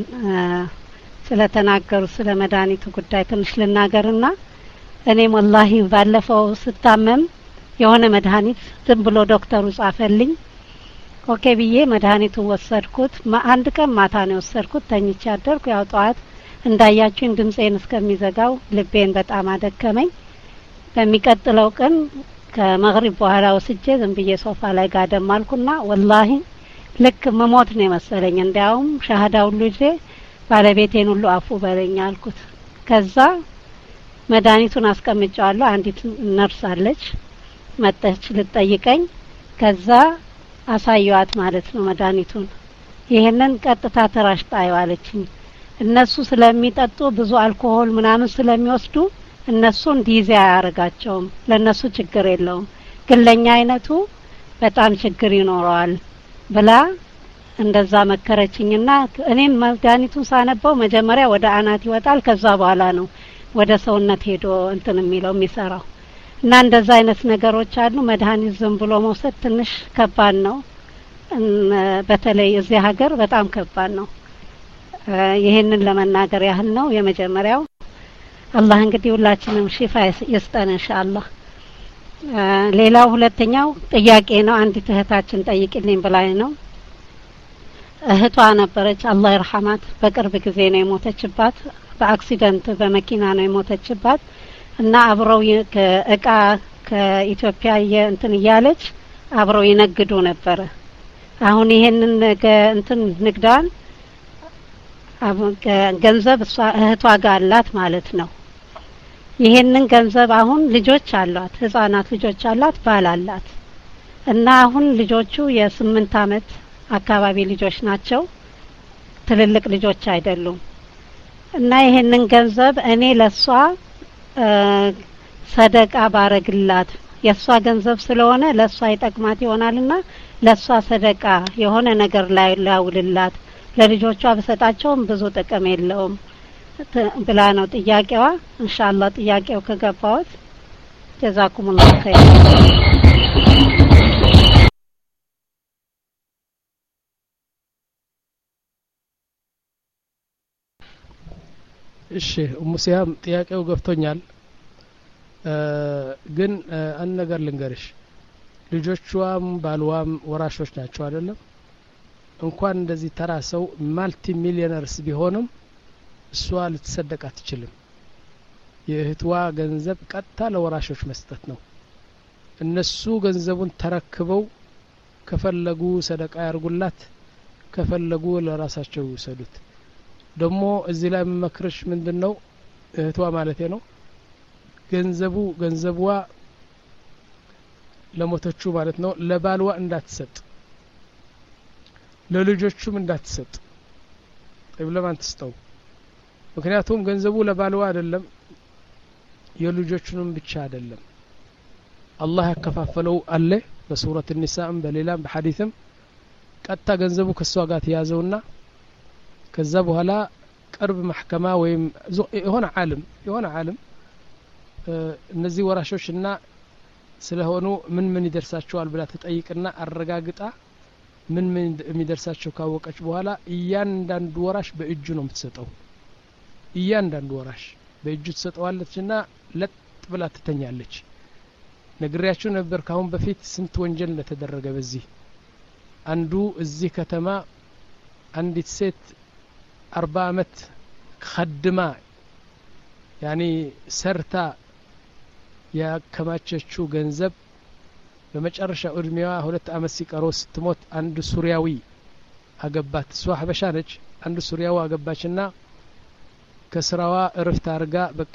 ስለተናገሩ ስለ መድኃኒቱ ጉዳይ ትንሽ ልናገርና እኔም ወላሂ ባለፈው ስታመም የሆነ መድኃኒት ዝም ብሎ ዶክተሩ ጻፈልኝ። ኦኬ ብዬ መድኃኒቱን ወሰድኩት። አንድ ቀን ማታ ነው ወሰድኩት። ተኝቼ አደርኩ። ያው ጧት እንዳያችሁኝ ድምጼን እስከሚዘጋው ልቤን በጣም አደከመኝ። በሚቀጥለው ቀን ከመግሪብ በኋላ ወስጄ ዝም ብዬ ሶፋ ላይ ጋደም አልኩና ወላሂ ልክ መሞት ነው መሰለኝ። እንዲያውም ሻሃዳው ልጄ ባለቤቴን ሁሉ አፉ በለኝ አልኩት። ከዛ መድኃኒቱን አስቀምጫለሁ። አንዲት ነርስ አለች መጣች ልጠይቀኝ። ከዛ አሳየዋት ማለት ነው መድኃኒቱን። ይሄንን ቀጥታ ተራሽጣ አይዋለችኝ። እነሱ ስለሚጠጡ ብዙ አልኮሆል ምናምን ስለሚወስዱ እነሱ እንዲይዝ ያያረጋቸውም ለነሱ ችግር የለውም። ግን ለኛ አይነቱ በጣም ችግር ይኖረዋል ብላ እንደዛ መከረችኝና እኔም መድኃኒቱን ሳነበው መጀመሪያ ወደ አናት ይወጣል። ከዛ በኋላ ነው ወደ ሰውነት ሄዶ እንትን የሚለው የሚሰራው። እና እንደዛ አይነት ነገሮች አሉ። መድኃኒት ዝም ብሎ መውሰድ ትንሽ ከባድ ነው። በተለይ እዚህ ሀገር በጣም ከባድ ነው። ይሄንን ለመናገር ያህል ነው የመጀመሪያው። አላህ እንግዲህ ሁላችንም ሽፋ ይስጠን ኢንሻአላህ። ሌላው ሁለተኛው ጥያቄ ነው። አንዲት እህታችን ጠይቅልኝ ብላኝ ነው። እህቷ ነበረች አላህ ይርሐማት። በቅርብ ጊዜ ነው የሞተችባት። በአክሲደንት በመኪና ነው የሞተችባት እና አብረው ከእቃ ከኢትዮጵያ እንትን እያለች አብረው ይነግዱ ነበር። አሁን ይሄንን እንትን ንግዳን አሁን ገንዘብ እሷ እህቷ ጋር አላት ማለት ነው። ይሄንን ገንዘብ አሁን ልጆች አሏት፣ ህፃናት ልጆች አሏት፣ ባል አላት እና አሁን ልጆቹ የስምንት አመት አካባቢ ልጆች ናቸው ትልልቅ ልጆች አይደሉም እና ይሄንን ገንዘብ እኔ ለሷ ሰደቃ ባረግላት የሷ ገንዘብ ስለሆነ ለሷ ይጠቅማት ይሆናልና ለሷ ሰደቃ የሆነ ነገር ላይ ላውልላት ለልጆቿ በሰጣቸውም ብዙ ጥቅም የለውም ብላ ነው ጥያቄዋ ኢንሻአላህ ጥያቄው ከገባውት ጀዛኩሙላህ ኸይር እሺ ሙሲያም ጥያቄው ገብቶኛል ግን አንድ ነገር ልንገርሽ ልጆቿም ባልዋም ወራሾች ናቸው አይደለም እንኳን እንደዚህ ተራ ሰው ማልቲ ሚሊዮነርስ ቢሆንም እሷ ልትሰደቅ አትችልም የእህትዋ ገንዘብ ቀጥታ ለወራሾች መስጠት ነው እነሱ ገንዘቡን ተረክበው ከፈለጉ ሰደቃ ያርጉላት ከፈለጉ ለራሳቸው ይሰዱት ደሞ እዚህ ላይ መክረሽ ምንድነው እህትዋ ማለቴ ነው ገንዘቡ ገንዘብዋ ለሞተቹ ማለት ነው ለባልዋ እንዳትሰጥ ለልጆቹም እንዳትሰጥ ለማን ትስጠው ምክንያቱም ገንዘቡ ለባልዋ አይደለም የልጆቹንም ብቻ አይደለም አላህ ያከፋፈለው አለ በሱረት النساء በሌላም በሐዲስም ቀጣ ገንዘቡ ከሷ ጋር ተያዘውና ከዛ በኋላ ቅርብ ማህከማ ወይም የሆነ ዓለም የሆነ ዓለም እነዚህ ወራሾችና ስለሆኑ ምን ምን ይደርሳቸዋል ብላ ተጠይቅና አረጋግጣ ምን ምን የሚደርሳቸው ካወቀች በኋላ እያንዳንዱ ወራሽ በእጁ ነው የምትሰጠው እያንዳንዱ ወራሽ በእጁ ትሰጠዋለችና ለጥ ብላ ትተኛለች ነግሬያችሁ ነበር ካሁን በፊት ስንት ወንጀል እንደተደረገ በዚህ አንዱ እዚህ ከተማ አንዲት ሴት አርባ አመት خدማ ያኒ ሰርታ ያከማቸችው ገንዘብ በመጨረሻ እድሜዋ ሁለት አመት ሲቀረው ስትሞት አንድ ሱሪያዊ አገባት እሷ ሐበሻ ነች አንድ ሱሪያዊ አገባችና ከስራዋ እረፍት አርጋ በቃ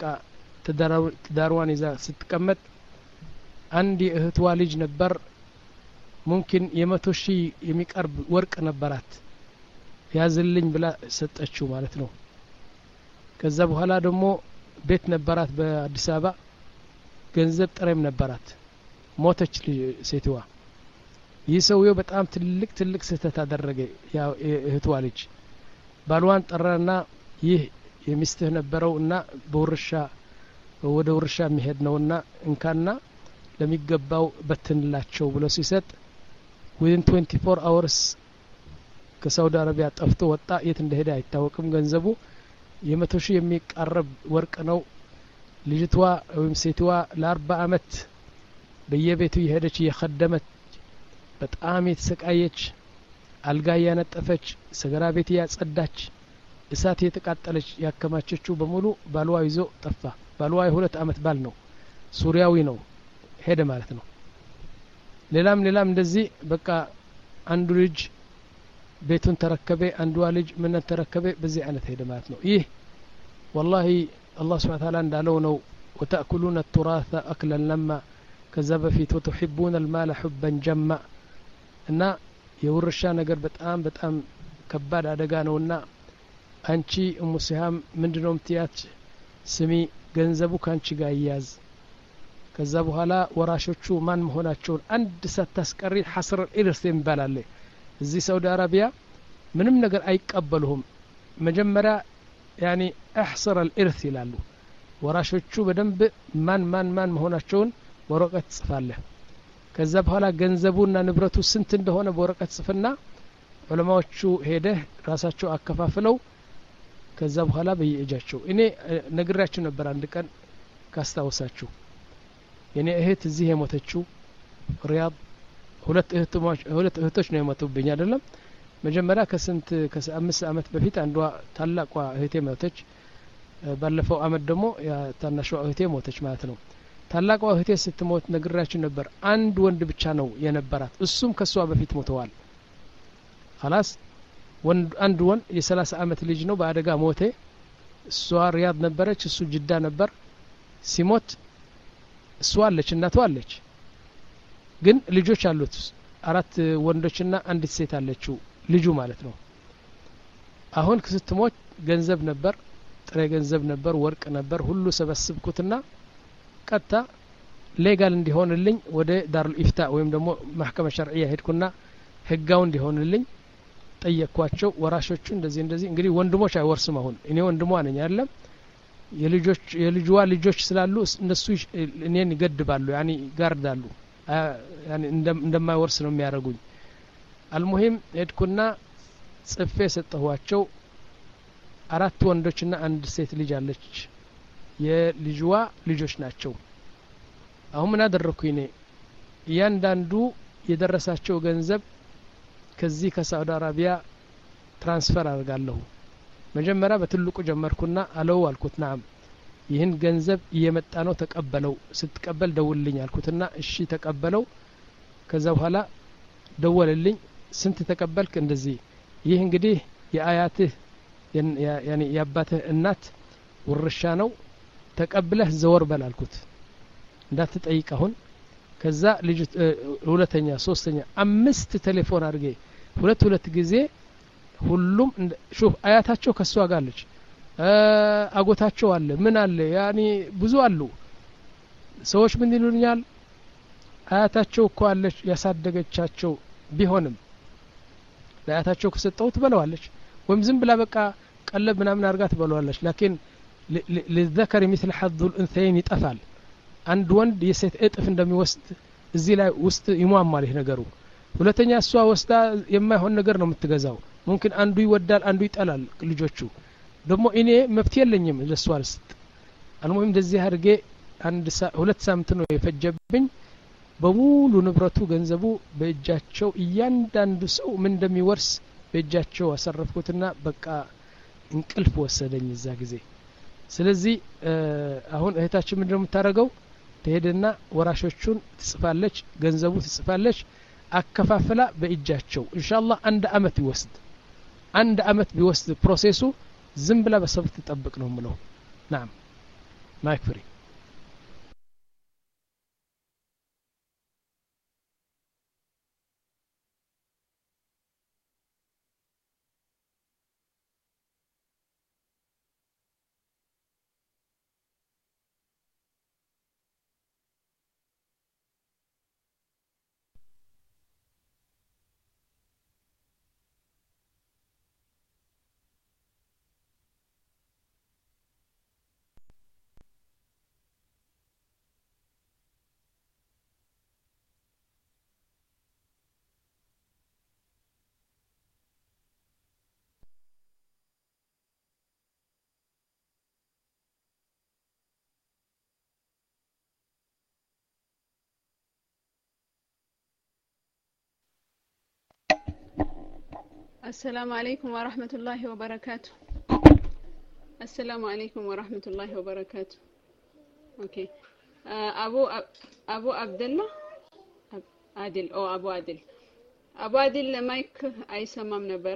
ተዳርዋን ይዛ ስትቀመጥ አንድ የእህትዋ ልጅ ነበር ሙምኪን የመቶ ሺህ የሚቀርብ ወርቅ ነበራት ያዝልኝ ብላ ሰጠችው ማለት ነው ከዛ በኋላ ደግሞ ቤት ነበራት በአዲስ አበባ ገንዘብ ጥሬም ነበራት ሞተች ሴትዋ ይሰውየው በጣም ትልቅ ትልቅ ስህተት አደረገ ያ እህትዋ ልጅ ባልዋን ጠራና ይህ የሚስትህ ነበረውና በውርሻ ወደ ውርሻ የሚሄድ ነውና እንካና ለሚገባው በትንላቸው ብሎ ሲሰጥ within twenty-four hours ከሳውዲ አረቢያ ጠፍቶ ወጣ የት እንደሄደ አይታወቅም ገንዘቡ የመቶ ሺህ የሚቀርብ ወርቅ ነው ልጅቷ ወይም ሴትዋ ለአርባ አመት በየቤቱ የሄደች የخدመት በጣም የተሰቃየች አልጋ ያነጠፈች ሰገራ ቤት ያጸዳች እሳት የተቃጠለች ያከማቸችው በሙሉ ባልዋ ይዞ ጠፋ ባልዋ የሁለት አመት ባል ነው ሱሪያዊ ነው ሄደ ማለት ነው ሌላም ሌላም እንደዚህ በቃ አንዱ ልጅ ቤቱን ተረከበ አንዱ ልጅ ምን ተረከበ በዚህ አይነት ሄደ ማለት ነው ይህ والله الله سبحانه وتعالى እንዳለው ነው وتأكلون التراث أكلا لما كذب في وتحبون المال حبا جما እና የውርሻ ነገር በጣም በጣም ከባድ አደጋ ነውና አንቺ ኡሙ ሲሃም ምንድነው ምትያች ስሚ ገንዘቡ ካንቺ ጋር ይያዝ ከዛ በኋላ ወራሾቹ ማን መሆናቸው አንድ ሳታስቀሪ ሐስር ኢርስ ይባላል እዚህ ሳውዲ አረቢያ ምንም ነገር አይቀበሉም መጀመሪያ ያኒ احصر الارث ይላሉ ወራሾቹ በደንብ ማን ማን ማን መሆናቸውን ወረቀት ጽፋለህ ከዛ በኋላ ገንዘቡና ንብረቱ ስንት እንደሆነ በወረቀት ጽፍና ዑለማዎቹ ሄደህ ራሳቸው አከፋፍለው ከዛ በኋላ በየእጃቸው እኔ ነግራችሁ ነበር አንድ ቀን ካስታውሳችሁ የኔ እህት እዚህ የሞተችው ሪያድ ሁለት እህቶች ሁለት እህቶች ነው የሞቱብኝ አይደለም መጀመሪያ ከስንት ከአምስት አመት በፊት አንዷ ታላቋ እህቴ ሞተች ባለፈው አመት ደግሞ ያ ታናሿ እህቴ ሞተች ማለት ነው ታላቋ እህቴ ስትሞት ነግራችሁ ነበር አንድ ወንድ ብቻ ነው የነበራት እሱም ከሷ በፊት ሞተዋል خلاص ወንድ አንድ ወንድ የ30 አመት ልጅ ነው በአደጋ ሞተ እሷ ሪያድ ነበረች እሱ ጅዳ ነበር ሲሞት እሷ አለች እናቷ አለች ግን ልጆች አሉት አራት ወንዶችና አንዲት ሴት አለችው ልጁ ማለት ነው አሁን ስትሞት ገንዘብ ነበር ጥሬ ገንዘብ ነበር ወርቅ ነበር ሁሉ ሰበስብኩትና ቀጣ ሌጋል እንዲሆንልኝ ወደ ዳሩል ኢፍታ ወይም ደግሞ ማህከመ ሸርዒያ ሄድኩና ህጋው እንዲሆንልኝ ጠየቅኳቸው ወራሾቹ እንደዚህ እንደዚህ እንግዲህ ወንድሞች አይወርስም አሁን እኔ ወንድሟ ነኝ አይደለም የልጆች የልጅዋ ልጆች ስላሉ እነሱ እኔን ይገድባሉ ያኒ ጋርዳሉ ያኒ እንደማይወርስ ነው የሚያረጉኝ አልሙሂም ሄድኩና ጽፌ ሰጠኋቸው አራት ወንዶችና አንድ ሴት ልጅ አለች የልጅዋ ልጆች ናቸው አሁን ምን አደረኩኝ እኔ ያንዳንዱ የደረሳቸው ገንዘብ ከዚህ ከሳውዲ አረቢያ ትራንስፈር አድርጋለሁ መጀመሪያ በትልቁ ጀመርኩና አለው አልኩት ናም ይህን ገንዘብ እየመጣ ነው ተቀበለው ስትቀበል ደውልልኝ አልኩትና እሺ ተቀበለው ከዛ በኋላ ደወልልኝ ስንት ተቀበልክ እንደዚህ ይህ እንግዲህ የአያትህ ያኒ ያባትህ እናት ውርሻ ነው ተቀብለህ ዘወር በል አልኩት እንዳትጠይቅ አሁን ከዛ ልጅ ሁለተኛ ሶስተኛ አምስት ቴሌፎን አድርጌ ሁለት ሁለት ጊዜ ሁሉም ሹፍ አያታቸው ከሷ ጋር አለች አጎታቸው አለ ምን አለ ያኒ ብዙ አሉ ሰዎች ምን ይሉኛል አያታቸው እኮ አለች ያሳደገቻቸው ቢሆንም ለአያታቸው ከሰጠው ትበለዋለች ወይም ዝም ብላ በቃ ቀለብ ምናምን አርጋ ትበለዋለች ላኪን ለذكر مثل حظ الانثيين ይጠፋል አንድ ወንድ የሴት እጥፍ እንደሚወስድ እዚህ ላይ ውስጥ ይሟማል ይሄ ነገሩ ሁለተኛ እሷ ወስዳ የማይሆን ነገር ነው የምትገዛው ሙምኪን አንዱ ይወዳል አንዱ ይጠላል ልጆቹ ደግሞ እኔ መብት የለኝም ለሷ ልስጥ አልሙሂም እንደዚህ አድርጌ አንድ ሁለት ሳምንት ነው የፈጀብኝ በሙሉ ንብረቱ ገንዘቡ በእጃቸው እያንዳንዱ ሰው ምን እንደሚወርስ በእጃቸው አሰረፍኩትና በቃ እንቅልፍ ወሰደኝ እዛ ጊዜ ስለዚህ አሁን እህታችን ምንድነው የምታረገው ትሄድና ወራሾቹን ትጽፋለች ገንዘቡ ትጽፋለች አከፋፈላ በእጃቸው ኢንሻአላህ አንድ አመት ይወስድ አንድ አመት ቢወስድ ፕሮሰሱ ዝም ብላ በሰብት ተጠብቅ ነው ምለው ናም ማይክ ፍሪ السلام عليكم ورحمة الله وبركاته السلام عليكم ورحمة الله وبركاته اوكي ابو ابو عبد الله عادل او ابو عادل ابو عادل مايك አይሰማም ነበረ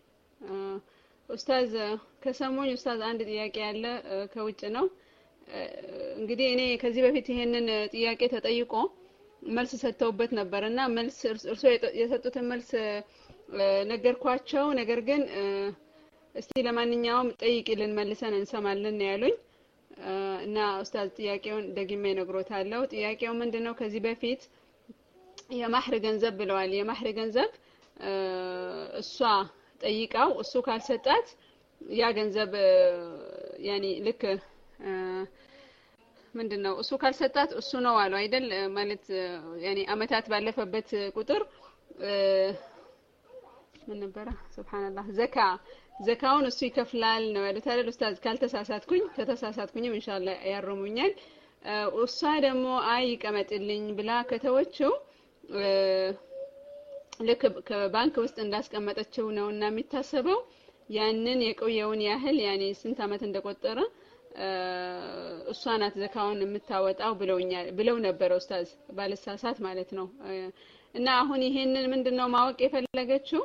ኡስታዝ ከሰሞኝ ኡስታዝ አንድ ጥያቄ ያለ ከውጭ ነው እንግዲህ እኔ ከዚህ በፊት ይሄንን ጥያቄ ተጠይቆ መልስ ሰጥተውበት ነበርና መልስ እርሶ የሰጡትን መልስ ነገርኳቸው ነገር ግን እስቲ ለማንኛውም ጠይቂልን መልሰን እንሰማለን ያሉኝ እና ኡስታዝ ጥያቄውን ደግሜ ነግሮታለሁ ጥያቄው ምንድነው ከዚህ በፊት የማህር ገንዘብ ብለዋል የማህር ገንዘብ እሷ ጠይቃው እሱ ካልሰጣት ያ ገንዘብ ያኒ ልክ ምንድነው እሱ ካልሰጣት እሱ ነው አለው አይደል ማለት ያኒ አመታት ባለፈበት ቁጥር ምን ነበር ሱብሃንአላህ ዘካ ዘካውን እሱ ይከፍላል ነው ያሉት አይደል ኡስታዝ ካልተሳሳትኩኝ ከተሳሳትኩኝም ኢንሻአላህ ያርሙኛል እሷ ደግሞ አይ ይቀመጥልኝ ብላ ከተወችው ልክ ከባንክ ውስጥ እንዳስቀመጠችው ነውና የሚታሰበው ያንን የቆየውን ያህል ያኔ ስንት አመት እንደቆጠረ እሷ ናት ዘካውን የምታወጣው ብለውኛል ብለው ነበር ኡስታዝ ባለሳሳት ማለት ነው እና አሁን ይሄንን ምንድነው ማወቅ የፈለገችው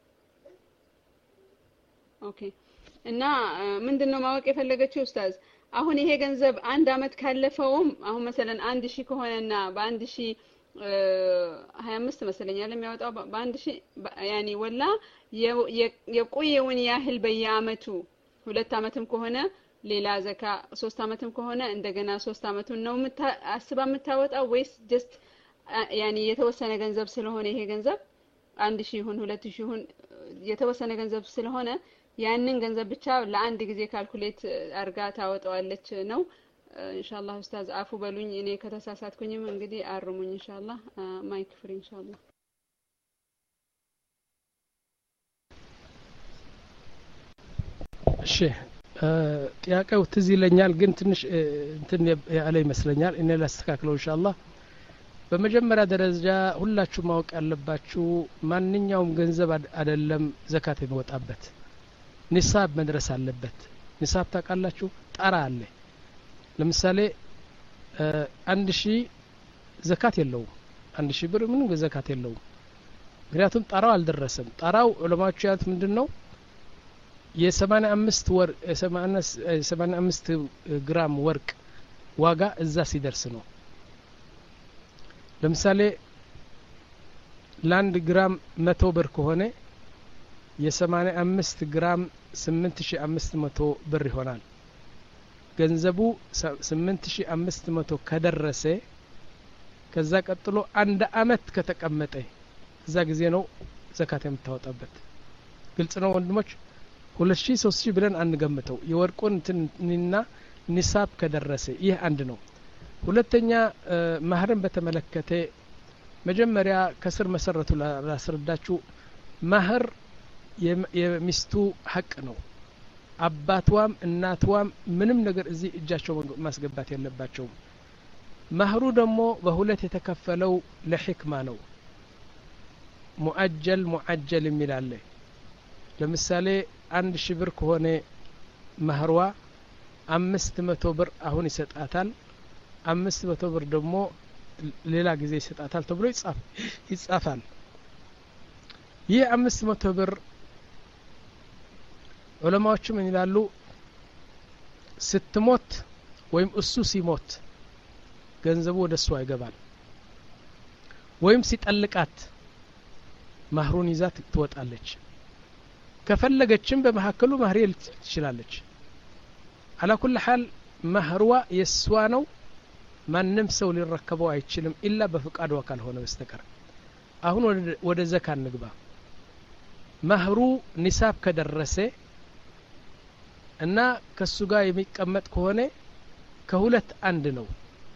ኦኬ እና ምንድነው ማወቅ የፈለገችው ኡስታዝ አሁን ይሄ ገንዘብ አንድ አመት ካለፈውም አሁን መሰለን አንድ ሺህ ከሆነና በአንድ ሺህ ሀያ አምስት መሰለኛል የሚያወጣው በአንድ ሺህ ያኒ ወላ የቆየውን ያህል በየአመቱ ሁለት አመትም ከሆነ ሌላ ዘካ ሶስት አመትም ከሆነ እንደገና ሶስት አመቱን ነው አስባ የምታወጣው ወይስ ጀስት ያኒ የተወሰነ ገንዘብ ስለሆነ ይሄ ገንዘብ አንድ ሺህ ይሁን ሁለት ሺህ ይሁን የተወሰነ ገንዘብ ስለሆነ ያንን ገንዘብ ብቻ ለአንድ ጊዜ ካልኩሌት አርጋ ታወጣዋለች ነው? ኢንሻአላህ ኡስታዝ አፉ በሉኝ እኔ ከተሳሳትኩኝም እንግዲህ አርሙኝ ኢንሻአላህ ማይክ ፍሪ ኢንሻአላህ። እሺ ጥያቄው ትዝ ይለኛል ግን ትንሽ እንትን ያለ ይመስለኛል እኔ ላስተካክለው ኢንሻአላህ። በመጀመሪያ ደረጃ ሁላችሁ ማወቅ ያለባችሁ ማንኛውም ገንዘብ አይደለም ዘካት የሚወጣበት ኒሳብ መድረስ አለበት። ኒሳብ ታውቃላችሁ? ጣራ አለ። ለምሳሌ አንድ ሺህ ዘካት የለውም። አንድ ሺህ ብር ምንም ዘካት የለውም። ምክንያቱም ጣራው አልደረሰም። ጣራው ዑለማዎቹ ያሉት ምንድነው የሰማንያ አምስት ወር ሰማንያ አምስት ግራም ወርቅ ዋጋ እዛ ሲደርስ ነው። ለምሳሌ ለአንድ ግራም መቶ ብር ከሆነ የሰማንያ አምስት ግራም ስምንት ሺህ አምስት መቶ ብር ይሆናል። ገንዘቡ ስምንት ሺህ አምስት መቶ ከደረሰ ከዛ ቀጥሎ አንድ አመት ከተቀመጠ እዛ ጊዜ ነው ዘካት የምታወጣበት። ግልጽ ነው ወንድሞች? ሁለት ሺህ ሶስት ሺህ ብለን አንገምተው የወርቁን እንትንና ኒሳብ ከደረሰ ይህ አንድ ነው። ሁለተኛ ማህርን በተመለከተ መጀመሪያ ከስር መሰረቱ ላስረዳችሁ። ማህር የሚስቱ ሐቅ ነው። አባቷም እናቷም ምንም ነገር እዚህ እጃቸው ማስገባት የለባቸውም። ማህሩ ደግሞ በሁለት የተከፈለው ለሕክማ ነው። ሙአጀል ሙአጀል የሚላለ ለምሳሌ አንድ ሺህ ብር ከሆነ ማህሯ አምስት መቶ ብር አሁን ይሰጣታል። አምስት መቶ ብር ደግሞ ሌላ ጊዜ ይሰጣታል ተብሎ ይጻፍ ይጻፋል። ይህ አምስት መቶ ብር ዑለማዎቹ ምን ይላሉ? ስትሞት ወይም እሱ ሲሞት ገንዘቡ ወደሱ አይገባል። ወይም ሲጠልቃት ማህሩን ይዛት ትወጣለች። ከፈለገችም በመሐከሉ ማህር ትችላለች። አላ ኩል ሐል ማህሯ የሷ ነው። ማንም ሰው ሊረከበው አይችልም ኢላ በፍቃዱ ካልሆነ በስተቀር። አሁን ወደ ዘካ እንግባ። ማህሩ ኒሳብ ከደረሰ እና ከሱ ጋር የሚቀመጥ ከሆነ ከሁለት አንድ ነው።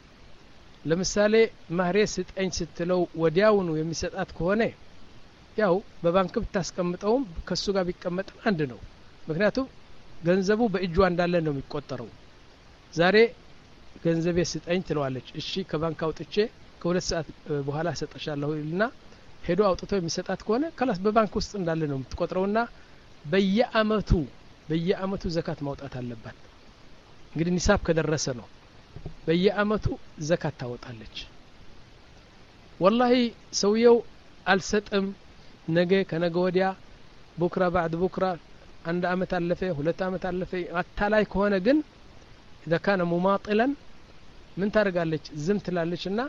ለምሳሌ ማህሬ ስጠኝ ስትለው ወዲያውኑ የሚሰጣት ከሆነ ያው በባንክ ብታስቀምጠውም ከሱ ጋር ቢቀመጥ አንድ ነው። ምክንያቱም ገንዘቡ በእጇ እንዳለ ነው የሚቆጠረው። ዛሬ ገንዘቤ ስጠኝ ትለዋለች። እሺ ከባንክ አውጥቼ ከሁለት ሰዓት በኋላ ሰጠሻለሁ እና ሄዶ አውጥቶ የሚሰጣት ከሆነ ከላስ በባንክ ውስጥ እንዳለ ነው የምትቆጥረውና በየአመቱ በየአመቱ ዘካት ማውጣት አለባት። እንግዲህ ኒሳብ ከደረሰ ነው በየአመቱ ዘካት ታወጣለች። ወላሂ ሰውየው አልሰጥም ነገ ከነገ ወዲያ ቡክራ بعد ቡክራ አንድ አመት አለፈ ሁለት አመት አለፈ አታላይ ከሆነ ግን اذا كان مماطلا ምን ታርጋለች? ዝም ትላለችና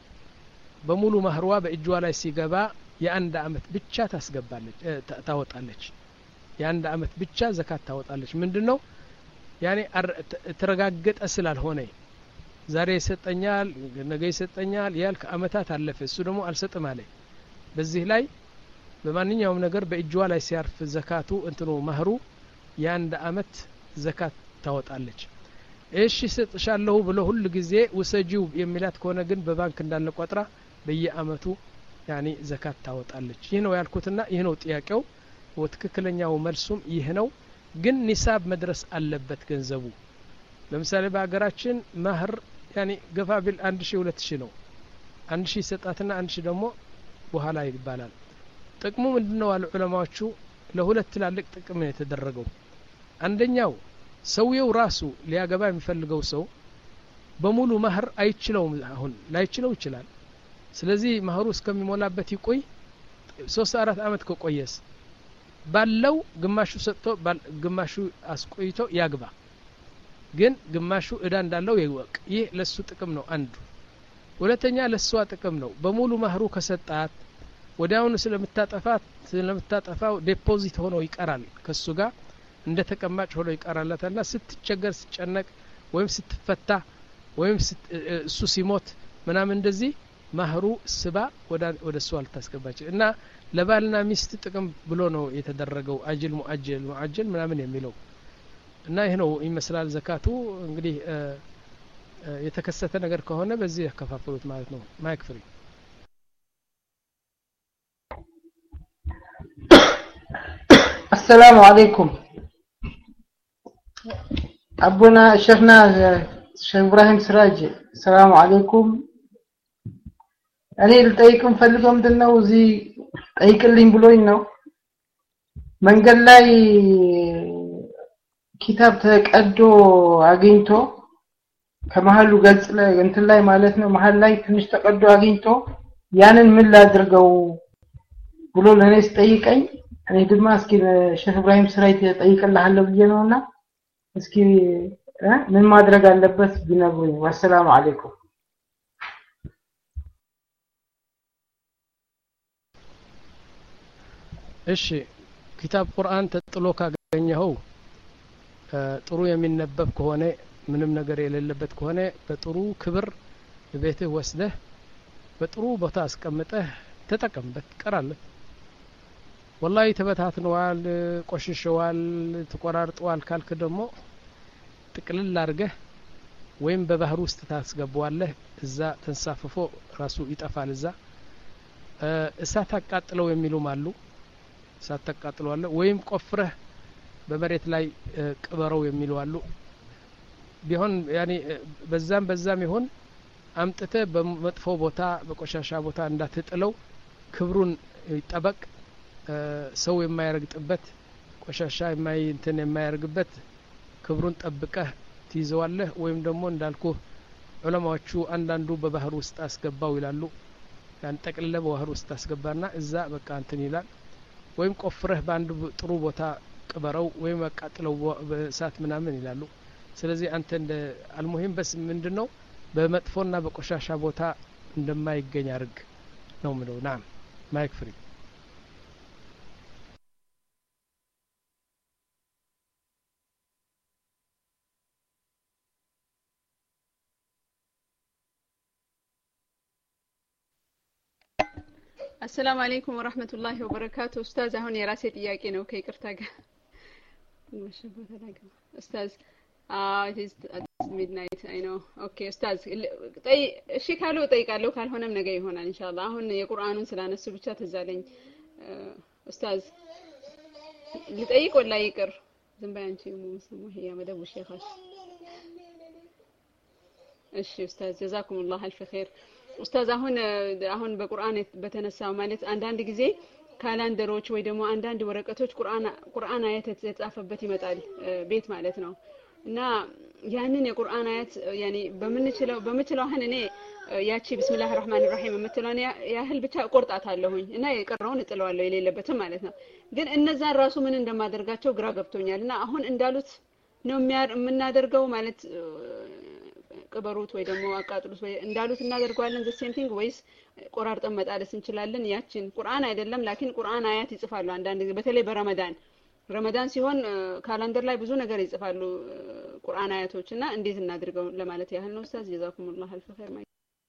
በሙሉ ማህሯ በእጇ ላይ ሲገባ የአንድ አመት ብቻ ታስገባለች ታወጣለች። የአንድ አመት ብቻ ዘካት ታወጣለች። ምንድነው ያኔ ተረጋገጠ ስላልሆነ ዛሬ ይሰጠኛል ነገ ይሰጠኛል ያልክ አመታት አለፈ እሱ ደግሞ አልሰጥም አለ። በዚህ ላይ በማንኛውም ነገር በእጇ ላይ ሲያርፍ ዘካቱ እንትኑ ማህሩ የአንድ አመት ዘካት ታወጣለች። እሺ ሰጥሻለሁ ብሎ ሁሉ ጊዜ ወሰጂው የሚላት ከሆነ ግን በባንክ እንዳለ ቆጥራ በየአመቱ ያኒ ዘካት ታወጣለች። ይህ ነው ያልኩትና ይህ ነው ጥያቄው። ወትክክለኛው መልሱም ይህ ነው። ግን ኒሳብ መድረስ አለበት ገንዘቡ። ለምሳሌ በአገራችን ማህር ያኒ ገፋ ቢል አንድ ሺህ ሁለት ሺህ ነው። አንድ ሺህ ሰጣትና አንድ ሺህ ደግሞ በኋላ ይባላል። ጥቅሙ ምንድነው? አለ ዑለማዎቹ ለሁለት ትላልቅ ጥቅም ነው የተደረገው። አንደኛው ሰውየው ራሱ ሊያገባ የሚፈልገው ሰው በሙሉ ማህር አይችለውም። አሁን ላይችለው ይችላል። ስለዚህ ማህሩ እስከሚሞላበት ይቆይ። ሶስት አራት አመት ከቆየስ ባለው ግማሹ ሰጥቶ ግማሹ አስቆይቶ ያግባ። ግን ግማሹ እዳ እንዳለው ይወቅ ይህ ለሱ ጥቅም ነው አንዱ ሁለተኛ ለሷ ጥቅም ነው በሙሉ ማህሩ ከሰጣት ወዲያውኑ ስለምታጠፋት ስለምታጠፋው ዲፖዚት ሆኖ ይቀራል ከሱ ጋር እንደ ተቀማጭ ሆኖ ይቀራላልና ስትቸገር ስትጨነቅ ወይም ስትፈታ ወይም እሱ ሲሞት ምናምን እንደዚህ ማህሩ ስባ ወደ ወደ እሱ አልታስገባች እና ለባልና ሚስት ጥቅም ብሎ ነው የተደረገው አጅል ሙአጅል ሙአጅል ምናምን የሚለው እና ይሄ ነው ይመስላል ዘካቱ እንግዲህ የተከሰተ ነገር ከሆነ በዚህ ያከፋፈሉት ማለት ነው ማይክ ፍሪ السلام عليكم أبونا شيخنا شيخ إبراهيم سراج السلام عليكم أنا لطيكم فلقوا مدنا وزي طيق اللي بلوين نو من قال لي كتاب تقدو አግኝቶ ከመሐሉ ገጽ ላይ እንትን ላይ ማለት ነው መሐል ላይ ትንሽ ተቀዶ አግኝቶ ያንን ምን ላድርገው ብሎ ለኔ ሲጠይቀኝ እኔ ድማ እስኪ ሼህ ኢብራሂም ስራይት ጠይቀልሃለሁ ብዬ ነውና እስኪ ምን ማድረግ አለበት ቢነግሩኝ ወሰላሙ አለይኩም እሺ ኪታብ ቁርአን ተጥሎ ካገኘኸው ጥሩ የሚነበብ ከሆነ ምንም ነገር የሌለበት ከሆነ በጥሩ ክብር በቤትህ ወስደህ በጥሩ ቦታ አስቀምጠህ ተጠቀምበት ቀራለህ والله ተበታትነዋል ቆሽሸዋል ተቆራርጠዋል ካልክ ደግሞ ጥቅልል አድርገህ ወይም በባህር ውስጥ ታስገባዋለህ እዛ ተንሳፍፎ ራሱ ይጠፋል እዛ እሳት አቃጥለው የሚሉም አሉ እሳት አቃጥለዋለህ ወይም ቆፍረህ በመሬት ላይ ቅበረው የሚሉ አሉ ቢሆን ያኒ በዛም በዛም ይሁን አምጥተ በመጥፎ ቦታ በቆሻሻ ቦታ እንዳትጥለው ክብሩን ይጠበቅ ሰው የማይረግጥበት ቆሻሻ የማይ እንትን የማይረግበት ክብሩን ጠብቀህ ትይዘዋለህ ወይም ደግሞ እንዳልኩ ዑለማዎቹ አንዳንዱ በባህር ውስጥ አስገባው ይላሉ ያን ጠቅልለ በባህር ውስጥ አስገባና እዛ በቃ እንትን ይላል ወይም ቆፍረህ በአንድ ጥሩ ቦታ ቅበረው ወይም አቃጥለው በእሳት ምናምን ይላሉ ስለዚህ አንተ እንደ አልሙሂም በስ ምንድነው በመጥፎና በቆሻሻ ቦታ እንደማይገኝ አርግ ነው ምለው ናም ማይክ ፍሪ السلام عليكم ورحمة الله وبركاته أستاذ هون يراسي ጥያቄ ነው ከይቅርታ ጋር أستاذ آه it is at midnight I know okay أستاذ طي እሺ ካሉ ጠይቃለሁ ካልሆነም ነገ ይሆናል ኢንሻአላህ አሁን የቁርአኑን ስላነሱ ብቻ ተዛለኝ أستاذ ልጠይቅ ወላ ይቅር ዝም በይ አንቺ ሙስሙ هي መደቡ ሼኻሽ እሺ أستاذ جزاكم الله الف خير ኡስታዝ አሁን አሁን በቁርአን በተነሳው ማለት አንዳንድ ጊዜ ካላንደሮች ወይ ደግሞ አንዳንድ ወረቀቶች ቁርአን ቁርአን አያት የተጻፈበት ይመጣል ቤት ማለት ነው እና ያንን የቁርአን አያት ያኒ በመንችለው በመችለው አሁን እኔ ያቺ ቢስሚላህ الرحمن الرحيم የምትለውን ያህል ብቻ ቆርጣታለሁኝ እና የቀረውን እጥለዋለሁ የሌለበትም ማለት ነው ግን እነዛ ራሱ ምን እንደማደርጋቸው ግራ ገብቶኛልና አሁን እንዳሉት ነው የምናደርገው ማለት ቅበሩት ወይ ደግሞ አቃጥሉት ወይ እንዳሉት እናደርጋለን the same thing ወይስ ቆራርጠን መጣለስ እንችላለን ያችን ቁርአን አይደለም ላኪን ቁርአን አያት ይጽፋሉ አንዳንድ ጊዜ በተለይ በረመዳን ረመዳን ሲሆን ካላንደር ላይ ብዙ ነገር ይጽፋሉ ቁርአን አያቶችና እንዴት እናድርገው ለማለት ያህል ነው ኡስታዝ ጀዛኩሙላህ አልፍ ኸይር ማይ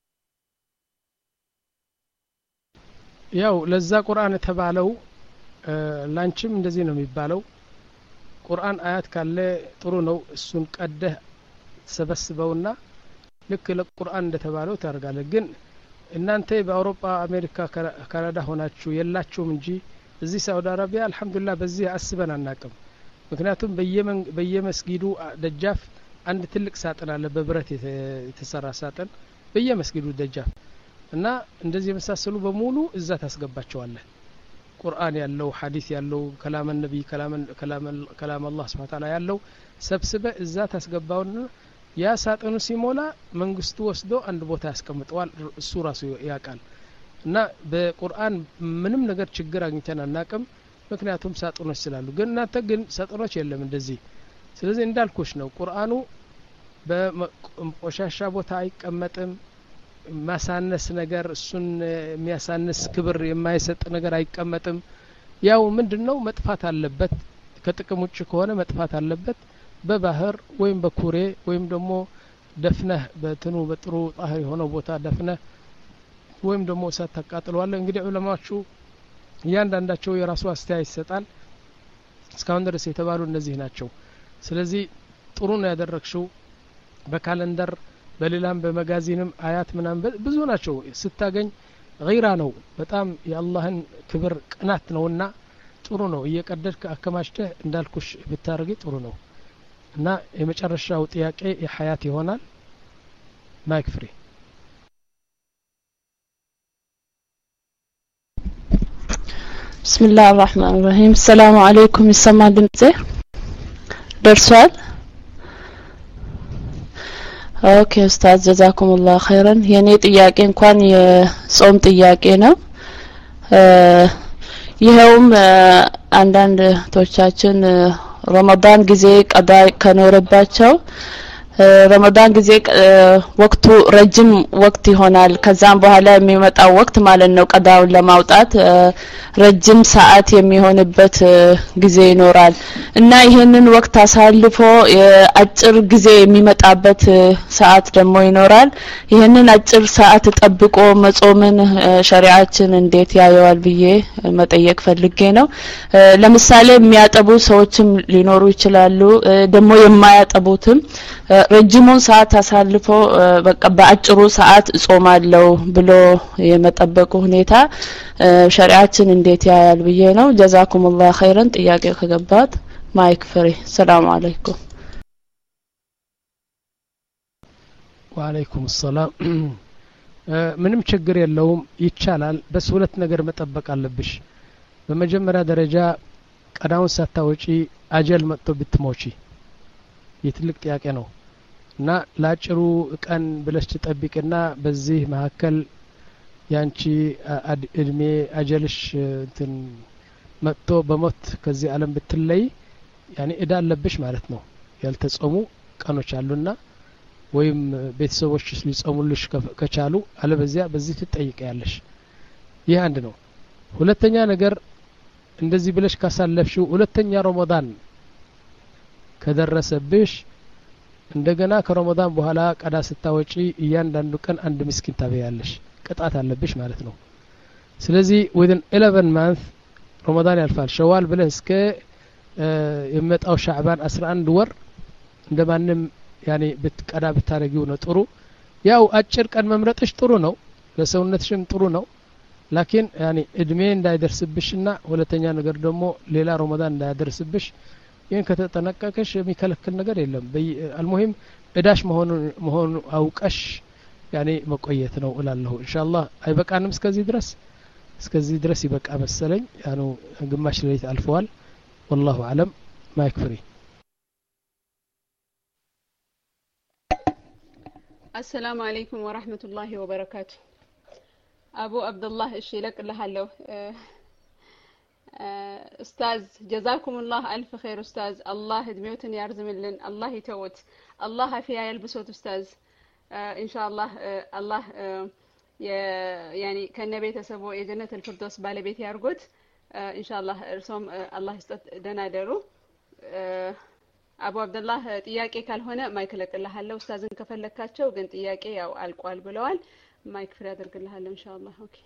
ያው ለዛ ቁርአን ተባለው ላንቺም እንደዚህ ነው የሚባለው ቁርአን አያት ካለ ጥሩ ነው እሱን ቀደህ ሰበስበውና ልክ ለቁርአን እንደተባለው ታርጋለ ግን እናንተ በአውሮፓ አሜሪካ ካናዳ ሆናችሁ የላችሁም እንጂ እዚህ ሳውዲ አረቢያ አልহামዱሊላህ በዚህ አስበን አናቀም ምክንያቱም በየመን በየመስጊዱ ደጃፍ አንድ ትልቅ ሳጥን አለ በብረት የተሰራ ሳጥን በየመስጊዱ ደጃፍ እና እንደዚህ የመሳሰሉ በሙሉ እዛ ታስገባቸዋለህ ቁርአን ያለው ሐዲስ ያለው ከላም ነብይ ከላም ከላም ከላም አላህ Subhanahu Ta'ala ያለው ሰብስበ እዛ ታስገባውና ያ ሳጥኑ ሲሞላ መንግስቱ ወስዶ አንድ ቦታ ያስቀምጠዋል እሱ ራሱ ያቃል እና በቁርአን ምንም ነገር ችግር አግኝተን አናቀም ምክንያቱም ሳጥኖች ስላሉ ግን እናንተ ግን ሳጥኖች የለም እንደዚህ ስለዚህ እንዳልኩሽ ነው ቁርአኑ በቆሻሻ ቦታ አይቀመጥም ማሳነስ ነገር እሱን የሚያሳንስ ክብር የማይሰጥ ነገር አይቀመጥም ያው ምንድነው መጥፋት አለበት ከጥቅም ውጭ ከሆነ መጥፋት አለበት በባህር ወይም በኩሬ ወይም ደግሞ ደፍነህ በትኑ በጥሩ ጣህር የሆነ ቦታ ደፍነህ ወይም ደግሞ እሳት ተቃጥለዋል እንግዲህ ዑለማዎቹ ያንዳንዳቸው የራሱ አስተያየት ይሰጣል እስካሁን ድረስ የተባሉ እነዚህ ናቸው ስለዚህ ጥሩ ነው ያደረግሽው በካሌንደር በሌላም በመጋዚንም አያት ምናምን ብዙ ናቸው ስታገኝ غيራ ነው በጣም የአላህን ክብር ቅናት ነውና ጥሩ ነው እየቀደድክ አከማችተህ እንዳልኩሽ ብታረጊ ጥሩ ነው እና የመጨረሻው ጥያቄ የሐያት ይሆናል ማይክ ፍሪ بسم الله الرحمن الرحيم السلام عليكم يسمع دمزه درسوال ኦኬ ኡስታዝ ጀዛኩም الله خيرا የኔ ጥያቄ እንኳን የጾም ጥያቄ ነው ይሄውም አንዳንድ ቶቻችን ረመዳን ጊዜ ቀዳ ከኖረባቸው ረመዳን ጊዜ ወቅቱ ረጅም ወቅት ይሆናል ከዛም በኋላ የሚመጣው ወቅት ማለት ነው ቀዳውን ለማውጣት ረጅም ሰዓት የሚሆንበት ጊዜ ይኖራል እና ይሄንን ወቅት አሳልፎ አጭር ጊዜ የሚመጣበት ሰዓት ደግሞ ይኖራል ይሄንን አጭር ሰዓት ተጠብቆ መጾምን ሸሪዓችን እንዴት ያየዋል ብዬ መጠየቅ ፈልጌ ነው ለምሳሌ የሚያጠቡ ሰዎችም ሊኖሩ ይችላሉ ደግሞ የማያጠቡትም ረጅሙን ሰዓት አሳልፎ በቃ በአጭሩ ሰዓት ጾማለው ብሎ የመጠበቁ ሁኔታ ሸሪዓችን እንዴት ያያል ብዬ ነው ጀዛኩሙላህ ኸይረን ጥያቄ ከገባት ማይክ ፍሪ ሰላም አለይኩም ወአለይኩም ሰላም ምንም ችግር የለውም ይቻላል በስ ሁለት ነገር መጠበቅ አለብሽ በመጀመሪያ ደረጃ ቀዳውን ሳታወጪ አጀል መጥቶ ብትሞቺ የትልቅ ጥያቄ ነው እና ላጭሩ ቀን ብለሽ ተጠብቂና በዚህ መሐከል ያንቺ እድሜ አጀልሽ እንትን መጥቶ በሞት ከዚህ ዓለም ብትለይ ያኒ እዳ አለብሽ ማለት ነው ያልተጾሙ ቀኖች አሉና ወይም ቤተሰቦችሽ ሊጾሙልሽ ከቻሉ አለበዚያ በዚህ ትጠይቂያለሽ ይህ አንድ ነው ሁለተኛ ነገር እንደዚህ ብለሽ ካሳለፍሽው ሁለተኛ ረመዳን ከደረሰብሽ እንደገና ከረመዳን በኋላ ቀዳ ስታወጪ እያንዳንዱ ቀን አንድ ምስኪን ታበያለሽ ቅጣት አለብሽ ማለት ነው ስለዚህ within eleven month ረመዳን ያልፋል ሸዋል ብለህ እስከ የመጣው ሻዕባን አስራ አንድ ወር እንደማንም ያኔ በትቀዳ ብታረጊው ነው ጥሩ ያው አጭር ቀን መምረጥሽ ጥሩ ነው ለሰውነትሽም ጥሩ ነው ላኪን ያኔ እድሜ እንዳይደርስብሽና ሁለተኛ ነገር ደግሞ ሌላ ረመዳን እንዳይደርስብሽ ይሄን ከተጠነቀቀሽ የሚከለክል ነገር የለም አልሙሂም እዳሽ መሆኑ መሆኑ አውቀሽ ያኔ መቆየት ነው እላለሁ ኢንሻአላህ አይበቃንም እስከዚህ ድረስ እስከዚህ ድረስ ይበቃ መሰለኝ ያኑ ግማሽ ሌሊት አልፈዋል والله اعلم ما يكفري السلام عليكم ورحمة الله وبركاته أبو عبد الله الشي لك لهالو أستاذ جزاكم الله ألف خير أستاذ الله دميوتن يرزم لن الله يتوت الله فيها يلبسوت أستاذ إن شاء الله الله يعني كان نبي تسبو جنة الفردوس بالبيت يرقد إن شاء الله رسوم الله يستط دنادرو أبو عبد الله تياكي كان هنا ما يكلك الله هلا أستاذ كفلك كاتشو قنت تياكي أو القوال بلوال ما يكفر هذا الله هلا إن شاء الله أوكي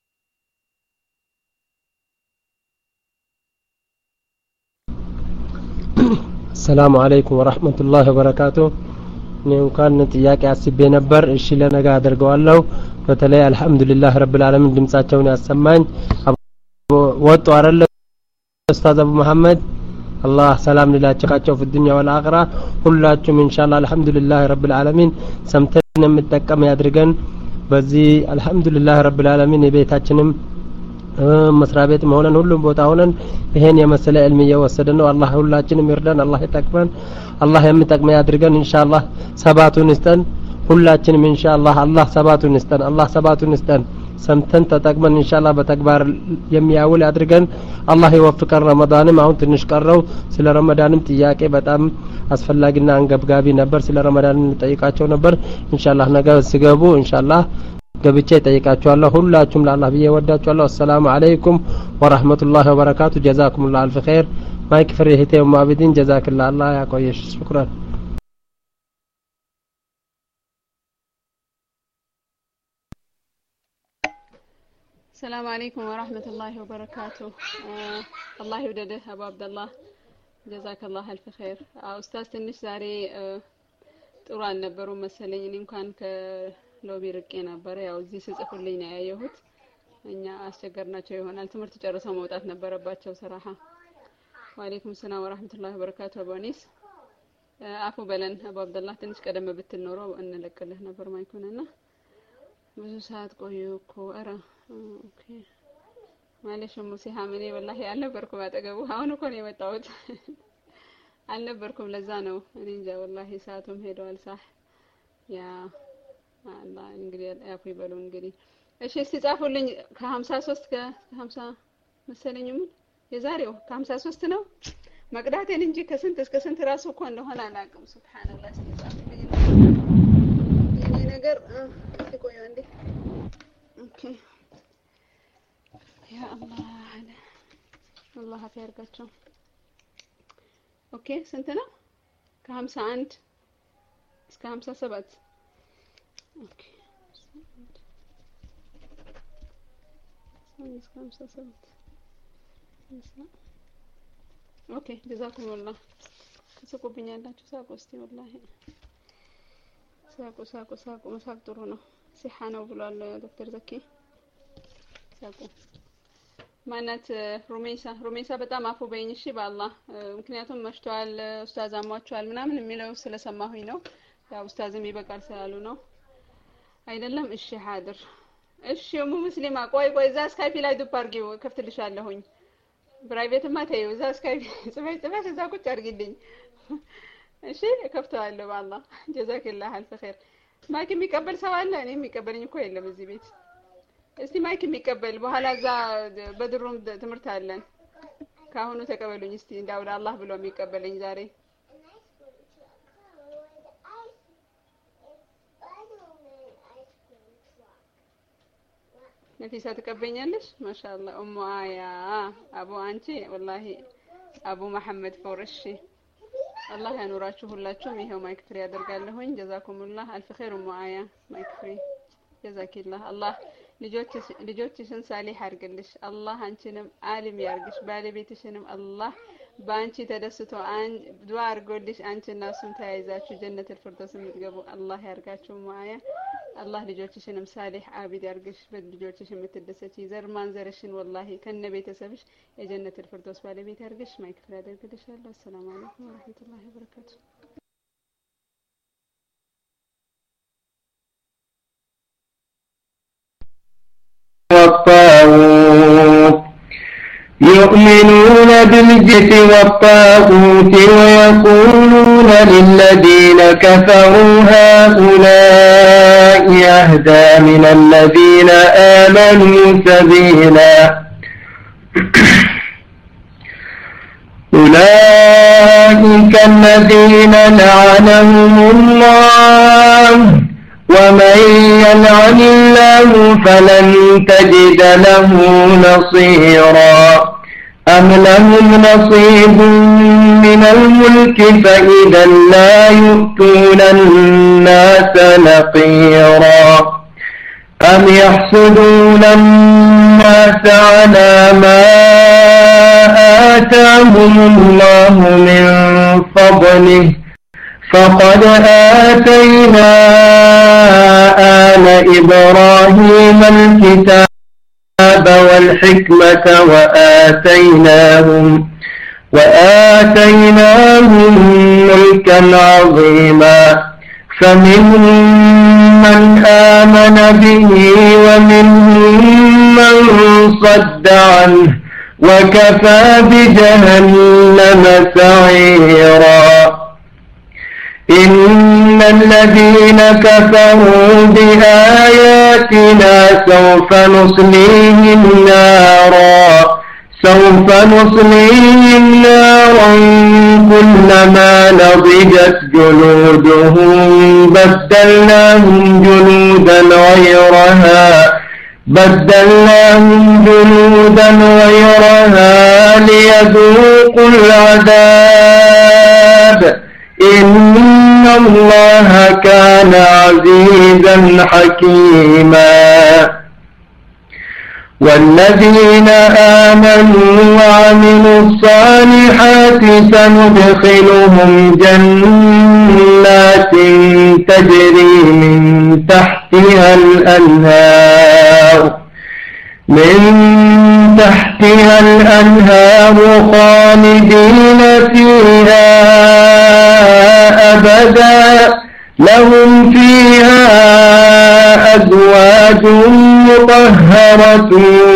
السلام عليكم ورحمة الله وبركاته نيوم كان ጥያቄ አስቤ ነበር እሺ ለነገ አደርገዋለሁ በተለይ አልহামዱሊላህ ረብል ዓለሚን ድምጻቸውን ያሰማኝ ወጡ አይደለ ኡስታዝ አቡ መሐመድ አላህ ሰላም ሊላቸው في والآخرة ሁላችሁም ኢንሻአላህ አልহামዱሊላህ ረብል ዓለሚን ሰምተን የምንጠቀም ያድርገን በዚህ አልহামዱሊላህ ረብል ዓለሚን የቤታችንም መስሪያ ቤት መሆነን ሁሉም ቦታ ሆነን ይሄን የመሰለ ዕልም እየወሰደን ነው አላህ ሁላችንም ይርዳን አላህ ይጠቅመን አላህ የሚጠቅመን ያድርገን ኢንሻአላህ ሰባቱን ይስጠን ሁላችንም ኢንሻአላህ አላህ ሰባቱን ይስጠን አላህ ሰባቱን ይስጠን ሰምተን ተጠቅመን ኢንሻአላህ በተግባር የሚያውል ያድርገን አላህ ይወፍቀን ረመዳንም አሁን ትንሽ ቀረው ስለ ረመዳንም ጥያቄ በጣም አስፈላጊና አንገብጋቢ ነበር ስለ ረመዳን እንጠይቃቸው ነበር ኢንሻአላህ ነገ ሲገቡ ኢንሻአላህ ገብቼ ጠይቃቸዋለሁ ሁላችሁም ለአላህ ብዬ ወዳችኋለሁ አሰላሙ አለይኩም ወራህመቱላሂ ወበረካቱ ጀዛኩሙላሁ አልፍ ኸይር ማይክ ፍሪ ህቴው ማብዲን ጀዛከላህ አላህ ያቆየሽ ሽክራን السلام عليكم ورحمة الله وبركاته آه الله يودده أبو عبد الله جزاك الله ألف خير آه أستاذ تنش زاري آه ጥሩን ነበሩ መሰለኝ እኔ እንኳን ከሎቢ ርቄ ነበር ያው እዚህ ሲጽፉልኝ ነው ያየሁት እኛ አስቸገርናቸው ይሆናል ትምህርት ጨርሰው መውጣት ነበረባቸው ሰራሃ ወአለይኩም ሰላም ወራህመቱላሂ ወበረካቱ አባኒስ አፉ በለን አቡ አብደላህ ትንሽ ቀደም ብትል ኖሮ እንለቅልህ ነበር ማይኩንና ብዙ ሰዓት ቆዩ እኮ አረ ኦኬ ማለሽ ሙሲሃም እኔ ወላሂ አልነበርኩም አጠገቡ አሁን እኮ ነው የመጣሁት አልነበርኩም ለዛ ነው እኔ እንጃ ወላሂ ሰዓቱም ሄዷል صح ያ አላህ እንግዲህ አፉ ይበሉ እንግዲህ እሺ እስቲ ጻፉልኝ ከ53 ከ50 መሰለኝ ምን የዛሬው ከ53 ነው መቅዳቴን እንጂ ከስንት እስከ ስንት ራሱ እኮ እንደሆነ አላውቅም ሱብሃንአላህ ጻፉልኝ እኔ ነገር ቆዩ እንዴ ኦኬ ያ አላህ አላህ ያርጋቸው ኦኬ ስንት ነው ከ51 እስከ ሰባ ሰባት ኦኬ እስከ ሰባ ሰባት ኦኬ ጀዛኩም والله ተሰቁብኛላችሁ ሳቁ እስቲ والله ሳቁ ሳቁ ሳቁ መሳቅ ጥሩ ነው ሲሃ ነው ብሏል ዶክተር ዘኪ ሳቁ ማናት ሩሜሳ ሩሜሳ በጣም አፉ በይኝ እሺ በአላህ ምክንያቱም መሽቷል ኡስታዝ አሟቸዋል ምናምን የሚለው ስለሰማሁኝ ነው ያው ኡስታዝም ይበቃል ስላሉ ነው አይደለም እሺ ሐድር እሺ ሙ ሙስሊማ ቆይ ቆይ እዛ ስካይፕ ላይ ዱፕ አርጊው ከፍትልሻለሁኝ ፕራይቬትማ ተይው እዛ ስካይፕ ጽፈሽ ጽፈሽ እዛ ቁጭ አርጊልኝ እሺ ከፍተዋለሁ በአላህ ጀዛከላህ አልፍ ኸይር ማይክ የሚቀበል ሰው አለ እኔ የሚቀበልኝ እኮ የለም እዚህ ቤት እስቲ ማይክ የሚቀበል በኋላ እዛ በድሩም ትምርት አለን ካሁኑ ተቀበሉኝ እስቲ እንዳው ለአላህ ብሎ የሚቀበልኝ ዛሬ ነፊሳ ተቀበኛለሽ ማሻአላህ ኡሙ አያ አቡ አንቺ والله አቡ መሐመድ ፎርሺ አላህ ያኑራችሁ ሁላችሁም ይሄው ማይክ ፍሪ ያደርጋለሁኝ ጀዛኩሙላህ አልፍ ኸይር ኡሙ አያ ማይክ ፍሪ ጀዛኪላህ አላህ ልጆች ልጆችሽን ሳሊህ አርግልሽ አላህ አንቺንም ዓሊም ያርግሽ ባለቤትሽንም አላህ ባንቺ ተደስቶ አን ዱዓ አርጎልሽ አንቺና እሱም ተያይዛችሁ ጀነቱል ፊርደውስ የምትገቡ አላህ ያርጋችሁ ማያ አላህ ልጆችሽንም ሳሊህ አቢድ ያርግሽ በልጆችሽ የምትደሰቺ ዘር ማንዘርሽን والله ከነ ቤተሰብሽ የጀነቱል ፊርደውስ ባለቤት ያርግሽ ማይክ ፍራ ያደርግልሻለሁ ሰላም አለይኩም ወራህመቱላሂ ወበረካቱ يؤمنون بالجبت والطاغوت ويقولون للذين كفروا هؤلاء أهدى من الذين آمنوا سبيلا أولئك الذين لعنهم الله ومن يلعن الله فلن تجد له نصيرا أم لهم نصيب من الملك فإذا لا يؤتون الناس نقيرا أم يحسدون الناس على ما آتاهم الله من فضله فقد آتينا آل إبراهيم الكتاب والحكمة وآتيناهم وآتيناهم ملكا عظيما فمنهم من آمن به ومنهم من صد عنه وكفى بجهنم سعيرا إن الذين كفروا بآياتنا سوف نصليهم نارا سوف نصليهم نارا كلما نضجت جلودهم بدلناهم جلودا غيرها بدلناهم جلودا غيرها ليذوقوا العذاب إن الله كان عزيزا حكيما والذين آمنوا وعملوا الصالحات سندخلهم جنات تجري من تحتها الأنهار من تحتها الأنهار خالدين فيها أبدا لهم فيها أزواج مطهرة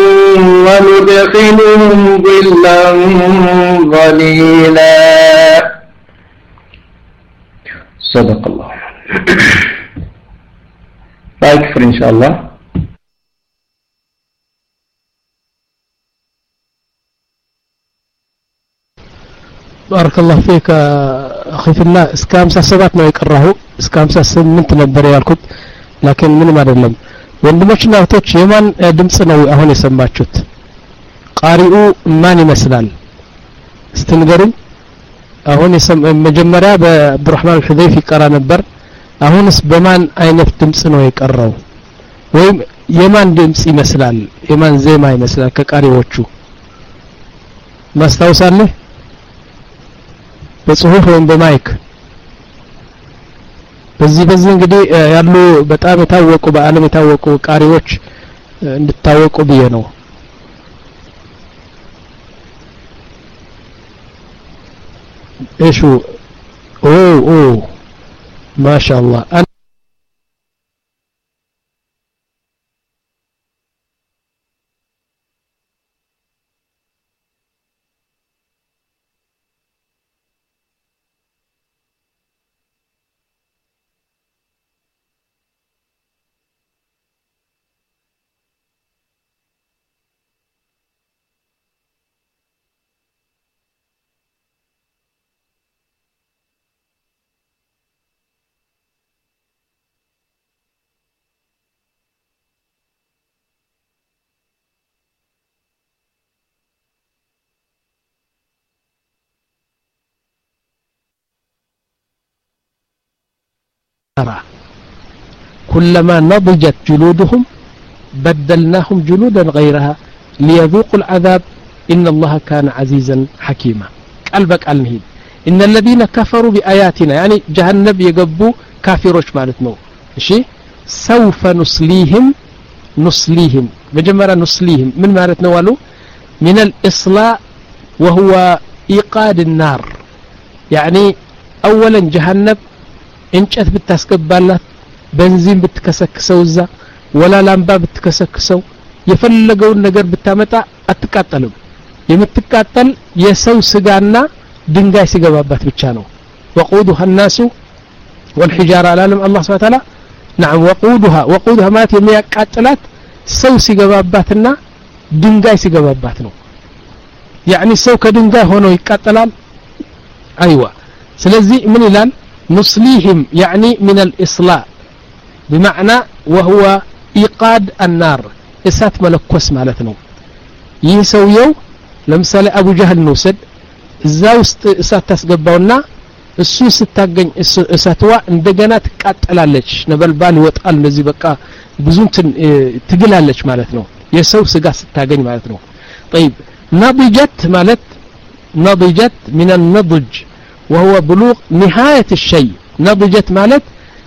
وندخلهم ظلا ظليلا صدق الله لا يكفر إن شاء الله بارك الله فيك أخي في الله እስከ ሃምሳ ሰባት ነው የቀረው እስከ ሃምሳ ስምንት ነበር ያልኩት لكن ምንም አይደለም ወንድሞችና እህቶች የማን ድምጽ ነው አሁን የሰማችሁት ቃሪኡ ማን ይመስላል እስትንገሩኝ አሁን መጀመሪያ በአብዱራህማን አልሁዘይፊ ይቀራ ነበር አሁንስ በማን አይነት ድምጽ ነው የቀረው ወይም የማን ድምጽ ይመስላል የማን ዜማ ይመስላል ከቃሪዎቹ ማስታወሳለህ በጽሁፍ ወይም በማይክ በዚህ በዚህ እንግዲህ ያሉ በጣም የታወቁ በአለም የታወቁ ቃሪዎች እንድታወቁ ብዬ ነው እሺ ኦ ኦ ማሻአላህ كلما نضجت جلودهم بدلناهم جلودا غيرها ليذوقوا العذاب إن الله كان عزيزا حكيما قلبك النهيد إن الذين كفروا بآياتنا يعني جهنم يقبوا كافروش مالتنا شي سوف نصليهم نصليهم بجمرة نصليهم من مالتنا والو من الإصلاء وهو إيقاد النار يعني أولا جهنم እንጨት ብታስገባላት በንዚን ብትከሰክሰው እዛ ወላ ላምባ ብትከሰክሰው የፈለገውን ነገር ብታመጣ አትቃጠልም የምትቃጠል የሰው ስጋና ድንጋይ ሲገባባት ብቻ ነው وقودها الناس والحجاره العالم الله سبحانه وتعالى نعم وقودها وقودها ማለት የሚያቃጥላት ሰው ሲገባባትና ድንጋይ ሲገባባት ነው يعني ሰው ከድንጋይ ሆኖ ይቃጠላል አይዋ ስለዚህ ምን ይላል نصليهم يعني من الإصلاء بمعنى وهو إيقاد النار إسات ملكوس مالتنا يسويو لمثال أبو جهل نوسد زاوست إسات تسقبونا السوس التاقن إساتوا اندقنا تقاتلالش نبالبال وطقال نزي بقى بزون تقلالش مالتنا يسو سقاس التاقن مالتنا طيب نضجت مالت نضجت من النضج وهو بلوغ نهاية الشيء نضجت مالت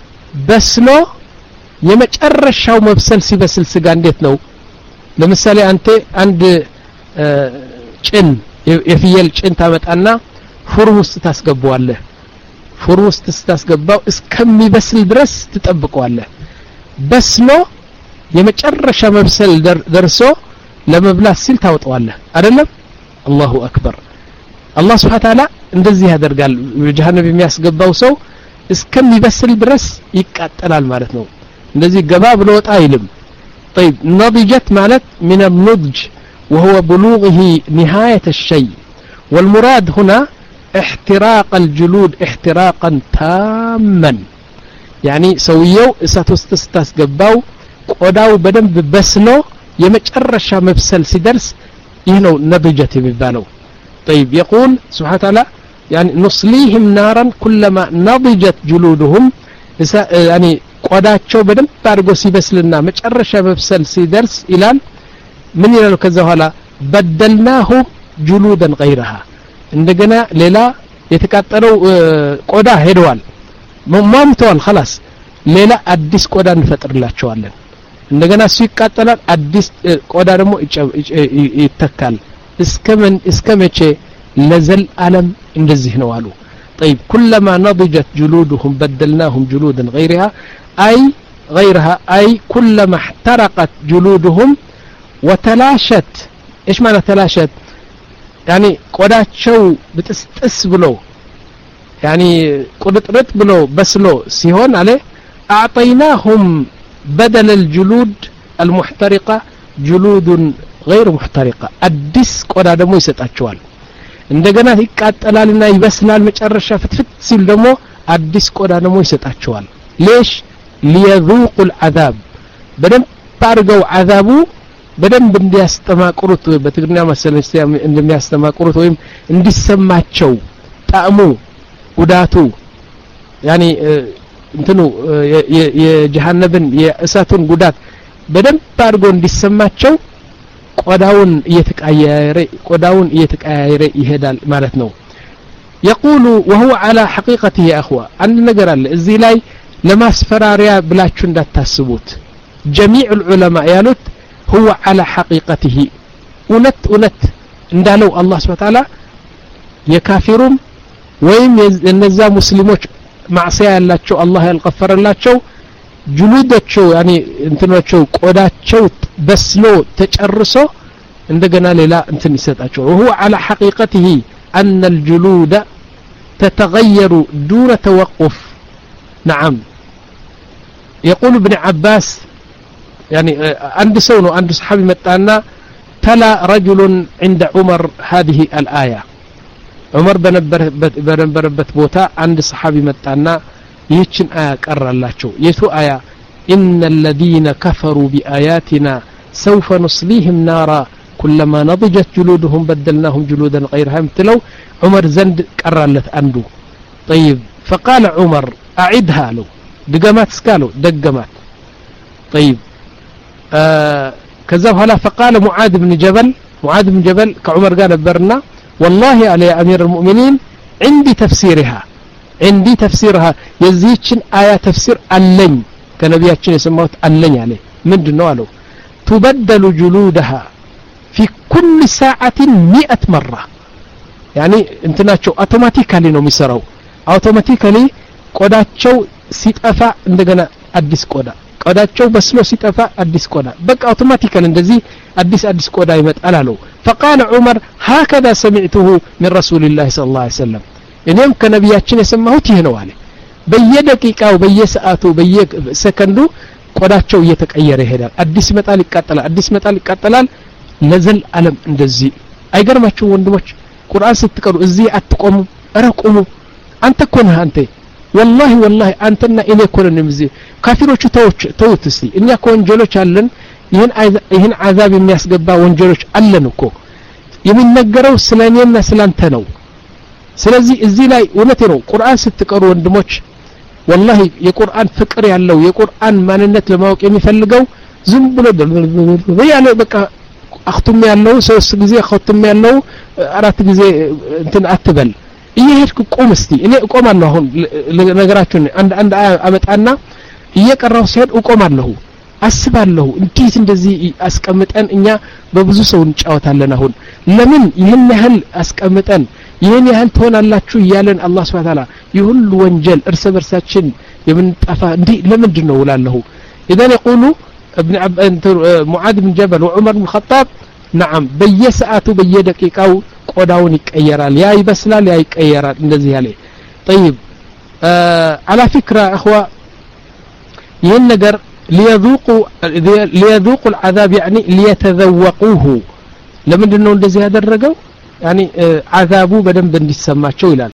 بسلو يمجرشاو مبسل سيبسل سقا انديت نو لمثالي انت عند چن يفيل چن تامتانا فرموس تاسقبوالله فرموس تاسقباو اسكمي بسل درس تطبقوالله بسلو يمجرشا مبسل در درسو لمبلاس سيل تاوطوالله አይደለም الله اكبر الله سبحانه وتعالى እንደዚህ ያደርጋል ጀሃነም የሚያስገባው ሰው እስከሚበስል ድረስ ይቃጠላል ማለት ነው እንደዚህ ገባ ብሎ ወጣ አይልም طيب نضجت ማለት من النضج وهو بلوغه نهاية الشيء والمراد هنا احتراق الجلود احتراقا تاما يعني سويو እሳት ውስጥ ስታስገባው ቆዳው በደንብ በስሎ የመጨረሻ መብሰል ሲደርስ ይህ ነው ነብጀት የሚባለው طيب يقول سبحانه وتعالى يعني نصليهم نارا كلما نضجت جلودهم يعني ቆዳቸው በደንብ አድርጎ ሲበስልና መጨረሻ መብሰል ሲደርስ ይላል ምን ይላል ከዛ በኋላ بدلناهم جلودا غيرها እንደገና ሌላ የተቃጠለው ቆዳ ሄደዋል ሞምተዋል خلاص ሌላ አዲስ ቆዳ እንፈጥርላቸዋለን እንደገና እሱ ይቃጠላል አዲስ ቆዳ ደግሞ ይተካል እስከምን እስከመቼ ለዘል ዓለም እንደዚህ ነው አሉ طيب كلما نضجت جلودهم بدلناهم جلودا غيرها أي غيرها أي كلما احترقت جلودهم وتلاشت إيش معنى تلاشت يعني قداتشو بتستس بلو يعني قدرت بلو بسلو سيهون عليه أعطيناهم بدل الجلود المحترقة جلود غير محترقة الدس قدا دمو يسطاچوال እንደገና ይቃጠላልና ይበስላል መጨረሻ ፍትፍት ሲል ደግሞ አዲስ ቆዳ ደግሞ ይሰጣቸዋል ليش ليذوقوا العذاب በደንብ ባርገው عذابو በደንብ እንዲያስተማቅሩት በትግርኛ መሰለኝ እንደሚያስተማቅሩት ወይም እንዲሰማቸው ጣዕሙ ጉዳቱ يعني እንትኑ የጀሃነብን የእሳቱን ጉዳት በደንብ ባርጎ እንዲሰማቸው ቆዳውን እየተቀያየረ ቆዳውን እየተቀያየረ ይሄዳል ማለት ነው يقول وهو على حقيقته يا اخوه አንድ ነገር አለ እዚህ ላይ ለማስፈራሪያ ብላችሁ እንዳታስቡት جميع العلماء ያሉት هو على حقيقته እውነት እውነት እንዳለው አላህ Subhanahu Wa Ta'ala የካፊሩም ወይም የነዛ ሙስሊሞች ማዕሲያ ያላቸው አላህ ያልቀፈረላቸው ጁሉዳቸው يعني እንትናቸው ቆዳቸው በስሎ ተጨርሶ እንደገና ሌላ እንትን ይሰጣቸው وهو على حقيقته أن الجلود تتغير دون توقف نعم يقول ابن عباس يعني عند سونو عند صحابي متانا تلا رجل عند عمر هذه الآية عمر بنبربت بوتا عند صحابي متانا يتشن آية قرر الله شو يتو آية إن الذين كفروا بآياتنا سوف نصليهم نارا كلما نضجت جلودهم بدلناهم جلودا غيرها مثلوا عمر زند قررلت عنده طيب فقال عمر أعدها له دقمات سكالو دقمات طيب آه كذا هلا فقال معاذ بن جبل معاذ بن جبل كعمر قال برنا والله على أمير المؤمنين عندي تفسيرها عندي تفسيرها يزيدشن آية تفسير اللين كنبياتشن يسموه اللين عليه من دنوالو تبدل جلودها في كل ساعة مئة مرة يعني انتناتشو اوتوماتيكالي نو ميسراو اوتوماتيكالي قوداتشو سيطفا እንደገና አዲስ ቆዳ ቆዳቸው በስሎ ሲጠፋ አዲስ ቆዳ በቃ اوتوماتيكال እንደዚህ አዲስ አዲስ ቆዳ ይመጣል አለው فقال عمر هكذا سمعته من رسول الله صلى الله عليه وسلم እኔም ከነብያችን የሰማሁት ይሄ ነው አለ በየደቂቃው በየሰዓቱ በየሰከንዱ ቆዳቸው እየተቀየረ ይሄዳል አዲስ ይመጣል ይቃጠላል አዲስ ይመጣል ይቃጠላል ለዘል ዓለም እንደዚህ አይገርማችሁ ወንድሞች ቁርአን ስትቀሩ እዚህ አትቆሙ አረቁሙ አንተ ኮነ አንተ والله والله አንተና እኔ ኮነን እዚህ ካፊሮቹ ተውች ተውት እስቲ እኛ ኮንጀሎች አለን ይሄን ይሄን አዛብ የሚያስገባ ወንጀሎች አለን እኮ የሚነገረው ስለኔና ስላንተ ነው ስለዚህ እዚህ ላይ እውነቴ ነው ቁርአን ስትቀሩ ወንድሞች والله የቁርአን ፍቅር ያለው የቁርአን ማንነት ለማወቅ የሚፈልገው ዝም ብሎ ያለ በቃ አክቱም ያለው ሶስት ጊዜ አክቱም ያለው አራት ጊዜ እንትን አትበል እየሄድኩ ቆም እስቲ እኔ እቆማለሁ አሁን ነገራችሁን አንድ አንድ አመጣና እየቀራው ሲሄድ እቆማለሁ አስባለሁ እንዴት እንደዚህ አስቀምጠን እኛ በብዙ ሰው እንጫወታለን አሁን ለምን ይሄን ያህል አስቀምጠን ይሄን ያህል ትሆናላችሁ ይያለን አላህ Subhanahu Wa Ta'ala ይሁሉ ወንጀል እርስ በርሳችን የምንጣፋ እንዴ ለምንድን ነው ወላለው اذا يقولوا ابن عب... معاذ بن جبل وعمر بن الخطاب نعم بيساعته بيدقيقاو ቆዳውን ይቀየራል ያ ይበስላል ያ ይቀየራል እንደዚህ ያለ طيب آه على فكره اخوه ይሄን ነገር ليذوقوا ليذوقوا العذاب يعني ليتذوقوه ለምንድን ነው እንደዚህ ያደረገው يعني عذابو بدن እንዲሰማቸው ይላል